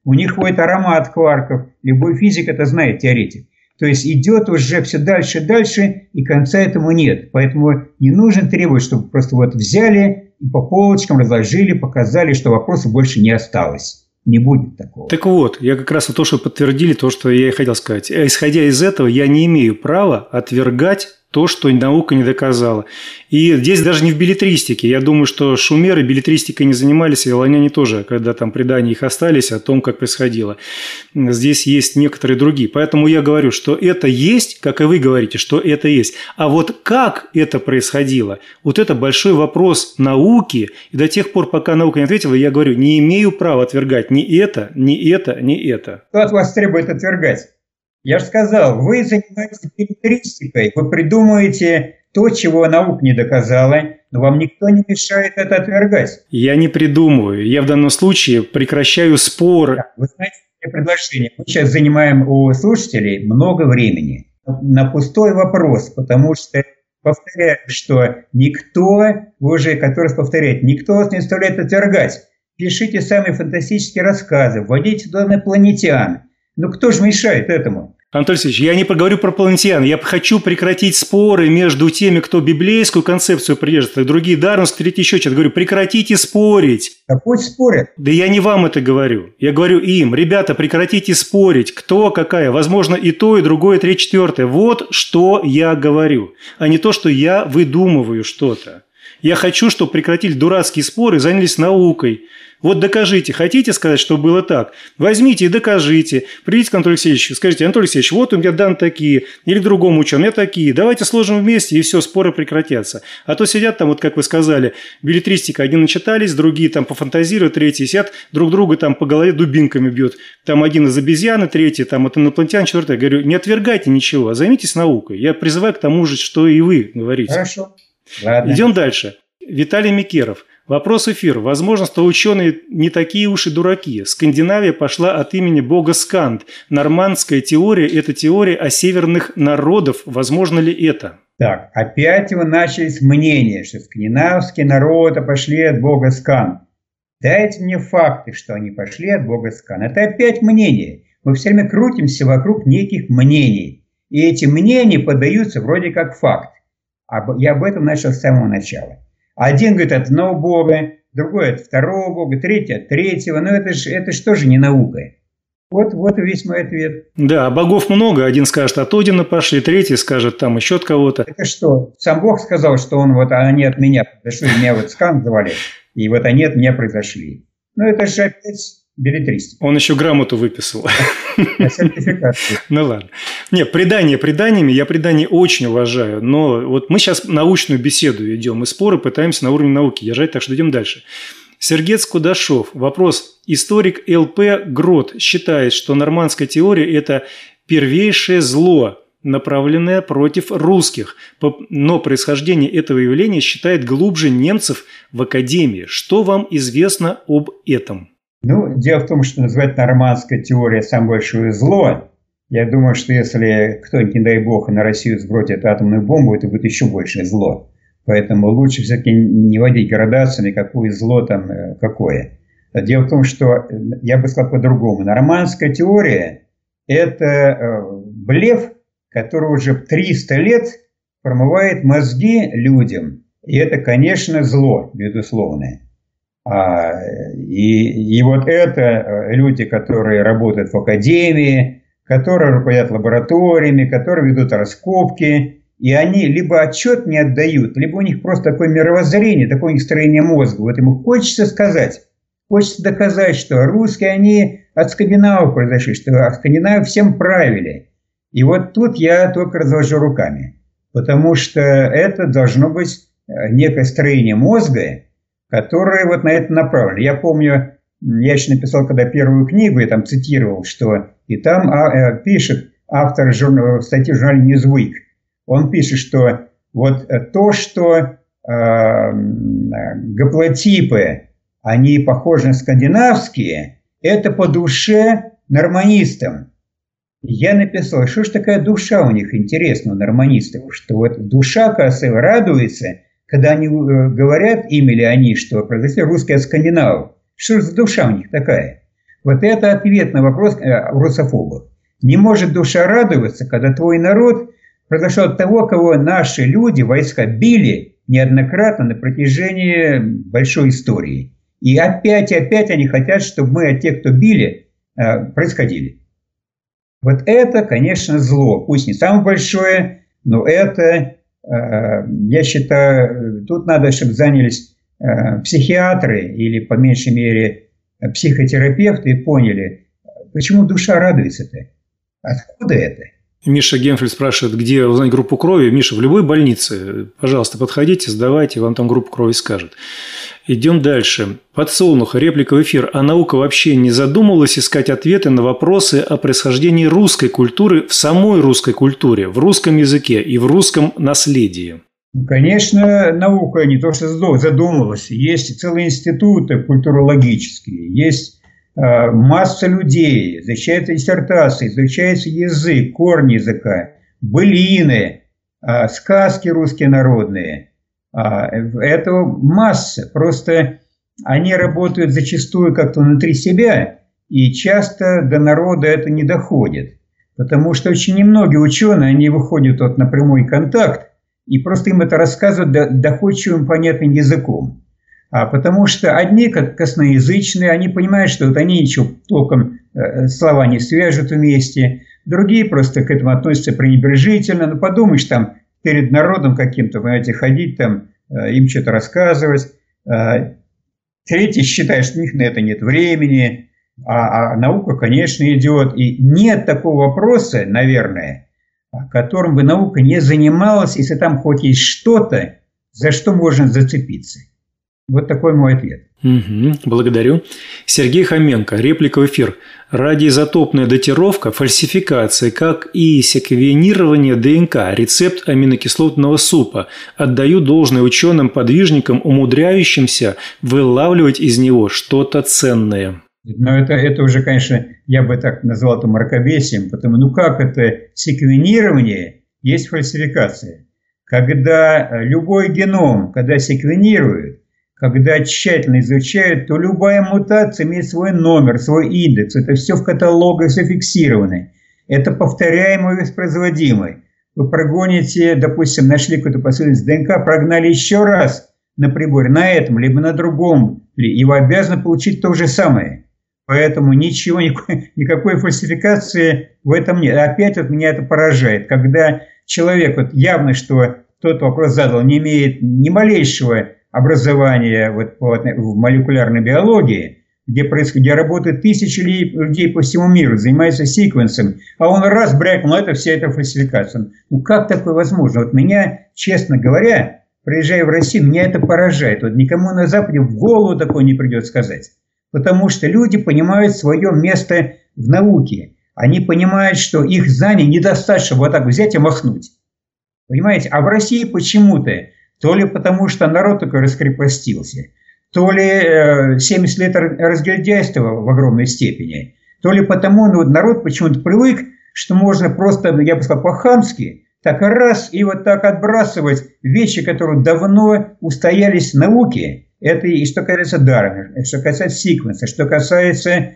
у них ходит аромат кварков. Любой физик это знает, теоретик. То есть идет уже все дальше и дальше, и конца этому нет. Поэтому не нужно требовать, чтобы просто вот взяли и по полочкам разложили, показали, что вопросов больше не осталось. Не будет такого.
Так вот, я как раз то, что подтвердили, то, что я и хотел сказать. Исходя из этого, я не имею права отвергать то, что наука не доказала. И здесь даже не в беллетристике. Я думаю, что шумеры беллетристикой не занимались, и вавилоняне тоже, когда там предания их остались о том, как происходило. Здесь есть некоторые другие. Поэтому я говорю, что это есть, как и вы говорите, что это есть. А вот как это происходило, вот это большой вопрос науки. И до тех пор, пока наука не ответила, я говорю, не имею права отвергать ни это, ни это, ни это.
Кто от вас требует отвергать? Я же сказал, вы занимаетесь беллетристикой, вы придумываете то, чего наука не доказала, но вам никто не мешает это отвергать.
Я не придумываю. Я в данном случае прекращаю спор.
Да, вы знаете, предложение. Мы сейчас занимаем у слушателей много времени на пустой вопрос, потому что повторяю, что никто, вы уже который раз повторяет, никто вас не заставляет отвергать. Пишите самые фантастические рассказы, вводите туда инопланетян. Ну кто же мешает этому?
Анатолий Алексеевич, я не говорю про планетян. Я хочу прекратить споры между теми, кто библейскую концепцию придерживается, другие дарвинские, третий еще что-то. Говорю, прекратите спорить.
Да пусть спорят.
Да я не вам это говорю. Я говорю им, ребята, прекратите спорить. Кто, какая. Возможно, и то, и другое, и третье, четвертое. Вот что я говорю. А не то, что я выдумываю что-то. Я хочу, чтобы прекратили дурацкие споры и занялись наукой. Вот докажите. Хотите сказать, что было так? Возьмите и докажите. Придите к Анатолию Алексеевичу, скажите, Анатолий Алексеевич, вот у меня данные такие, или другому ученому, у меня такие. Давайте сложим вместе, и все, споры прекратятся. А то сидят там, вот как вы сказали, беллетристика, одни начитались, другие там пофантазируют, третьи сидят, друг друга там по голове дубинками бьют. Там один из обезьяны, третий там от инопланетян, четвертый. Я говорю, не отвергайте ничего, а займитесь наукой. Я призываю к тому же, что и вы говорите.
Хорошо. Ладно.
Идем дальше. Виталий Микеров. Вопрос эфира. Возможно, что ученые не такие уж и дураки. Скандинавия пошла от имени бога Сканд. Нормандская теория – это теория о северных народов. Возможно ли это?
Так, опять вы начали с мнения, что скандинавские народы пошли от бога Сканд. Дайте мне факты, что они пошли от бога Сканд. Это опять мнение. Мы все время крутимся вокруг неких мнений. И эти мнения подаются вроде как факт. Я об этом начал с самого начала. Один говорит от одного бога, другой от второго бога, третий от третьего. Но это ж тоже не наука. Вот и весь мой ответ.
Да, богов много. Один скажет от Одина пошли, третий скажет там еще от кого-то.
Это что? Сам Бог сказал, что они от меня произошли, меня вот Сканд звали, и вот они от меня произошли. Ну это же опять беллетристика.
Он еще грамоту выписал.
Сертификацию.
Ну ладно. Нет, предания преданиями, я предания очень уважаю, но вот мы сейчас научную беседу идем, и споры пытаемся на уровне науки держать, так что идем дальше. Сергец Кудашов. Вопрос. Историк Л.П. Грот считает, что нормандская теория – это первейшее зло, направленное против русских, но происхождение этого явления считает глубже немцев в академии. Что вам известно об этом?
Ну, дело в том, что называть нормандская теория самое большое зло. Я думаю, что если кто-нибудь, не дай бог, на Россию сбросит атомную бомбу, это будет еще большее зло. Поэтому лучше все-таки не вводить градациями, какое зло там, какое. Дело в том, что, я бы сказал по-другому, нормандская теория – это блеф, который уже 300 лет промывает мозги людям. И это, конечно, зло, безусловное. И вот это люди, которые работают в академии, которые руководят лабораториями, которые ведут раскопки, и они либо отчет не отдают, либо у них просто такое мировоззрение, такое у них строение мозга. Вот ему хочется сказать, хочется доказать, что русские, они от скандинавов произошли, что скандинавы всем правили. И вот тут я только развожу руками, потому что это должно быть некое строение мозга, которое вот на это направлено. Я помню, я еще написал, когда первую книгу, я там цитировал, что и там пишет автор статьи в журнале Newsweek. Он пишет, что вот то, что гаплотипы, они похожи на скандинавские, это по душе норманистам. Я написал, что ж такая душа у них интересная, у норманистов, что вот душа, кажется, радуется, когда они говорят им или они, что произошли русские от скандинавов. Что же за душа у них такая? Вот это ответ на вопрос русофобов. Не может душа радоваться, когда твой народ произошел от того, кого наши люди, войска, били неоднократно на протяжении большой истории. И опять они хотят, чтобы мы от тех, кто били, происходили. Вот это, конечно, зло. Пусть не самое большое, но это, я считаю, тут надо, чтобы занялись психиатры или, по меньшей мере, психотерапевты и поняли, почему душа радуется-то. Откуда это?
Миша Генфель спрашивает, где узнать группу крови. Миша, в любой больнице, пожалуйста, подходите, сдавайте, вам там группу крови скажут. Идем дальше. Подсолнуха, реплика в эфир. А наука вообще не задумывалась искать ответы на вопросы о происхождении русской культуры в самой русской культуре, в русском языке и в русском наследии?
Конечно, наука не то что задумывалась. Есть целые институты культурологические, есть масса людей, изучается диссертация, изучается язык, корни языка, былины, сказки русские народные. Это масса. Просто они работают зачастую как-то внутри себя, и часто до народа это не доходит. Потому что очень немногие ученые, они выходят на прямой контакт, и просто им это рассказывают доходчивым, понятным языком. Потому что одни, как косноязычные, они понимают, что вот они ничего толком слова не свяжут вместе. Другие просто к этому относятся пренебрежительно. Ну, подумаешь, там, перед народом каким-то, понимаете, ходить там, им что-то рассказывать. Третьи считают, что у них на это нет времени. А наука, конечно, идет. И нет такого вопроса, наверное, которым бы наука не занималась, если там хоть есть что-то, за что можно зацепиться. Вот такой мой ответ.
Благодарю. Сергей Хоменко. Реплика в эфир. Радиоизотопная датировка, фальсификация, как и секвенирование ДНК, рецепт аминокислотного супа. Отдаю должное ученым-подвижникам, умудряющимся вылавливать из него что-то ценное.
Но это уже, конечно, я бы так назвал это мракобесием, потому как это секвенирование есть фальсификация. Когда любой геном, когда секвенируют, когда тщательно изучают, то любая мутация имеет свой номер, свой индекс. Это все в каталогах зафиксировано. Это повторяемый, воспроизводимый. Вы прогоните, допустим, нашли какую-то последовательность ДНК, прогнали еще раз на приборе, на этом, либо на другом, и вы обязаны получить то же самое. Поэтому ничего, никакой фальсификации в этом нет. Опять вот меня это поражает, когда человек, вот явно, что тот вопрос задал, не имеет ни малейшего образования в молекулярной биологии, где работают тысячи людей по всему миру, занимаются секвенсом, а он раз брякнул, это вся эта фальсификация. Ну как такое возможно? Вот меня, честно говоря, приезжая в Россию, меня это поражает. Вот никому на Западе в голову такое не придет сказать. Потому что люди понимают свое место в науке. Они понимают, что их знаний недостаточно вот так взять и махнуть. Понимаете? А в России почему-то, то ли потому, что народ такой раскрепостился, то ли 70 лет разгильдяйства в огромной степени, то ли потому, народ почему-то привык, что можно просто, я бы сказал, по-хамски, так раз и вот так отбрасывать вещи, которые давно устоялись в науке. Это и что касается Дарвина, что касается секвенса, что касается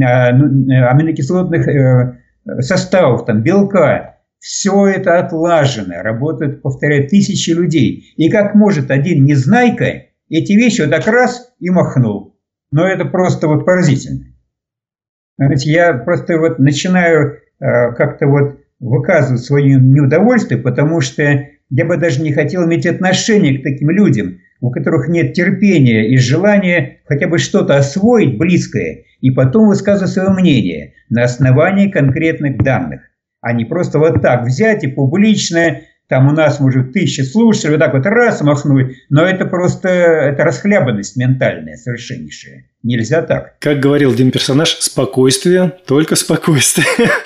аминокислотных составов, там, белка. Все это отлажено, работают, повторяю, тысячи людей. И как может один незнайка эти вещи вот так раз и махнул. Но это просто вот поразительно. Знаете, я просто вот начинаю как-то вот выказывать свое неудовольствие, потому что я бы даже не хотел иметь отношение к таким людям, у которых нет терпения и желания хотя бы что-то освоить близкое и потом высказывать свое мнение на основании конкретных данных. А не просто вот так взять и публично, там у нас, может, 1000 слушателей, вот так вот раз махнуть, но это просто это расхлябанность ментальная совершеннейшая. Нельзя так.
Как говорил один персонаж, спокойствие, только спокойствие.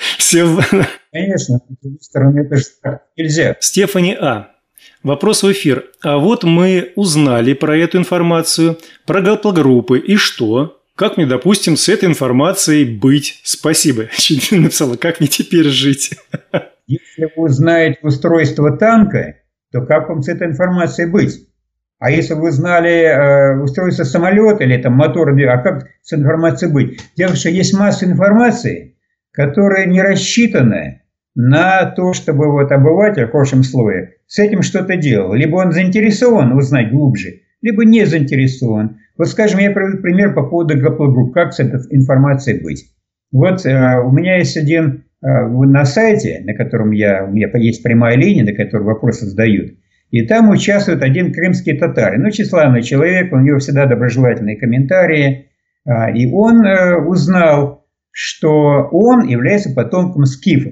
Конечно, с другой стороны, это же так нельзя.
Стефани А. Вопрос в эфир. А вот мы узнали про эту информацию, про гаплогруппы, и что? Как мне, допустим, с этой информацией быть? Спасибо. Чуть не написала, как мне теперь жить?
Если вы узнаете устройство танка, то как вам с этой информацией быть? А если вы знали устройство самолета или там мотор, а как с информацией быть? Дело в том, что есть масса информации, которая не рассчитана на то, чтобы вот обыватель в хорошем слое с этим что-то делал. Либо он заинтересован узнать глубже, либо не заинтересован. Вот, скажем, я приведу пример по поводу гаплогрупп. Как с этой информацией быть? Вот у меня есть один на сайте, на котором у меня есть прямая линия, на которой вопросы задают. И там участвует один крымский татарин. Ну, тщеславный человек, у него всегда доброжелательные комментарии. И он узнал, что он является потомком скифов.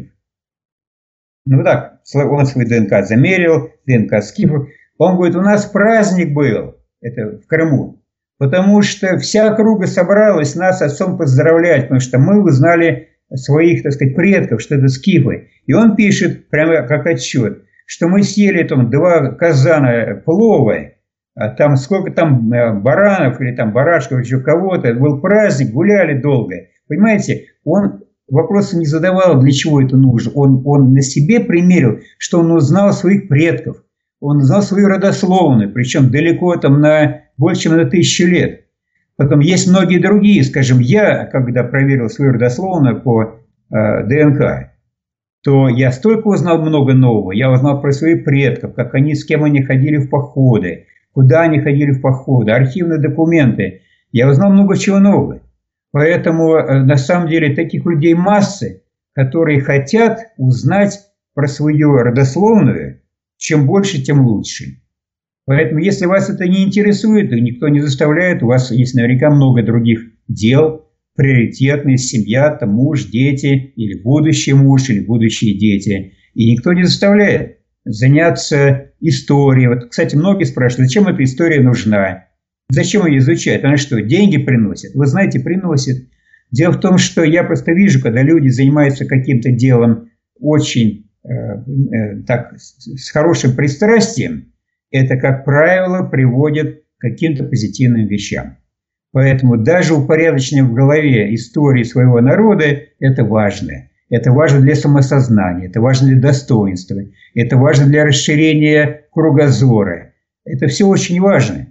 Ну так, он свой ДНК замерил, ДНК скифов. Он говорит, у нас праздник был, это в Крыму, потому что вся округа собралась нас отцом поздравлять, потому что мы узнали своих, так сказать, предков, что это скифы. И он пишет, прямо как отчет, что мы съели там 2 казана плова, там сколько там баранов или там барашков, еще кого-то. Это был праздник, гуляли долго. Понимаете, он вопросы не задавал, для чего это нужно. Он на себе примерил, что он узнал своих предков. Он узнал свою родословную, причем далеко там на больше, чем на 1000 лет. Потом есть многие другие, скажем, я, когда проверил свою родословную по ДНК, то я столько узнал много нового. Я узнал про своих предков, как они, с кем они ходили в походы, куда они ходили в походы, архивные документы. Я узнал много чего нового. Поэтому, на самом деле, таких людей массы, которые хотят узнать про свою родословную. Чем больше, тем лучше. Поэтому, если вас это не интересует, и никто не заставляет, у вас есть наверняка много других дел, приоритетные, семья, там, муж, дети, или будущий муж, или будущие дети. И никто не заставляет заняться историей. Вот, кстати, многие спрашивают, зачем эта история нужна? Зачем ее изучать? Она что, деньги приносит? Вы знаете, приносит. Дело в том, что я просто вижу, когда люди занимаются каким-то делом очень так, с хорошим пристрастием, это, как правило, приводит к каким-то позитивным вещам. Поэтому даже упорядочение в голове истории своего народа – это важно. Это важно для самосознания, это важно для достоинства, это важно для расширения кругозора. Это все очень важно.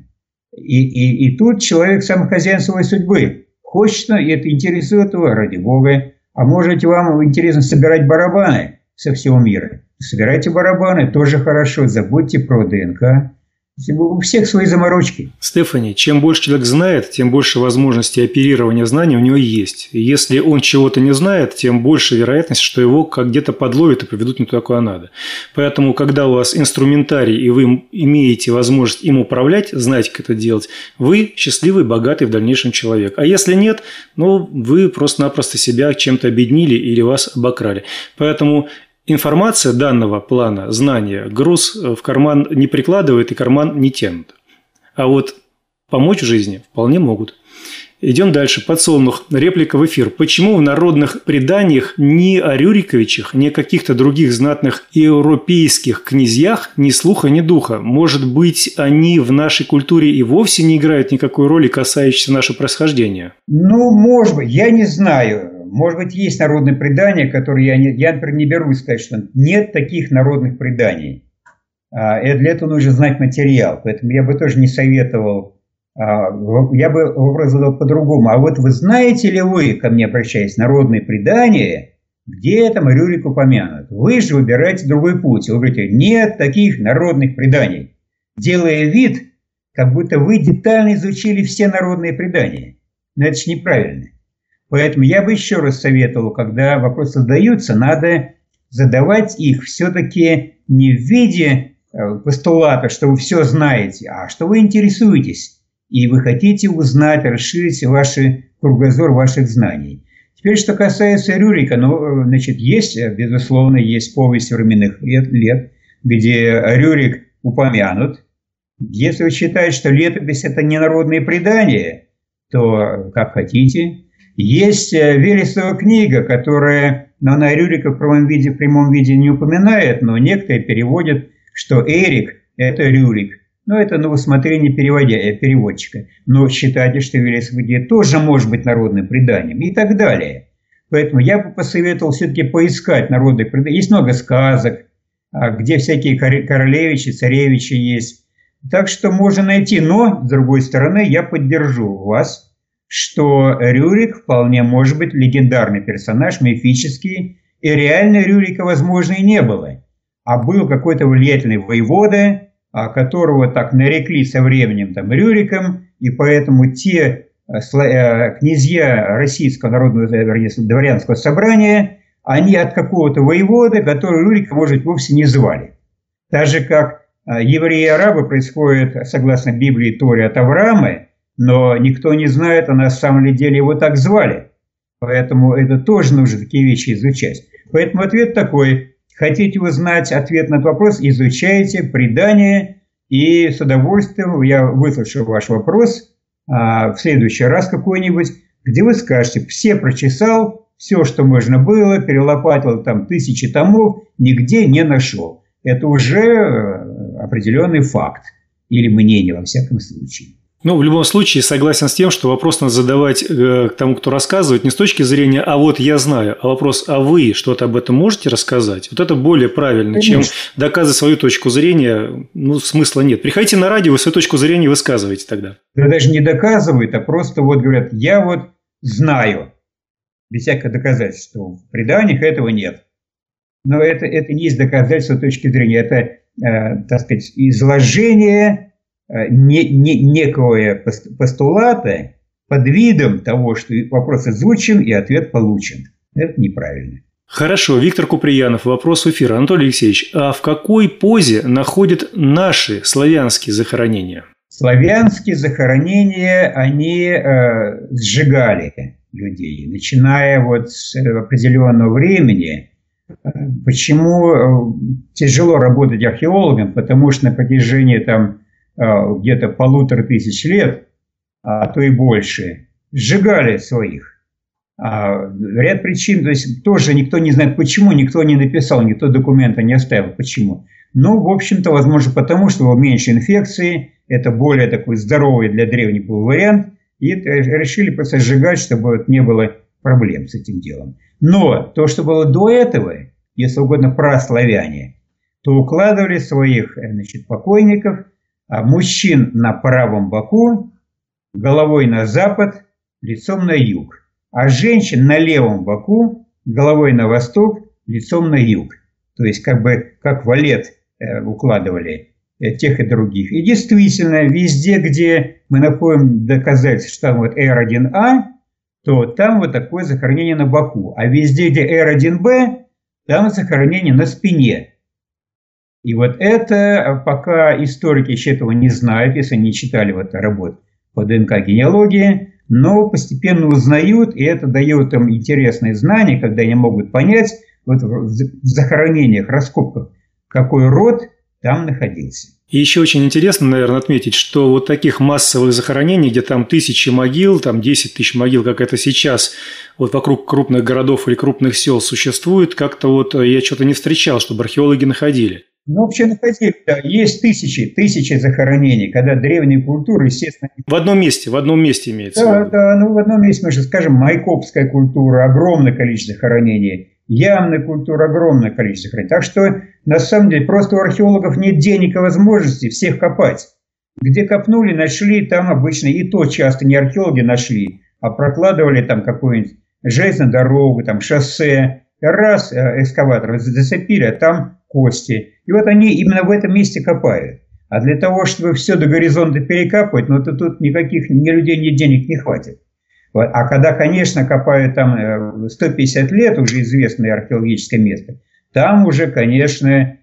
И тут человек сам хозяин своей судьбы. Хочется, и это интересует его, ради Бога. А может, вам интересно собирать барабаны со всего мира? Собирайте барабаны, тоже хорошо, забудьте про ДНК. У всех свои заморочки.
Стефани, чем больше человек знает, тем больше возможностей оперирования знаний у него есть. И если он чего-то не знает, тем больше вероятность, что его как где-то подловят и поведут не туда, куда надо. Поэтому, когда у вас инструментарий, и вы имеете возможность им управлять, знаете, как это делать, вы счастливый, богатый в дальнейшем человек. А если нет, ну, вы просто-напросто себя чем-то обеднили или вас обокрали. Поэтому информация данного плана, знания, груз в карман не прикладывает и карман не тянут. А вот помочь в жизни вполне могут. Идем дальше. Подсолнух. Реплика в эфир. Почему в народных преданиях ни о Рюриковичах, ни о каких-то других знатных европейских князьях ни слуха, ни духа? Может быть, они в нашей культуре и вовсе не играют никакой роли, касающейся нашего происхождения?
Ну, может быть, я не знаю. Может быть, есть народные предания, которые я, например, не берусь сказать, что нет таких народных преданий. И для этого нужно знать материал. Поэтому я бы тоже не советовал. Я бы вопрос задал по-другому. А вот вы знаете ли вы, ко мне обращаясь, народные предания, где там Рюрик упомянут? Вы же выбираете другой путь. Вы говорите, нет таких народных преданий. Делая вид, как будто вы детально изучили все народные предания. Но это же неправильно. Поэтому я бы еще раз советовал, когда вопросы задаются, надо задавать их все-таки не в виде постулата, что вы все знаете, а что вы интересуетесь. И вы хотите узнать, расширить кругозор ваших знаний. Теперь, что касается Рюрика, ну, значит, есть, безусловно, есть повесть современных лет, где Рюрик упомянут. Если вы считаете, что летопись – это не народные предания, то как хотите. Есть Вересова книга, которая, она Рюрика в прямом виде не упоминает, но некоторые переводят, что Эрик – это Рюрик. Но это на усмотрение переводчика. Но считайте, что Вересова книга тоже может быть народным преданием и так далее. Поэтому я бы посоветовал все-таки поискать народные предания. Есть много сказок, где всякие королевичи, царевичи есть. Так что можно найти, но, с другой стороны, я поддержу вас, что Рюрик вполне может быть легендарный персонаж, мифический, и реально Рюрика, возможно, и не было. А был какой-то влиятельный воевода, которого так нарекли со временем там Рюриком, и поэтому те князья Российского народного дворянского собрания, они от какого-то воевода, который Рюрика, может быть, вовсе не звали. Так же, как евреи и арабы происходят, согласно Библии, Торе, от Авраама, но никто не знает, а на самом деле его так звали. Поэтому это тоже нужно такие вещи изучать. Поэтому ответ такой. Хотите узнать ответ на этот вопрос, изучайте предания, и с удовольствием я выслушаю ваш вопрос в следующий раз какой-нибудь, где вы скажете, все прочесал, все, что можно было, перелопатил там тысячи томов, нигде не нашел. Это уже определенный факт или мнение, во всяком случае.
Ну, в любом случае, согласен с тем, что вопрос надо задавать к тому, кто рассказывает, не с точки зрения «а вот я знаю», а вопрос «а вы что-то об этом можете рассказать?» Вот это более правильно, конечно, чем доказывать свою точку зрения. Ну, смысла нет. Приходите на радио, вы свою точку зрения высказываете тогда.
Да даже не доказывают, а просто вот говорят «я вот знаю», без всякого доказательства. В преданиях этого нет. Но это не есть доказательство точки зрения, это, так сказать, изложение некого постулата под видом того, что вопрос изучен и ответ получен. Это неправильно.
Хорошо. Виктор Куприянов. Вопрос в эфир. Анатолий Алексеевич, а в какой позе находят наши славянские захоронения?
Славянские захоронения, они сжигали людей, начиная вот с определенного времени. Почему тяжело работать археологом? Потому что на протяжении там где-то 1500 лет, а то и больше, сжигали своих. Ряд причин, то есть тоже никто не знает почему, никто не написал, никто документа не оставил, почему. Ну, в общем-то, возможно, потому что было меньше инфекции, это более такой здоровый для древних был вариант, и решили просто сжигать, чтобы не было проблем с этим делом. Но то, что было до этого, если угодно, праславяне, то укладывали своих, значит, покойников, мужчин на правом боку, головой на запад, лицом на юг, а женщин на левом боку, головой на восток, лицом на юг. То есть как валет укладывали тех и других. И действительно, везде, где мы находим доказательства, что там вот R1A, то там вот такое захоронение на боку. А везде, где R1B, там захоронение на спине. И вот это, пока историки еще этого не знают, если не читали вот работу по ДНК-генеалогии, но постепенно узнают, и это дает им интересные знания, когда они могут понять вот в захоронениях, раскопках, какой род там находился.
И еще очень интересно, наверное, отметить, что вот таких массовых захоронений, где там тысячи могил, там 10 тысяч могил, как это сейчас, вот вокруг крупных городов или крупных сел существует, как-то вот я что-то не встречал, чтобы археологи находили.
Ну, вообще находили, да. Есть тысячи захоронений, когда древние культуры, естественно...
В одном месте имеется.
Да, да, ну в одном месте, мы же скажем, майкопская культура, огромное количество захоронений, ямная культура, огромное количество захоронений. Так что, на самом деле, просто у археологов нет денег и возможностей всех копать. Где копнули, нашли, там обычно, и то часто не археологи нашли, а прокладывали там какую-нибудь железную дорогу, там шоссе, раз экскаватор зацепили, а там кости. И вот они именно в этом месте копают. А для того, чтобы все до горизонта перекапывать, ну, то тут никаких ни людей, ни денег не хватит. Вот. А когда, конечно, копают там 150 лет, уже известное археологическое место, там уже, конечно,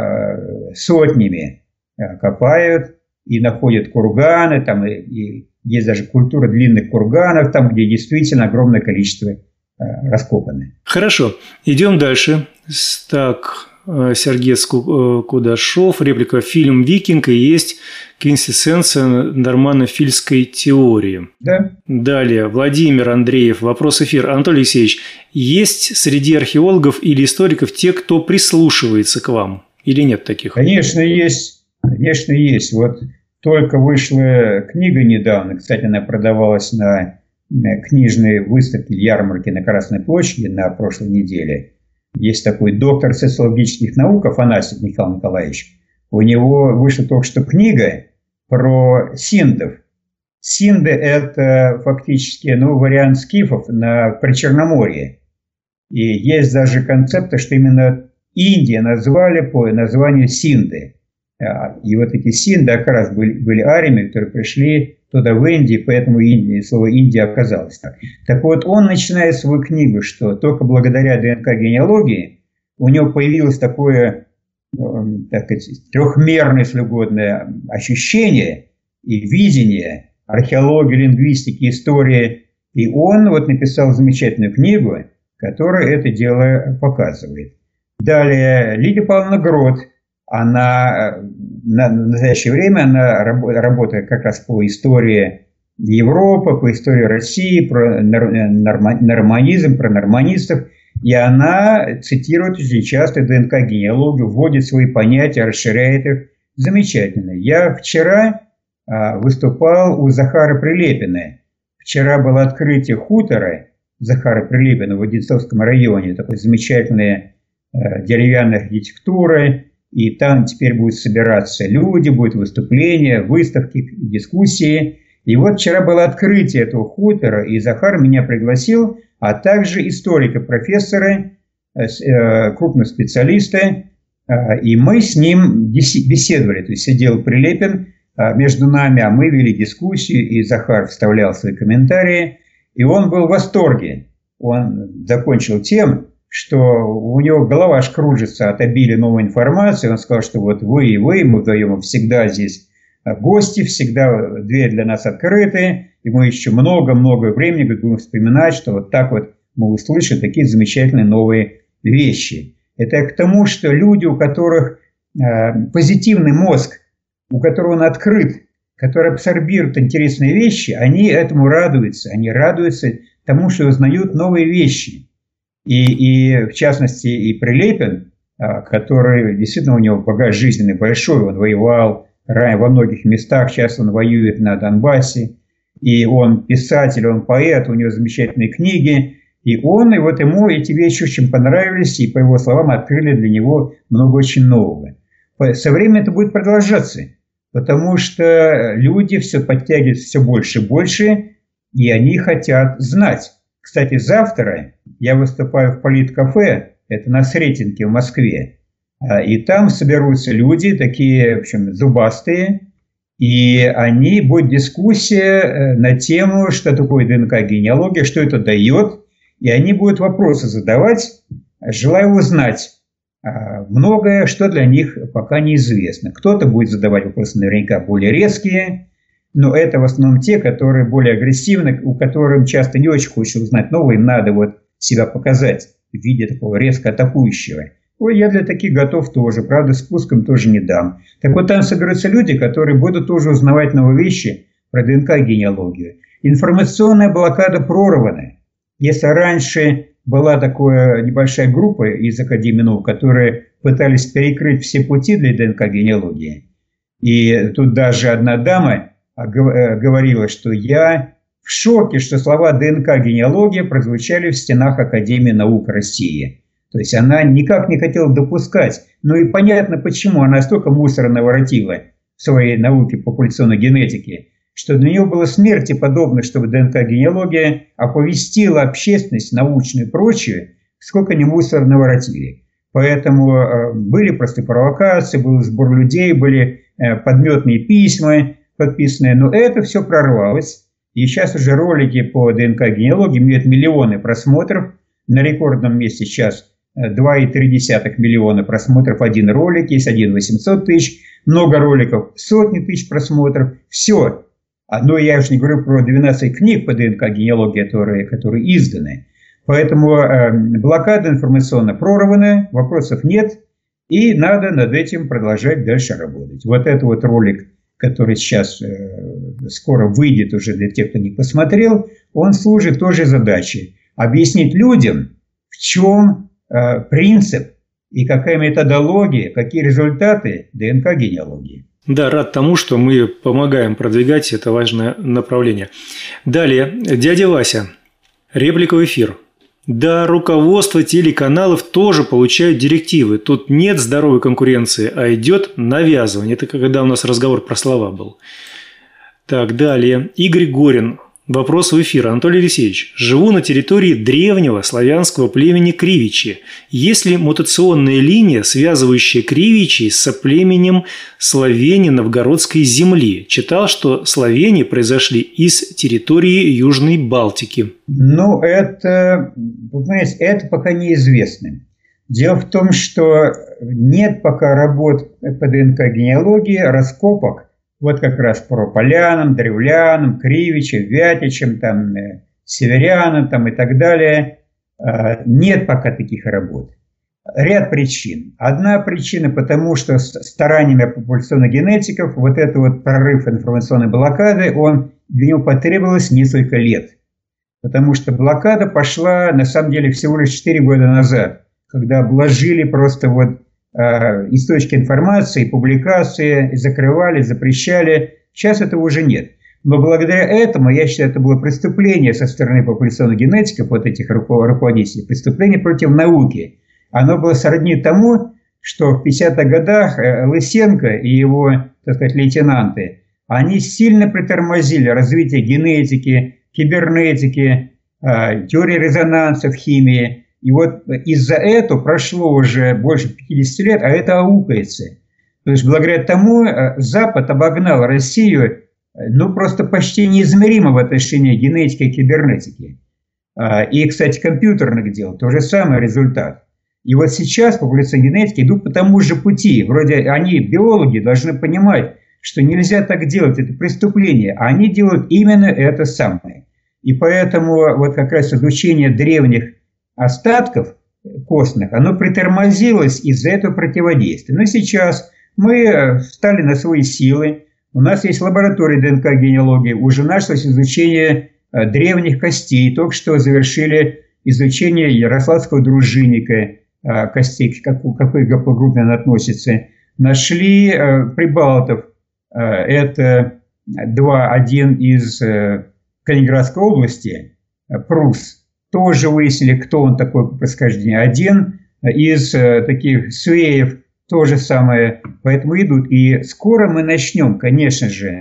сотнями копают и находят курганы, там и есть даже культура длинных курганов, там, где действительно огромное количество раскопано.
Хорошо, идем дальше. Так... Сергей Кудашов, реплика: фильм «Викинг» и есть квинтэссенция норманофильской теории.
Да.
Далее, Владимир Андреев, вопрос эфир. Анатолий Алексеевич, есть среди археологов или историков те, кто прислушивается к вам? Или нет таких?
Конечно, есть. Конечно, есть. Вот только вышла книга недавно, кстати, она продавалась на книжной выставке ярмарки на Красной площади на прошлой неделе. Есть такой доктор социологических наук Афанасьев Михаил Николаевич. У него вышла только что книга про синдов. Синды – это фактически вариант скифов на Причерноморье. И есть даже концепты, что именно Индию назвали по названию Синды. И вот эти синды как раз были ариями, которые пришли туда в Индию, поэтому слово Индия оказалось так. Так вот, он начинает свою книгу, что только благодаря ДНК-генеалогии у него появилось такое, так сказать, трехмерное, если угодно, ощущение и видение археологии, лингвистики, истории. И он вот написал замечательную книгу, которая это дело показывает. Далее, Лидия Павловна Грот, она на настоящее время она работает как раз по истории Европы, по истории России, про норманизм, про норманистов. И она цитирует очень часто ДНК-генеалогию, вводит свои понятия, расширяет их. Замечательно. Я вчера выступал у Захара Прилепина. Вчера было открытие хутора Захара Прилепина в Одинцовском районе. Такой замечательная деревянная архитектура. И там теперь будут собираться люди, будут выступления, выставки, дискуссии. И вот вчера было открытие этого хутора, и Захар меня пригласил, а также историка, профессора, крупного специалиста. И мы с ним беседовали. То есть сидел Прилепин между нами, а мы вели дискуссию, и Захар вставлял свои комментарии. И он был в восторге. Он закончил тем, что у него голова аж кружится от обилия новой информации. Он сказал, что вот вы и вы, мы вдвоем всегда здесь гости, всегда двери для нас открыты, и мы еще много-много времени будем вспоминать, что вот так вот мы услышим такие замечательные новые вещи. Это к тому, что люди, у которых позитивный мозг, у которого он открыт, который абсорбирует интересные вещи, они этому радуются. Они радуются тому, что узнают новые вещи. И в частности, и Прилепин, который действительно у него багаж жизненный большой, он воевал во многих местах, сейчас он воюет на Донбассе, и он писатель, он поэт, у него замечательные книги, и вот ему эти вещи очень понравились, и по его словам открыли для него много очень нового. Со временем это будет продолжаться, потому что люди все подтягиваются все больше и больше, и они хотят знать. Кстати, завтра я выступаю в Политкафе, это на Сретенке в Москве, и там соберутся люди, такие, в общем, зубастые, и будет дискуссия на тему, что такое ДНК-генеалогия, что это дает, и они будут вопросы задавать, желая узнать многое, что для них пока неизвестно. Кто-то будет задавать вопросы наверняка более резкие, но это в основном те, которые более агрессивны, у которых часто не очень хочется узнать новое, им надо вот себя показать в виде такого резко атакующего. Ой, я для таких готов тоже, правда, спуском тоже не дам. Так вот там соберутся люди, которые будут тоже узнавать новые вещи про ДНК-генеалогию. Информационная блокада прорвана. Если раньше была такая небольшая группа из Академии наук, которые пытались перекрыть все пути для ДНК-генеалогии, и тут даже одна дама говорила, что я в шоке, что слова ДНК-генеалогия прозвучали в стенах Академии наук России. То есть она никак не хотела допускать. Ну и понятно почему. Она столько мусора наворотила в своей науке популяционной генетики, что для нее было смерти подобно, чтобы ДНК-генеалогия оповестила общественность, научную и прочее, сколько они мусора наворотили. Поэтому были просто провокации, был сбор людей, были подметные письма подписанные, но это все прорвалось. И сейчас уже ролики по ДНК-генеалогии имеют миллионы просмотров. На рекордном месте сейчас 2,3 миллиона просмотров один ролик, есть 800 тысяч, много роликов, сотни тысяч просмотров. Все. Но я уж не говорю про 12 книг по ДНК-генеалогии, которые изданы. Поэтому блокада информационно прорвана, вопросов нет, и надо над этим продолжать дальше работать. Вот это вот ролик, который сейчас скоро выйдет уже для тех, кто не посмотрел, он служит той же задаче. Объяснить людям, в чем принцип и какая методология, какие результаты ДНК-генеалогии.
Да, рад тому, что мы помогаем продвигать это важное направление. Далее, дядя Вася, реплика в эфир. Да, руководство телеканалов тоже получают директивы. Тут нет здоровой конкуренции, а идет навязывание. Это когда у нас разговор про слова был. Так, далее. Игорь Горин. Вопрос в эфир. Анатолий Алексеевич, живу на территории древнего славянского племени Кривичи. Есть ли мутационная линия, связывающая Кривичи с соплеменем Словени Новгородской земли? Читал, что словени произошли из территории Южной Балтики.
Ну, это, вы понимаете, это пока неизвестно. Дело в том, что нет пока работ по ДНК-генеалогии, раскопок, вот как раз по полянам, древлянам, кривичам, вятичам, там, северянам там, и так далее. Нет пока таких работ. Ряд причин. Одна причина, потому что стараниями популяционных генетиков вот этот вот прорыв информационной блокады, для него потребовалось несколько лет. Потому что блокада пошла, на самом деле, всего лишь 4 года назад, когда обложили просто вот источники информации, публикации, закрывали, запрещали. Сейчас этого уже нет. Но благодаря этому, я считаю, это было преступление со стороны популяционных генетиков, вот этих руководителей, преступление против науки. Оно было сродни тому, что в 50-х годах Лысенко и его, так сказать, лейтенанты, они сильно притормозили развитие генетики, кибернетики, теории резонанса в химии. И вот из-за этого прошло уже больше 50 лет, а это аукается. То есть благодаря тому Запад обогнал Россию, ну, просто почти неизмеримо в отношении генетики и кибернетики. И, кстати, компьютерных дел, то же самый результат. И вот сейчас популяционные генетики идут по тому же пути. Вроде они, биологи, должны понимать, что нельзя так делать, это преступление. А они делают именно это самое. И поэтому вот как раз изучение древних остатков костных, оно притормозилось из-за этого противодействия. Но сейчас мы встали на свои силы. У нас есть лаборатория ДНК-генеалогии. Уже началось изучение древних костей. Только что завершили изучение ярославского дружинника, костей, к какой гаплогруппе он относится. Нашли прибалтов. Это один из Калининградской области, Прус. Тоже выяснили, кто он такой по происхождению. Один из таких свеев, то же самое. Поэтому идут. И скоро мы начнем, конечно же,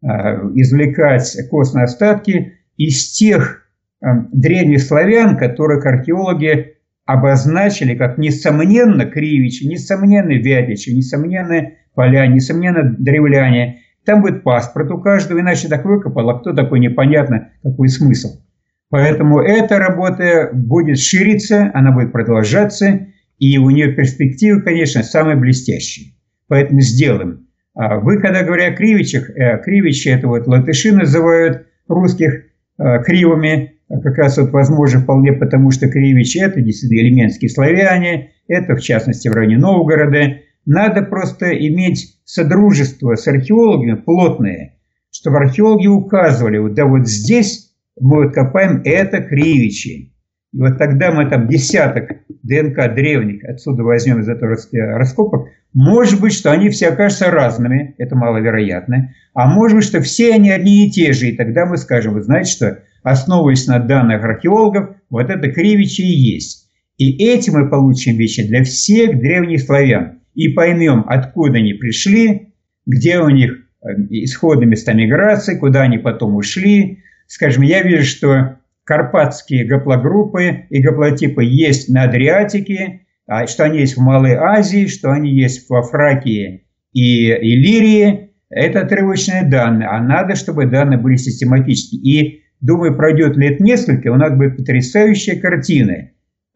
извлекать костные остатки из тех древних славян, которых археологи обозначили как несомненно кривичи, несомненно вятичи, несомненно поляне, несомненно древляне. Там будет паспорт у каждого, иначе так выкопал, а кто такой, непонятно, какой смысл. Поэтому эта работа будет шириться, она будет продолжаться, и у нее перспективы, конечно, самые блестящие. Поэтому сделаем. Вы, когда говоря о кривичах, кривичи это вот латыши называют русских кривыми, как раз вот возможно вполне потому, что кривичи это действительно элементские славяне, это в частности в районе Новгорода. Надо просто иметь содружество с археологами плотное, чтобы археологи указывали, вот, да вот здесь мы вот копаем это кривичи. И вот тогда мы там десяток ДНК древних отсюда возьмем из этого раскопок. Может быть, что они все окажутся разными, это маловероятно. А может быть, что все они одни и те же. И тогда мы скажем, вы знаете что, основываясь на данных археологов, вот это кривичи и есть. И этим мы получим вещи для всех древних славян. И поймем, откуда они пришли, где у них исходные места миграции, куда они потом ушли. Скажем, я вижу, что карпатские гаплогруппы и гаплотипы есть на Адриатике, что они есть в Малой Азии, что они есть во Фракии и Иллирии. Это отрывочные данные, а надо, чтобы данные были систематические. И, думаю, пройдет лет несколько, у нас будет потрясающая картина.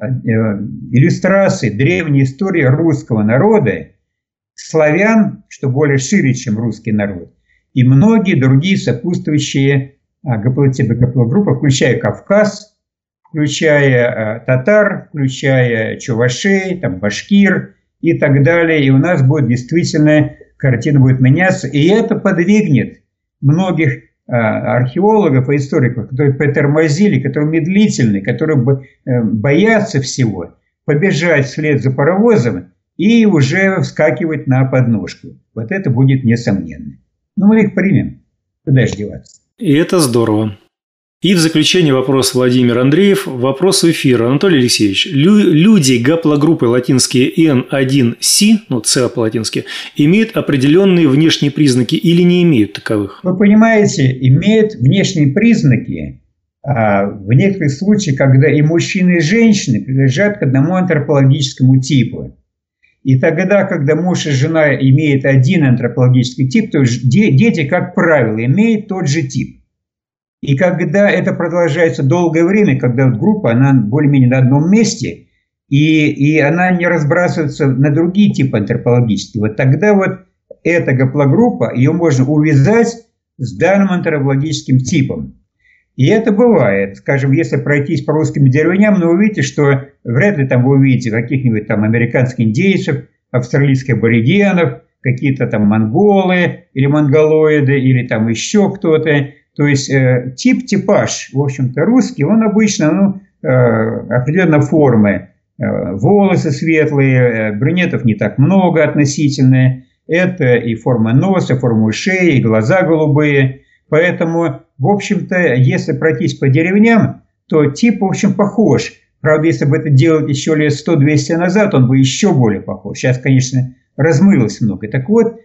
Иллюстрации древней истории русского народа, славян, что более шире, чем русский народ, и многие другие сопутствующие гаплотипы, гаплогруппы, включая Кавказ, включая татар, включая чувашей, там, башкир и так далее. И у нас будет действительно, картина будет меняться, и это подвигнет многих археологов и историков, которые притормозили, которые медлительны, которые боятся всего, побежать вслед за паровозом и уже вскакивать на подножку. Вот это будет несомненно. Но мы их примем. Куда же деваться?
И это здорово. И в заключение вопрос Владимир Андреев. Вопрос в эфир. Анатолий Алексеевич, люди гаплогруппы латинские N1C, ну C по-латински, имеют определенные внешние признаки или не имеют таковых?
Вы понимаете, имеют внешние признаки в некоторых случаях, когда и мужчины, и женщины принадлежат к одному антропологическому типу. И тогда, когда муж и жена имеют один антропологический тип, то дети, как правило, имеют тот же тип. И когда это продолжается долгое время, когда вот группа, она более-менее на одном месте, и она не разбрасывается на другие типы антропологические, вот тогда вот эта гаплогруппа, ее можно увязать с данным антропологическим типом. И это бывает. Скажем, если пройтись по русским деревням, вы увидите, что вряд ли там вы увидите каких-нибудь там американских индейцев, австралийских аборигенов, какие-то там монголы или монголоиды, или там еще кто-то. То есть типаж, в общем-то, русский, он обычно определенной формы. Волосы светлые, брюнетов не так много относительно. Это и форма носа, форма ушей, и глаза голубые. Поэтому, в общем-то, если пройтись по деревням, то тип, в общем, похож. Правда, если бы это делать еще лет 100-200 назад, он бы еще более похож. Сейчас, конечно, размылось много. Так вот,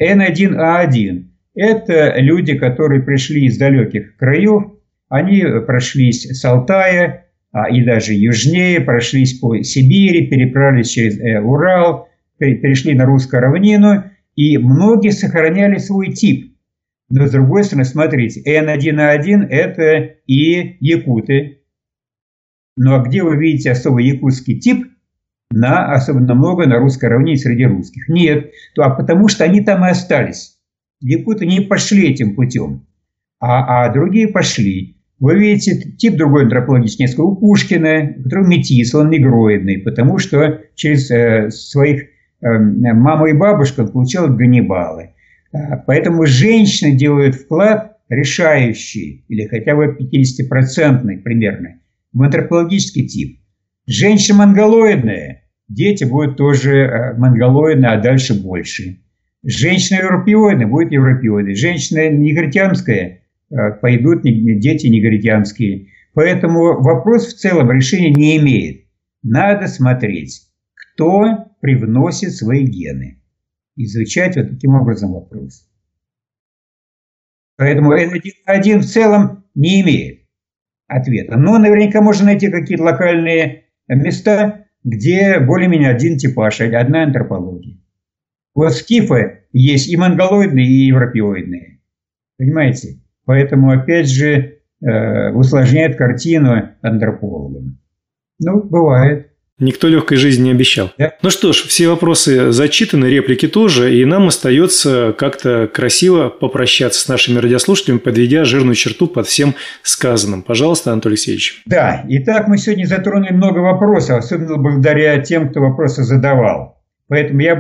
N1A1. Это люди, которые пришли из далеких краев, они прошлись с Алтая и даже южнее, прошлись по Сибири, переправились через Урал, перешли на русскую равнину, и многие сохраняли свой тип. Но с другой стороны, смотрите, N1A1 это и якуты. Ну а где вы видите особо якутский тип? Особенно много на русской равнине среди русских. Нет, потому что они там и остались. Якуты не пошли этим путем, а другие пошли. Вы видите, тип другой антропологический, несколько у Пушкина, который метис, он негроидный, потому что через своих маму и бабушку он получал Ганнибалы. Поэтому женщины делают вклад решающий, или хотя бы 50% примерно, в антропологический тип. Женщина монголоидная, дети будут тоже монголоидные, а дальше больше. Женщина европеоидная будет европеоидной. Женщина негритянская пойдут дети негритянские. Поэтому вопрос в целом решения не имеет. Надо смотреть, кто привносит свои гены. Изучать вот таким образом вопрос. Поэтому N1 в целом не имеет ответа. Но наверняка можно найти какие-то локальные места, где более-менее один типаж, одна антропология. Вот скифы есть и монголоидные, и европеоидные. Понимаете? Поэтому, опять же, усложняет картину антропологам. Ну, бывает.
Никто легкой жизни не обещал.
Да.
Ну что ж, все вопросы зачитаны, реплики тоже, и нам остается как-то красиво попрощаться с нашими радиослушателями, подведя жирную черту под всем сказанным. Пожалуйста, Анатолий Алексеевич.
Да, итак, мы сегодня затронули много вопросов, особенно благодаря тем, кто вопросы задавал. Поэтому я бы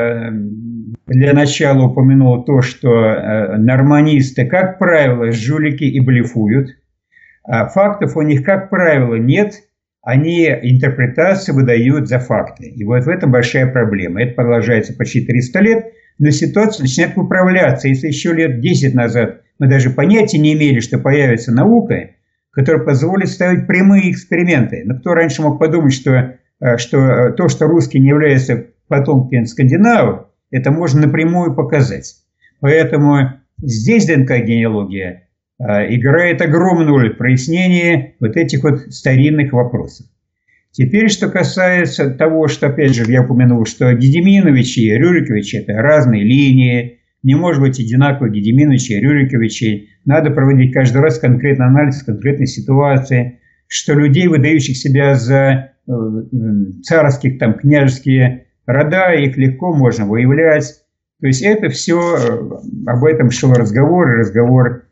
для начала упомянул то, что норманисты, как правило, жулики и блефуют. Фактов у них, как правило, нет. Они интерпретации выдают за факты. И вот в этом большая проблема. Это продолжается почти 300 лет, но ситуация начинает управляться. Если еще лет 10 назад мы даже понятия не имели, что появится наука, которая позволит ставить прямые эксперименты. Но кто раньше мог подумать, что то, что русские не являются потомками скандинавов, это можно напрямую показать. Поэтому здесь ДНК-генеалогия играет огромную роль в прояснении вот этих вот старинных вопросов. Теперь, что касается того, что, опять же, я упомянул, что Гедиминовичи и Рюриковичи – это разные линии, не может быть одинаково Гедиминовичей и Рюриковичей, надо проводить каждый раз конкретный анализ конкретной ситуации, что людей, выдающих себя за царских, там, княжеские рода, их легко можно выявлять. То есть это все, об этом шел разговор,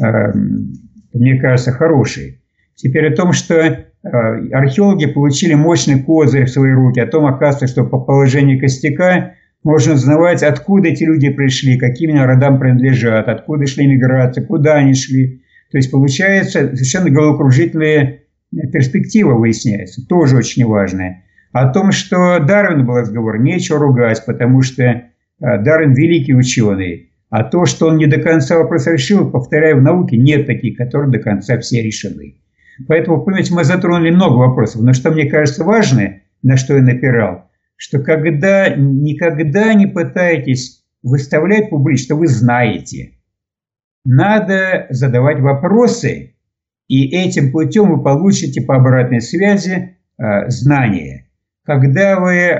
мне кажется, хороший. Теперь о том, что археологи получили мощный козырь в свои руки, о том, оказывается, что по положению костяка можно узнавать, откуда эти люди пришли, каким родам принадлежат, откуда шли миграции, куда они шли. То есть получается совершенно головокружительная перспектива выясняется, тоже очень важная. О том, что Дарвин был разговор, нечего ругать, потому что Дарвин великий ученый. А то, что он не до конца вопрос решил, повторяю, в науке нет таких, которые до конца все решены. Поэтому, понимаете, мы затронули много вопросов. Но что мне кажется важное, на что я напирал, что никогда не пытайтесь выставлять публично, что вы знаете. Надо задавать вопросы, и этим путем вы получите по обратной связи знания. Когда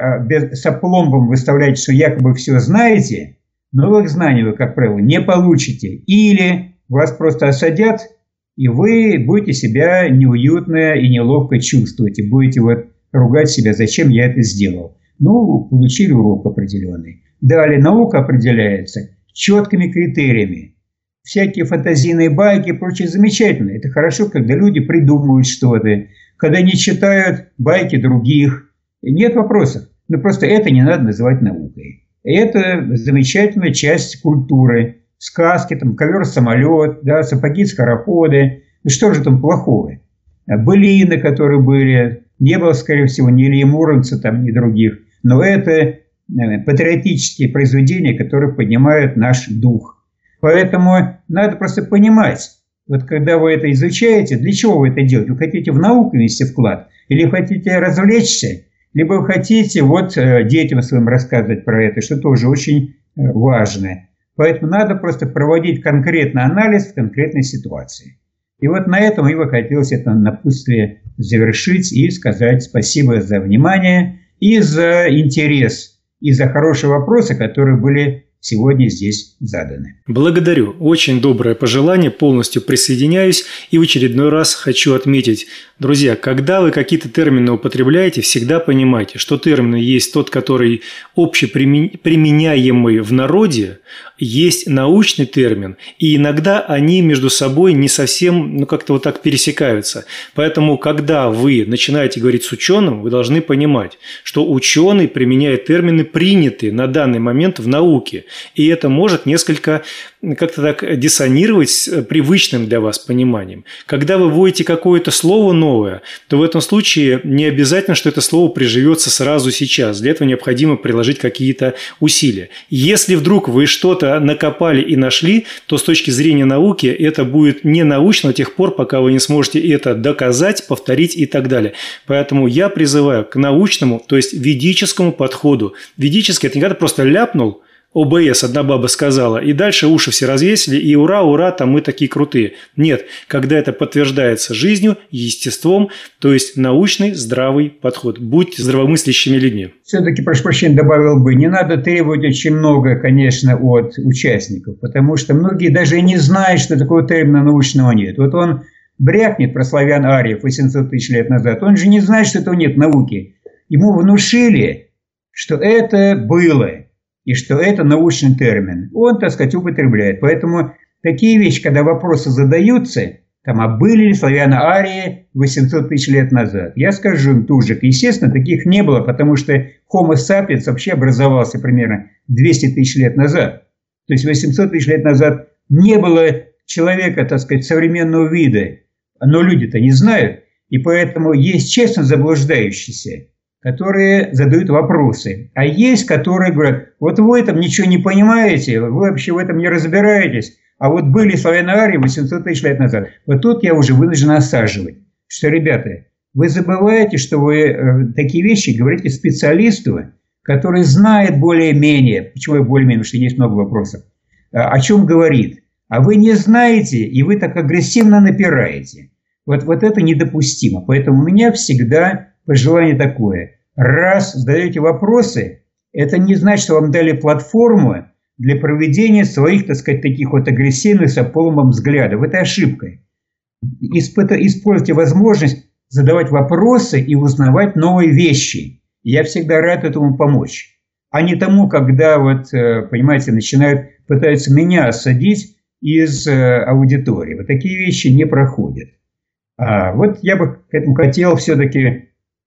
вы с опломбом выставляете, что якобы все знаете, новых знаний вы, как правило, не получите. Или вас просто осадят, и вы будете себя неуютно и неловко чувствовать. И будете ругать себя, зачем я это сделал. Ну, получили урок определенный. Далее наука определяется четкими критериями. Всякие фантазийные байки и прочее замечательно. Это хорошо, когда люди придумывают что-то, когда не читают байки других. Нет вопросов. Но просто это не надо называть наукой. Это замечательная часть культуры. Сказки, там, ковер-самолет, да, сапоги-скороходы. Ну что же там плохого? Былины, которые были, не было, скорее всего, ни Ильи Муромца, там, ни других. Но это патриотические произведения, которые поднимают наш дух. Поэтому надо просто понимать, вот когда вы это изучаете, для чего вы это делаете? Вы хотите в науку внести вклад? Или хотите развлечься? Либо вы хотите детям своим рассказывать про это, что тоже очень важно. Поэтому надо просто проводить конкретный анализ в конкретной ситуации. И вот на этом мне бы хотелось это напутствие завершить и сказать спасибо за внимание и за интерес, и за хорошие вопросы, которые были сегодня здесь заданы.
Благодарю. Очень доброе пожелание, полностью присоединяюсь. И в очередной раз хочу отметить, друзья, когда вы какие-то термины употребляете, всегда понимайте, что термин есть тот, который общеприменяемый в народе, есть научный термин, и иногда они между собой не совсем, как-то так пересекаются. Поэтому, когда вы начинаете говорить с ученым, вы должны понимать, что ученый применяет термины, принятые на данный момент в науке. И это может несколько как-то так диссонировать с привычным для вас пониманием. Когда вы вводите какое-то слово новое, то в этом случае не обязательно, что это слово приживется сразу сейчас. Для этого необходимо приложить какие-то усилия. Если вдруг вы что-то накопали и нашли, то с точки зрения науки это будет не научно до тех пор, пока вы не сможете это доказать, повторить и так далее. Поэтому я призываю к научному, то есть ведическому подходу. Ведический – это не когда просто ляпнул, ОБС, одна баба сказала, и дальше уши все развесили, и ура, ура, там мы такие крутые. Нет, когда это подтверждается жизнью, естеством, то есть научный, здравый подход. Будьте здравомыслящими людьми.
Все-таки, прошу прощения, добавил бы, не надо требовать очень много, конечно, от участников, потому что многие даже и не знают, что такого термина научного нет. Вот он брякнет про славян-ариев 800 тысяч лет назад, он же не знает, что этого нет в науке. Ему внушили, что это было. И что это научный термин. Он, так сказать, употребляет. Поэтому такие вещи, когда вопросы задаются, а были ли славяно-арии 800 тысяч лет назад? Я скажу им тут же, естественно, таких не было, потому что Homo sapiens вообще образовался примерно 200 тысяч лет назад. То есть 800 тысяч лет назад не было человека, так сказать, современного вида. Но люди-то не знают. И поэтому есть честно заблуждающиеся, которые задают вопросы. А есть, которые говорят, вот вы в этом ничего не понимаете, вы вообще в этом не разбираетесь, а вот были славяно-арии 800 тысяч лет назад. Вот тут я уже вынужден осаживать, что, ребята, вы забываете, что вы такие вещи говорите специалисту, который знает более-менее, почему я более-менее, потому что есть много вопросов, о чем говорит. А вы не знаете, и вы так агрессивно напираете. Вот это недопустимо. Поэтому у меня всегда пожелание такое. Раз задаете вопросы, это не значит, что вам дали платформу для проведения своих, так сказать, таких вот агрессивных с опломбом взглядов. Это ошибка. Используйте возможность задавать вопросы и узнавать новые вещи. Я всегда рад этому помочь. А не тому, когда, понимаете, пытаются меня осадить из аудитории. Вот такие вещи не проходят. Вот я бы к этому хотел все-таки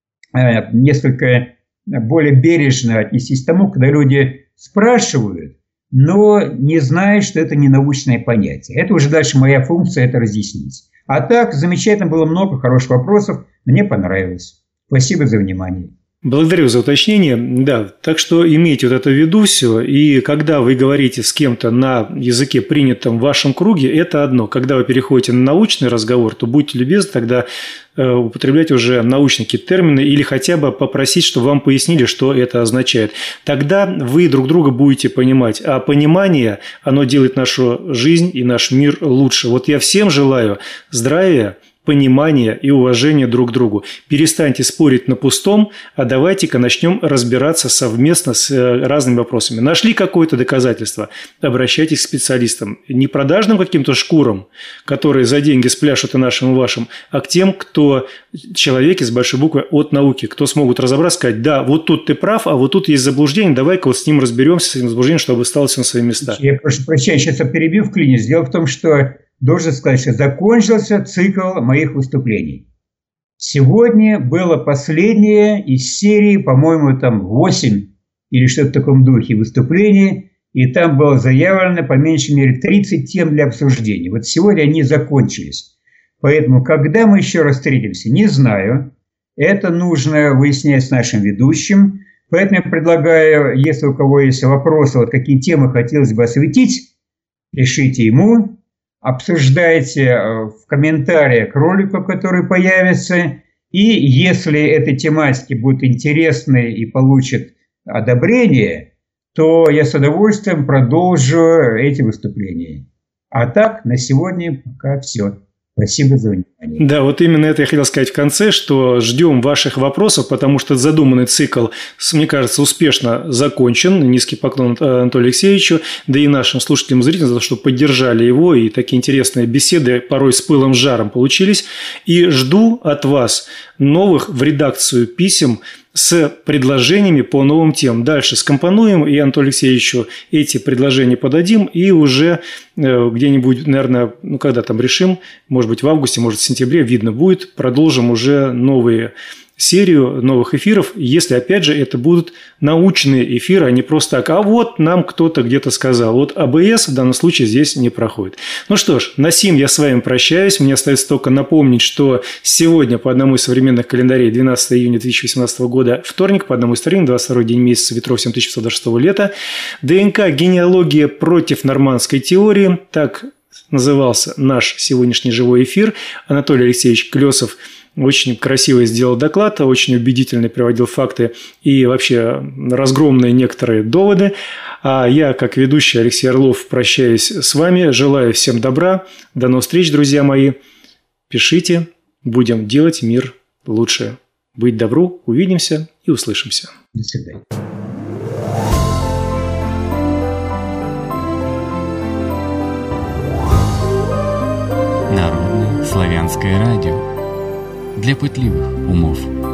несколько более бережно отнестись к тому, когда люди спрашивают, но не знают, что это не научное понятие. Это уже дальше моя функция это разъяснить. А так, замечательно было много хороших вопросов, мне понравилось. Спасибо за внимание.
Благодарю за уточнение. Да, так что имейте вот это в виду все. И когда вы говорите с кем-то на языке, принятом в вашем круге, это одно. Когда вы переходите на научный разговор, то будьте любезны тогда употреблять уже научные какие-то термины или хотя бы попросить, чтобы вам пояснили, что это означает. Тогда вы друг друга будете понимать. А понимание, оно делает нашу жизнь и наш мир лучше. Вот я всем желаю здравия, понимания и уважения друг к другу. Перестаньте спорить на пустом, а давайте-ка начнем разбираться совместно с разными вопросами. Нашли какое-то доказательство? Обращайтесь к специалистам. Не продажным каким-то шкурам, которые за деньги спляшут и нашим, и вашим, а к тем, кто человеки с большой буквы от науки, кто смогут разобраться, сказать, да, вот тут ты прав, а вот тут есть заблуждение, давай-ка вот с ним разберемся, с этим заблуждением, чтобы осталось на свои места.
Я прошу прощения, сейчас я перебью вклинюсь. Дело в том, что должен сказать, что закончился цикл моих выступлений. Сегодня было последнее из серии, по-моему, там 8 или что-то в таком духе выступлений, и там было заявлено по меньшей мере 30 тем для обсуждения. Вот сегодня они закончились. Поэтому, когда мы еще раз встретимся, не знаю. Это нужно выяснять с нашим ведущим. Поэтому я предлагаю, если у кого есть вопросы, вот какие темы хотелось бы осветить, пишите ему. Обсуждайте в комментариях к ролику, который появится. И если этой тематики будут интересны и получат одобрение, то я с удовольствием продолжу эти выступления. А так, на сегодня пока все. Спасибо за внимание.
Да, вот именно это я хотел сказать в конце, что ждем ваших вопросов, потому что задуманный цикл, мне кажется, успешно закончен. Низкий поклон Анатолию Алексеевичу, да и нашим слушателям и зрителям за то, что поддержали его, и такие интересные беседы порой с пылом с жаром получились. И жду от вас новых в редакцию писем с предложениями по новым темам. Дальше скомпонуем, и Анатолию Алексеевичу эти предложения подадим, и уже где-нибудь, наверное, когда там решим, может быть, в августе, может, в сентябре, видно будет, продолжим уже новые серию новых эфиров, если, опять же, это будут научные эфиры, а не просто так, а вот нам кто-то где-то сказал. Вот АБС в данном случае здесь не проходит. Ну что ж, на сим я с вами прощаюсь. Мне остается только напомнить, что сегодня по одному из современных календарей 12 июня 2018 года вторник, по одному из вторник, 22 день месяца ветров 7526 лета. ДНК «Генеалогия против нормандской теории». Так назывался наш сегодняшний живой эфир. Анатолий Алексеевич Клесов очень красиво сделал доклад, очень убедительно приводил факты и вообще разгромные некоторые доводы. А я, как ведущий Алексей Орлов, прощаюсь с вами. Желаю всем добра. До новых встреч, друзья мои. Пишите. Будем делать мир лучше. Быть добру. Увидимся и услышимся.
До свидания.
Народное славянское радио. Для пытливых умов.